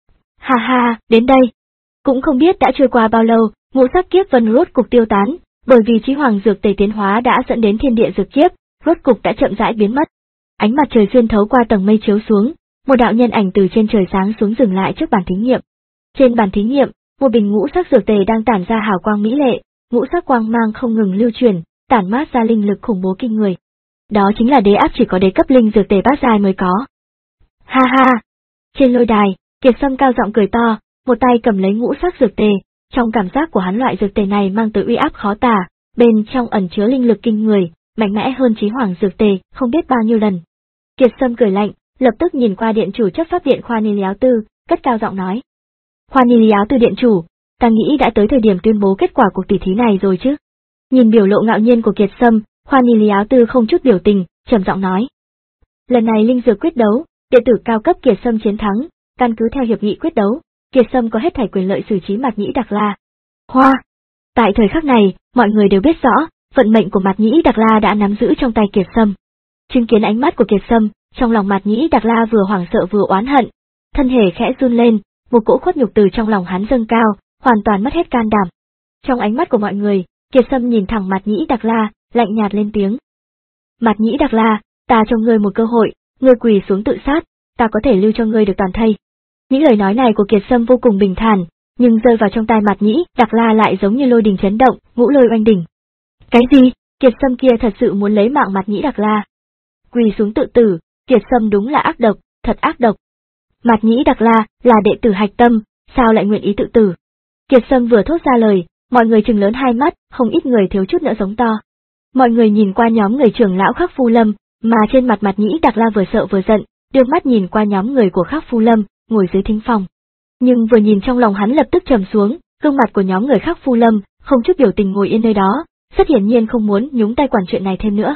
Ha ha, đến đây. Cũng không biết đã trôi qua bao lâu, ngũ sắc kiếp vân rốt cục tiêu tán, bởi vì chí hoàng dược tề tiến hóa đã dẫn đến thiên địa dược kiếp, rốt cục đã chậm rãi biến mất. Ánh mặt trời xuyên thấu qua tầng mây chiếu xuống, một đạo nhân ảnh từ trên trời giáng xuống dừng lại trước bàn thí nghiệm. Trên bàn thí nghiệm, một bình ngũ sắc dược tề đang tản ra hào quang mỹ lệ, ngũ sắc quang mang không ngừng lưu truyền, tản mát ra linh lực khủng bố kinh người. Đó chính là đế áp chỉ có đế cấp linh dược tề bát giai mới có. Ha ha! Trên lôi đài, Kiệt Sâm cao giọng cười to, một tay cầm lấy ngũ sắc dược tề, trong cảm giác của hắn loại dược tề này mang tới uy áp khó tả, bên trong ẩn chứa linh lực kinh người, mạnh mẽ hơn chí hoàng dược tề không biết bao nhiêu lần. Kiệt Sâm cười lạnh, lập tức nhìn qua điện chủ chấp pháp điện Khoa Ni Lý Áo Tư, cất cao giọng nói. Khoa Ni Lý Áo Tư điện chủ, ta nghĩ đã tới thời điểm tuyên bố kết quả cuộc tỷ thí này rồi chứ. Nhìn biểu lộ ngạo nhiên của Kiệt Sâm, Khoa Ni Lý Áo Tư không chút biểu tình, trầm giọng nói. Lần này linh dược quyết đấu, đệ tử cao cấp Kiệt Sâm chiến thắng, căn cứ theo hiệp nghị quyết đấu, Kiệt Sâm có hết thảy quyền lợi xử trí Mạt Nhĩ Đặc La. Hoa! Tại thời khắc này, mọi người đều biết rõ, vận mệnh của Mạt Nhĩ Đặc La đã nắm giữ trong tay Kiệt Sâm. Chứng kiến ánh mắt của Kiệt Sâm, trong lòng Mạt Nhĩ Đặc La vừa hoảng sợ vừa oán hận, thân thể khẽ run lên, một cỗ khuất nhục từ trong lòng hắn dâng cao, hoàn toàn mất hết can đảm. Trong ánh mắt của mọi người, Kiệt Sâm nhìn thẳng Mạt Nhĩ Đặc La, lạnh nhạt lên tiếng. Mạt Nhĩ Đặc La, ta cho ngươi một cơ hội, ngươi quỳ xuống tự sát, ta có thể lưu cho ngươi được toàn thây. Những lời nói này của Kiệt Sâm vô cùng bình thản, nhưng rơi vào trong tai Mạt Nhĩ Đặc La lại giống như lôi đình chấn động, ngũ lôi oanh đỉnh. Cái gì? Kiệt Sâm kia thật sự muốn lấy mạng Mạt Nhĩ Đặc La? Quỳ xuống tự tử, Kiệt Sâm đúng là ác độc, thật ác độc. Mạt Nhĩ Đặc La là đệ tử hạch tâm, sao lại nguyện ý tự tử? Kiệt Sâm vừa thốt ra lời, mọi người trừng lớn hai mắt, không ít người thiếu chút nữa giống to. Mọi người nhìn qua nhóm người trưởng lão Khắc Phu Lâm, mà trên mặt Mạt Nhĩ Đặc La vừa sợ vừa giận, đưa mắt nhìn qua nhóm người của Khắc Phu Lâm, ngồi dưới thính phòng. Nhưng vừa nhìn trong lòng hắn lập tức trầm xuống, gương mặt của nhóm người Khắc Phu Lâm, không chút biểu tình ngồi yên nơi đó, rất hiển nhiên không muốn nhúng tay quản chuyện này thêm nữa.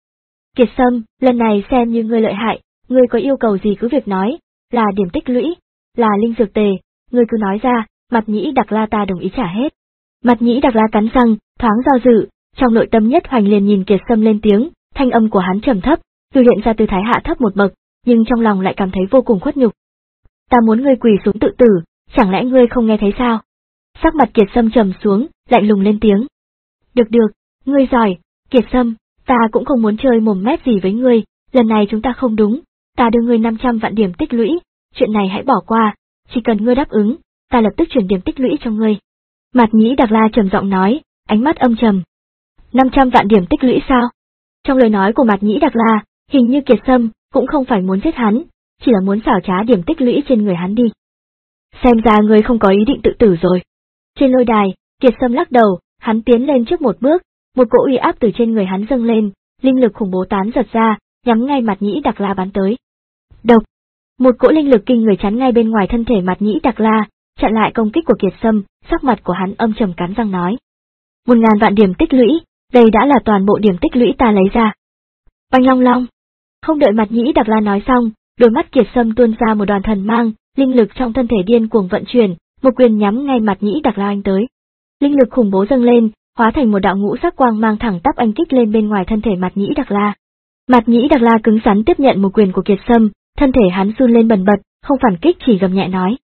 Kiệt Sâm, lần này xem như ngươi lợi hại, ngươi có yêu cầu gì cứ việc nói, là điểm tích lũy, là linh dược tề, ngươi cứ nói ra, Mạt Nhĩ Đặc La ta đồng ý trả hết. Mạt Nhĩ Đặc La cắn răng, thoáng do dự, trong nội tâm Nhất Hoành liền nhìn Kiệt Sâm lên tiếng, thanh âm của hắn trầm thấp, dù hiện ra tư thái hạ thấp một bậc, nhưng trong lòng lại cảm thấy vô cùng khuất nhục. Ta muốn ngươi quỳ xuống tự tử, chẳng lẽ ngươi không nghe thấy sao? Sắc mặt Kiệt Sâm trầm xuống, lạnh lùng lên tiếng. Được được, ngươi giỏi, Kiệt Sâm, ta cũng không muốn chơi mồm mép gì với ngươi, lần này chúng ta không đúng, ta đưa ngươi năm trăm vạn điểm tích lũy, chuyện này hãy bỏ qua, chỉ cần ngươi đáp ứng, ta lập tức chuyển điểm tích lũy cho ngươi. Mạt Nhĩ Đặc La trầm giọng nói, ánh mắt âm trầm. năm trăm vạn điểm tích lũy sao? Trong lời nói của Mạt Nhĩ Đặc La, hình như Kiệt Sâm cũng không phải muốn giết hắn, chỉ là muốn xảo trá điểm tích lũy trên người hắn đi. Xem ra ngươi không có ý định tự tử rồi. Trên lôi đài, Kiệt Sâm lắc đầu, hắn tiến lên trước một bước, một cỗ uy áp từ trên người hắn dâng lên, linh lực khủng bố tán giật ra, nhắm ngay Mạt Nhĩ Đặc La bắn tới. Độc! Một cỗ linh lực kinh người chắn ngay bên ngoài thân thể Mạt Nhĩ Đặc La, chặn lại công kích của Kiệt Sâm, sắc mặt của hắn âm trầm cắn răng nói. Một ngàn vạn điểm tích lũy, đây đã là toàn bộ điểm tích lũy ta lấy ra. Oanh long long! Không đợi Mạt Nhĩ Đặc La nói xong, đôi mắt Kiệt Sâm tuôn ra một đoàn thần mang, linh lực trong thân thể điên cuồng vận chuyển, một quyền nhắm ngay Mạt Nhĩ Đặc La anh tới. Linh lực khủng bố dâng lên, hóa thành một đạo ngũ sắc quang mang thẳng tắp anh kích lên bên ngoài thân thể Mạt Nhĩ Đặc La. Mạt Nhĩ Đặc La cứng rắn tiếp nhận một quyền của Kiệt Sâm, thân thể hắn run lên bần bật, không phản kích chỉ gầm nhẹ nói.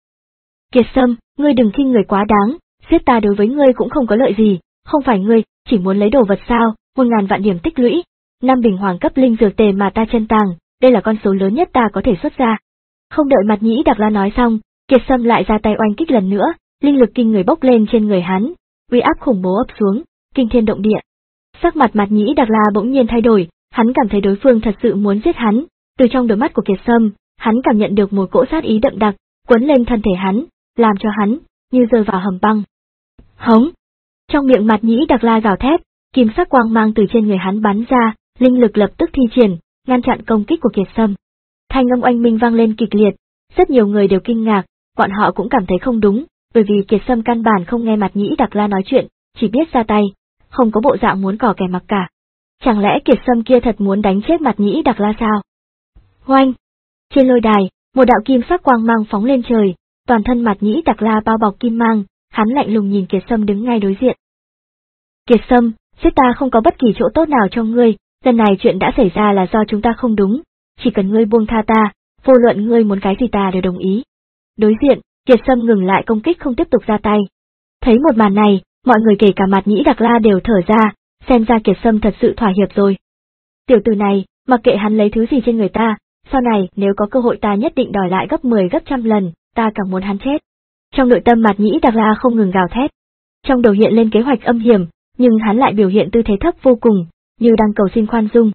Kiệt Sâm, ngươi đừng khinh người quá đáng, giết ta đối với ngươi cũng không có lợi gì, không phải ngươi chỉ muốn lấy đồ vật sao? Một ngàn vạn điểm tích lũy, năm bình hoàng cấp linh dược tề mà ta chân tàng, đây là con số lớn nhất ta có thể xuất ra. Không đợi Mạt Nhĩ Đặc La nói xong, Kiệt Sâm lại ra tay oanh kích lần nữa, linh lực kinh người bốc lên trên người hắn, uy áp khủng bố ập xuống, kinh thiên động địa. Sắc mặt Mạt Nhĩ Đặc La bỗng nhiên thay đổi, hắn cảm thấy đối phương thật sự muốn giết hắn, từ trong đôi mắt của Kiệt Sâm, hắn cảm nhận được một cỗ sát ý đậm đặc, quấn lên thân thể hắn, làm cho hắn như rơi vào hầm băng. Hống! Trong miệng Mạt Nhĩ Đặc La gào thét, kim sắc quang mang từ trên người hắn bắn ra, linh lực lập tức thi triển, ngăn chặn công kích của Kiệt Sâm. Thanh âm oanh minh vang lên kịch liệt, rất nhiều người đều kinh ngạc, bọn họ cũng cảm thấy không đúng, bởi vì Kiệt Sâm căn bản không nghe Mạt Nhĩ Đặc La nói chuyện, chỉ biết ra tay, không có bộ dạng muốn cỏ kẻ mặc cả. Chẳng lẽ Kiệt Sâm kia thật muốn đánh chết Mạt Nhĩ Đặc La sao? Oanh! Trên lôi đài, một đạo kim sắc quang mang phóng lên trời, toàn thân Mạt Nhĩ Đặc La bao bọc kim mang, hắn lạnh lùng nhìn Kiệt Sâm đứng ngay đối diện. Kiệt Sâm, giết ta không có bất kỳ chỗ tốt nào cho ngươi, lần này chuyện đã xảy ra là do chúng ta không đúng, chỉ cần ngươi buông tha ta, vô luận ngươi muốn cái gì ta đều đồng ý. Đối diện, Kiệt Sâm ngừng lại công kích không tiếp tục ra tay. Thấy một màn này, mọi người kể cả Mạt Nhĩ Đặc La đều thở ra, xem ra Kiệt Sâm thật sự thỏa hiệp rồi. Tiểu tử này, mặc kệ hắn lấy thứ gì trên người ta, sau này nếu có cơ hội ta nhất định đòi lại gấp mười gấp trăm lần, ta càng muốn hắn chết. Trong nội tâm Mạt Nhĩ Đặc La không ngừng gào thét. Trong đầu hiện lên kế hoạch âm hiểm, nhưng hắn lại biểu hiện tư thế thấp vô cùng, như đang cầu xin khoan dung.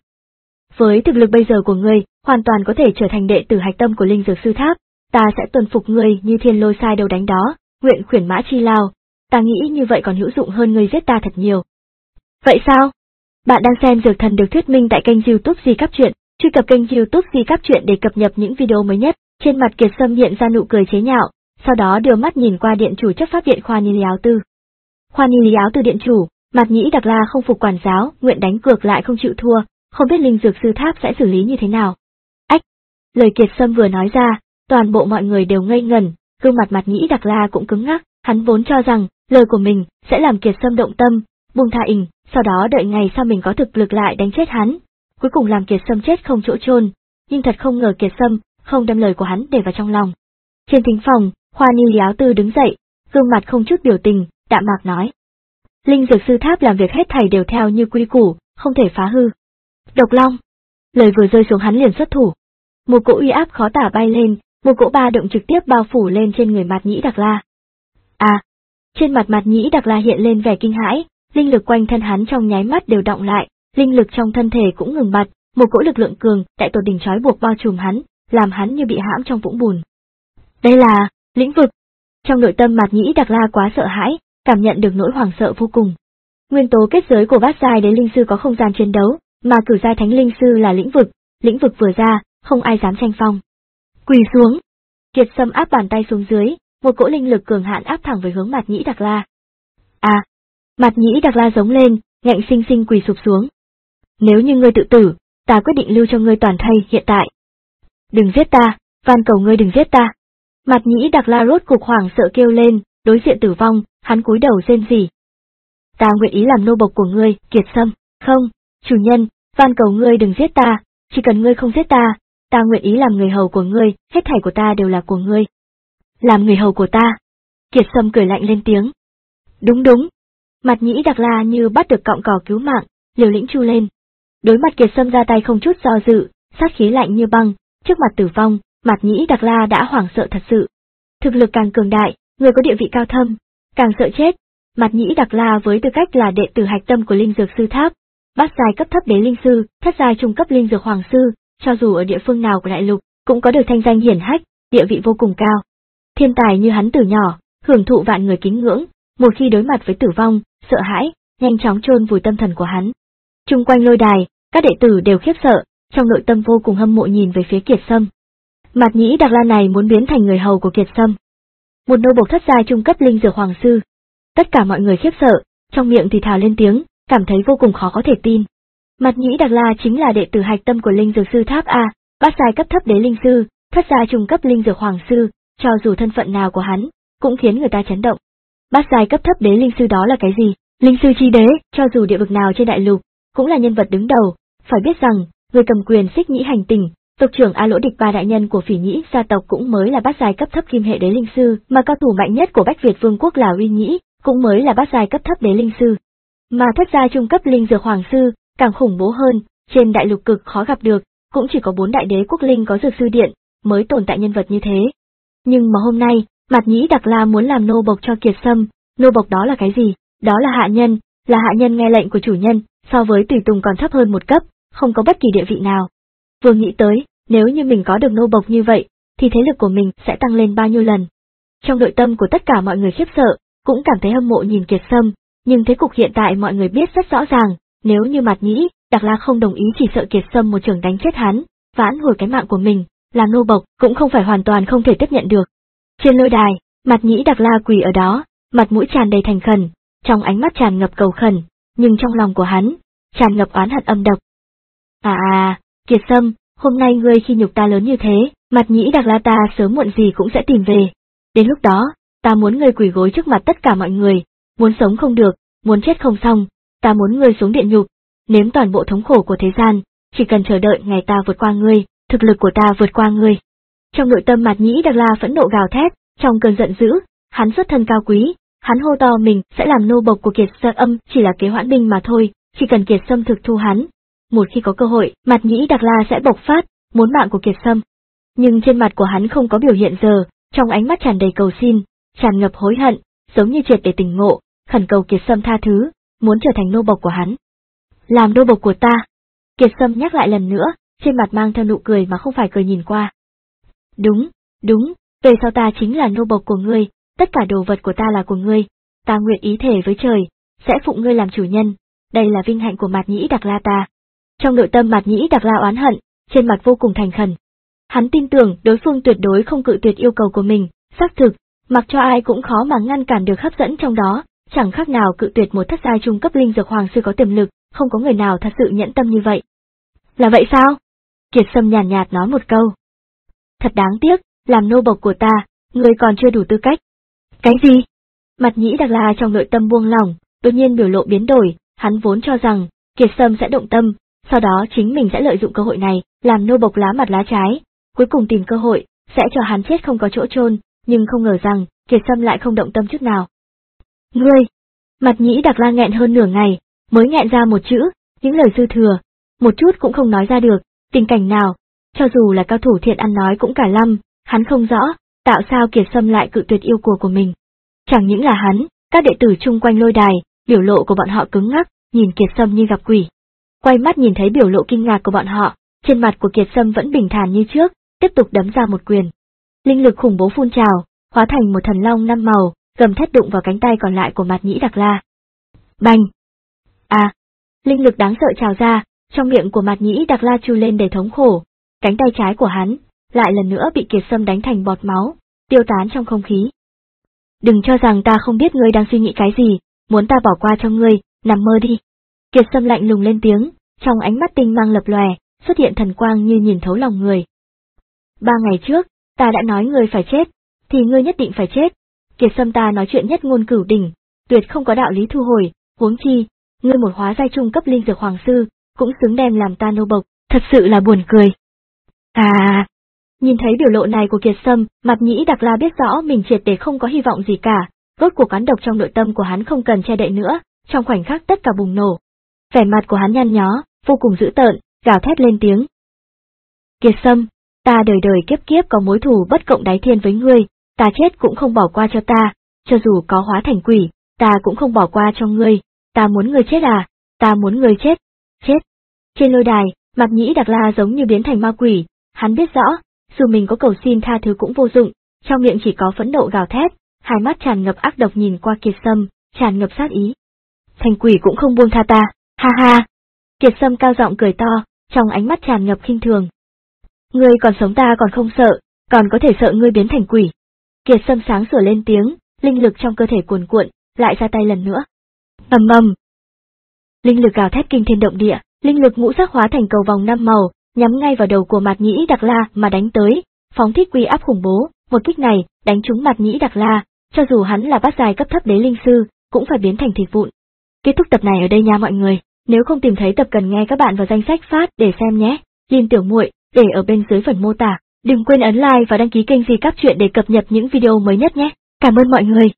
Với thực lực bây giờ của ngươi, hoàn toàn có thể trở thành đệ tử hạch tâm của Linh Dược Sư Tháp, ta sẽ tuân phục ngươi như thiên lôi sai đầu đánh đó, nguyện khuyển mã chi lao, ta nghĩ như vậy còn hữu dụng hơn ngươi giết ta thật nhiều. Vậy sao? Bạn đang xem Dược Thần được thuyết minh tại kênh YouTube Di Cáp Truyện, truy cập kênh YouTube Di Cáp Truyện để cập nhật những video mới nhất. Trên mặt Kiệt Sâm hiện ra nụ cười chế nhạo, sau đó đưa mắt nhìn qua điện chủ chấp pháp điện Khoa Ni Lý Áo Tư. Khoa Ni Lý Áo Tư điện chủ, Mạt Nhĩ Đặc La không phục quản giáo, nguyện đánh cược lại không chịu thua, không biết Linh Dược Sư Tháp sẽ xử lý như thế nào. Ách! Lời Kiệt Sâm vừa nói ra, toàn bộ mọi người đều ngây ngẩn, gương mặt Mạt Nhĩ Đặc La cũng cứng ngắc, hắn vốn cho rằng lời của mình sẽ làm Kiệt Sâm động tâm, buông tha ình, sau đó đợi ngày sau mình có thực lực lại đánh chết hắn, cuối cùng làm Kiệt Sâm chết không chỗ chôn, nhưng thật không ngờ Kiệt Sâm không đem lời của hắn để vào trong lòng. Trên thính phòng, Khoa Ni Lý Áo Tư đứng dậy, gương mặt không chút biểu tình, đạm mạc nói: Linh Dược Sư Tháp làm việc hết thảy đều theo như quy củ, không thể phá hư. Độc Long. Lời vừa rơi xuống hắn liền xuất thủ. Một cỗ uy áp khó tả bay lên, một cỗ ba động trực tiếp bao phủ lên trên người Mạt Nhĩ Đặc La. À! Trên mặt Mạt Nhĩ Đặc La hiện lên vẻ kinh hãi, linh lực quanh thân hắn trong nháy mắt đều động lại, linh lực trong thân thể cũng ngừng bật, một cỗ lực lượng cường đại tột đỉnh trói buộc bao trùm hắn, làm hắn như bị hãm trong vũng bùn. Đây là lĩnh vực. Trong nội tâm Mạt Nhĩ Đặc La quá sợ hãi, cảm nhận được nỗi hoảng sợ vô cùng. Nguyên tố kết giới của bát giai đế linh sư có không gian chiến đấu, mà cửu giai thánh linh sư là lĩnh vực, lĩnh vực vừa ra, không ai dám tranh phong. Quỳ xuống. Kiệt Sâm áp bàn tay xuống dưới, một cỗ linh lực cường hãn áp thẳng về hướng Mạt Nhĩ Đặc La. À! Mạt Nhĩ Đặc La giống lên, ngạnh sinh sinh quỳ sụp xuống. Nếu như ngươi tự tử, ta quyết định lưu cho ngươi toàn thây hiện tại. Đừng giết ta, van cầu ngươi đừng giết ta. Mạt Nhĩ Đặc La rốt cục hoảng sợ kêu lên, đối diện tử vong, hắn cúi đầu rên rỉ. Ta nguyện ý làm nô bộc của ngươi, Kiệt Sâm. Không, chủ nhân, van cầu ngươi đừng giết ta, chỉ cần ngươi không giết ta, ta nguyện ý làm người hầu của ngươi, hết thảy của ta đều là của ngươi. Làm người hầu của ta. Kiệt Sâm cười lạnh lên tiếng. Đúng đúng. Mạt Nhĩ Đặc La như bắt được cọng cỏ cứu mạng, liều lĩnh chu lên. Đối mặt Kiệt Sâm ra tay không chút do dự, sát khí lạnh như băng, trước mặt tử vong, Mạt Nhĩ Đặc La đã hoảng sợ thật sự. Thực lực càng cường đại, người có địa vị cao thâm, càng sợ chết. Mạt Nhĩ Đặc La với tư cách là đệ tử hạch tâm của Linh Dược Sư Tháp, bát giai cấp thấp đế linh sư, thất giai trung cấp linh dược hoàng sư, cho dù ở địa phương nào của đại lục, cũng có được thanh danh hiển hách, địa vị vô cùng cao. Thiên tài như hắn từ nhỏ, hưởng thụ vạn người kính ngưỡng, một khi đối mặt với tử vong, sợ hãi, nhanh chóng chôn vùi tâm thần của hắn. Trung quanh lôi đài, các đệ tử đều khiếp sợ, trong nội tâm vô cùng hâm mộ nhìn về phía Kiệt Sâm. Mạt Nhĩ Đặc La này muốn biến thành người hầu của Kiệt Sâm. Một nô bộc thất giai trung cấp linh dược hoàng sư. Tất cả mọi người khiếp sợ, trong miệng thì thào lên tiếng, cảm thấy vô cùng khó có thể tin. Mạt Nhĩ Đặc La chính là đệ tử hạch tâm của Linh Dược Sư Tháp A, bát giai cấp thấp đế linh sư, thất giai trung cấp linh dược hoàng sư, cho dù thân phận nào của hắn, cũng khiến người ta chấn động. Bát giai cấp thấp đế linh sư đó là cái gì? Linh sư chi đế, cho dù địa vực nào trên đại lục, cũng là nhân vật đứng đầu. Phải biết rằng, người cầm quyền Xích Nhĩ hành tinh, tộc trưởng A Lỗ Địch Ba đại nhân của Phỉ Nhĩ gia tộc cũng mới là bát giai cấp thấp kim hệ đế linh sư, mà cao thủ mạnh nhất của Bách Việt Vương quốc là Uy Nhĩ, cũng mới là bát giai cấp thấp đế linh sư. Mà thất giai trung cấp linh dược hoàng sư, càng khủng bố hơn, trên đại lục cực khó gặp được, cũng chỉ có bốn đại đế quốc linh có dược sư điện, mới tồn tại nhân vật như thế. Nhưng mà hôm nay, Mạt Nhĩ Đặc La muốn làm nô bộc cho Kiệt Sâm, nô bộc đó là cái gì? Đó là hạ nhân, là hạ nhân nghe lệnh của chủ nhân, so với tùy tùng còn thấp hơn một cấp, không có bất kỳ địa vị nào. Vừa nghĩ tới, nếu như mình có được nô bộc như vậy, thì thế lực của mình sẽ tăng lên bao nhiêu lần. Trong nội tâm của tất cả mọi người khiếp sợ, cũng cảm thấy hâm mộ nhìn Kiệt Sâm, nhưng thế cục hiện tại mọi người biết rất rõ ràng, nếu như Mạt Nhĩ Đặc La không đồng ý chỉ sợ Kiệt Sâm một trường đánh chết hắn, vãn hồi cái mạng của mình, làm nô bộc cũng không phải hoàn toàn không thể tiếp nhận được. Trên lôi đài, Mạt Nhĩ Đặc La quỳ ở đó, mặt mũi tràn đầy thành khẩn, trong ánh mắt tràn ngập cầu khẩn, nhưng trong lòng của hắn tràn ngập oán hận âm độc. À à, Kiệt Sâm, hôm nay ngươi khi nhục ta lớn như thế, Mạt Nhĩ Đặc La ta sớm muộn gì cũng sẽ tìm về. Đến lúc đó, ta muốn ngươi quỳ gối trước mặt tất cả mọi người, muốn sống không được, muốn chết không xong, ta muốn ngươi xuống địa nhục, nếm toàn bộ thống khổ của thế gian, chỉ cần chờ đợi ngày ta vượt qua ngươi, thực lực của ta vượt qua ngươi. Trong nội tâm Mạt Nhĩ Đặc La phẫn nộ gào thét, trong cơn giận dữ, hắn xuất thân cao quý, hắn hô to mình sẽ làm nô bộc của Kiệt Sâm, chỉ là kế hoãn binh mà thôi, chỉ cần Kiệt Sâm thực thu hắn. Một khi có cơ hội, Mạt Nhĩ Đặc La sẽ bộc phát, muốn mạng của Kiệt Sâm. Nhưng trên mặt của hắn không có biểu hiện giờ, trong ánh mắt tràn đầy cầu xin, tràn ngập hối hận, giống như triệt để tỉnh ngộ, khẩn cầu Kiệt Sâm tha thứ, muốn trở thành nô bộc của hắn. Làm nô bộc của ta. Kiệt Sâm nhắc lại lần nữa, trên mặt mang theo nụ cười mà không phải cười nhìn qua. Đúng, đúng, về sau ta chính là nô bộc của ngươi, tất cả đồ vật của ta là của ngươi, ta nguyện ý thề với trời, sẽ phụng ngươi làm chủ nhân, đây là vinh hạnh của Mạt Nhĩ Đặc La ta. Trong nội tâm Mạt Nhĩ Đặc La oán hận, trên mặt vô cùng thành khẩn. Hắn tin tưởng đối phương tuyệt đối không cự tuyệt yêu cầu của mình, xác thực, mặc cho ai cũng khó mà ngăn cản được hấp dẫn trong đó, chẳng khác nào cự tuyệt một thất giai trung cấp linh dược hoàng sư có tiềm lực, không có người nào thật sự nhẫn tâm như vậy. Là vậy sao? Kiệt Sâm nhàn nhạt, nhạt nói một câu. Thật đáng tiếc, làm nô bộc của ta, ngươi còn chưa đủ tư cách. Cái gì? Mạt Nhĩ Đặc La trong nội tâm buông lỏng, đột nhiên biểu lộ biến đổi, hắn vốn cho rằng Kiệt Sâm sẽ động tâm, sau đó chính mình sẽ lợi dụng cơ hội này, làm nô bộc lá mặt lá trái, cuối cùng tìm cơ hội, sẽ cho hắn chết không có chỗ chôn, nhưng không ngờ rằng Kiệt Sâm lại không động tâm chút nào. Ngươi! Mạt Nhĩ Đặc La nghẹn hơn nửa ngày, mới nghẹn ra một chữ, những lời dư thừa, một chút cũng không nói ra được, tình cảnh nào, cho dù là cao thủ thiện ăn nói cũng cả lăm, hắn không rõ, tạo sao Kiệt Sâm lại cự tuyệt yêu của của mình. Chẳng những là hắn, các đệ tử chung quanh lôi đài, biểu lộ của bọn họ cứng ngắc, nhìn Kiệt Sâm như gặp quỷ. Quay mắt nhìn thấy biểu lộ kinh ngạc của bọn họ, trên mặt của Kiệt Sâm vẫn bình thản như trước, tiếp tục đấm ra một quyền. Linh lực khủng bố phun trào, hóa thành một thần long năm màu, gầm thét đụng vào cánh tay còn lại của Mạt Nhĩ Đặc La. Bành! À! Linh lực đáng sợ trào ra, trong miệng của Mạt Nhĩ Đặc La chu lên đầy thống khổ, cánh tay trái của hắn, lại lần nữa bị Kiệt Sâm đánh thành bọt máu, tiêu tán trong không khí. Đừng cho rằng ta không biết ngươi đang suy nghĩ cái gì, muốn ta bỏ qua cho ngươi, nằm mơ đi. Kiệt Sâm lạnh lùng lên tiếng, trong ánh mắt tinh mang lập lòe, xuất hiện thần quang như nhìn thấu lòng người. Ba ngày trước, ta đã nói ngươi phải chết, thì ngươi nhất định phải chết. Kiệt Sâm ta nói chuyện nhất ngôn cửu đỉnh, tuyệt không có đạo lý thu hồi, huống chi, ngươi một hóa giai trung cấp linh dược hoàng sư, cũng xứng đem làm ta nô bộc, thật sự là buồn cười. À! Nhìn thấy biểu lộ này của Kiệt Sâm, Mạt Nhĩ Đặc La biết rõ mình triệt để không có hy vọng gì cả, rốt cuộc oán độc trong nội tâm của hắn không cần che đậy nữa, trong khoảnh khắc tất cả bùng nổ. Vẻ mặt của hắn nhăn nhó, vô cùng dữ tợn, gào thét lên tiếng. Kiệt Sâm, ta đời đời kiếp kiếp có mối thù bất cộng đáy thiên với ngươi, ta chết cũng không bỏ qua cho ta, cho dù có hóa thành quỷ, ta cũng không bỏ qua cho ngươi, ta muốn ngươi chết à, ta muốn ngươi chết, chết. Trên lôi đài, Mạt Nhĩ Đặc La giống như biến thành ma quỷ, hắn biết rõ, dù mình có cầu xin tha thứ cũng vô dụng, trong miệng chỉ có phẫn nộ gào thét, hai mắt tràn ngập ác độc nhìn qua Kiệt Sâm, tràn ngập sát ý. Thành quỷ cũng không buông tha ta, ha ha. Kiệt Sâm cao giọng cười to, trong ánh mắt tràn ngập khinh thường. Ngươi còn sống ta còn không sợ, còn có thể sợ ngươi biến thành quỷ. Kiệt Sâm sáng sủa lên tiếng, linh lực trong cơ thể cuồn cuộn, lại ra tay lần nữa. Ầm ầm. Linh lực gào thét kinh thiên động địa, linh lực ngũ sắc hóa thành cầu vòng năm màu, nhắm ngay vào đầu của Mạt Nhĩ Đặc La mà đánh tới, phóng thích uy áp khủng bố, một kích này đánh trúng Mạt Nhĩ Đặc La, cho dù hắn là bát giai cấp thấp đế linh sư, cũng phải biến thành thịt vụn. Kết thúc tập này ở đây nha mọi người, nếu không tìm thấy tập cần nghe các bạn vào danh sách phát để xem nhé. Liên Tiểu Muội để ở bên dưới phần mô tả. Đừng quên ấn like và đăng ký kênh Di Các Chuyện để cập nhật những video mới nhất nhé. Cảm ơn mọi người.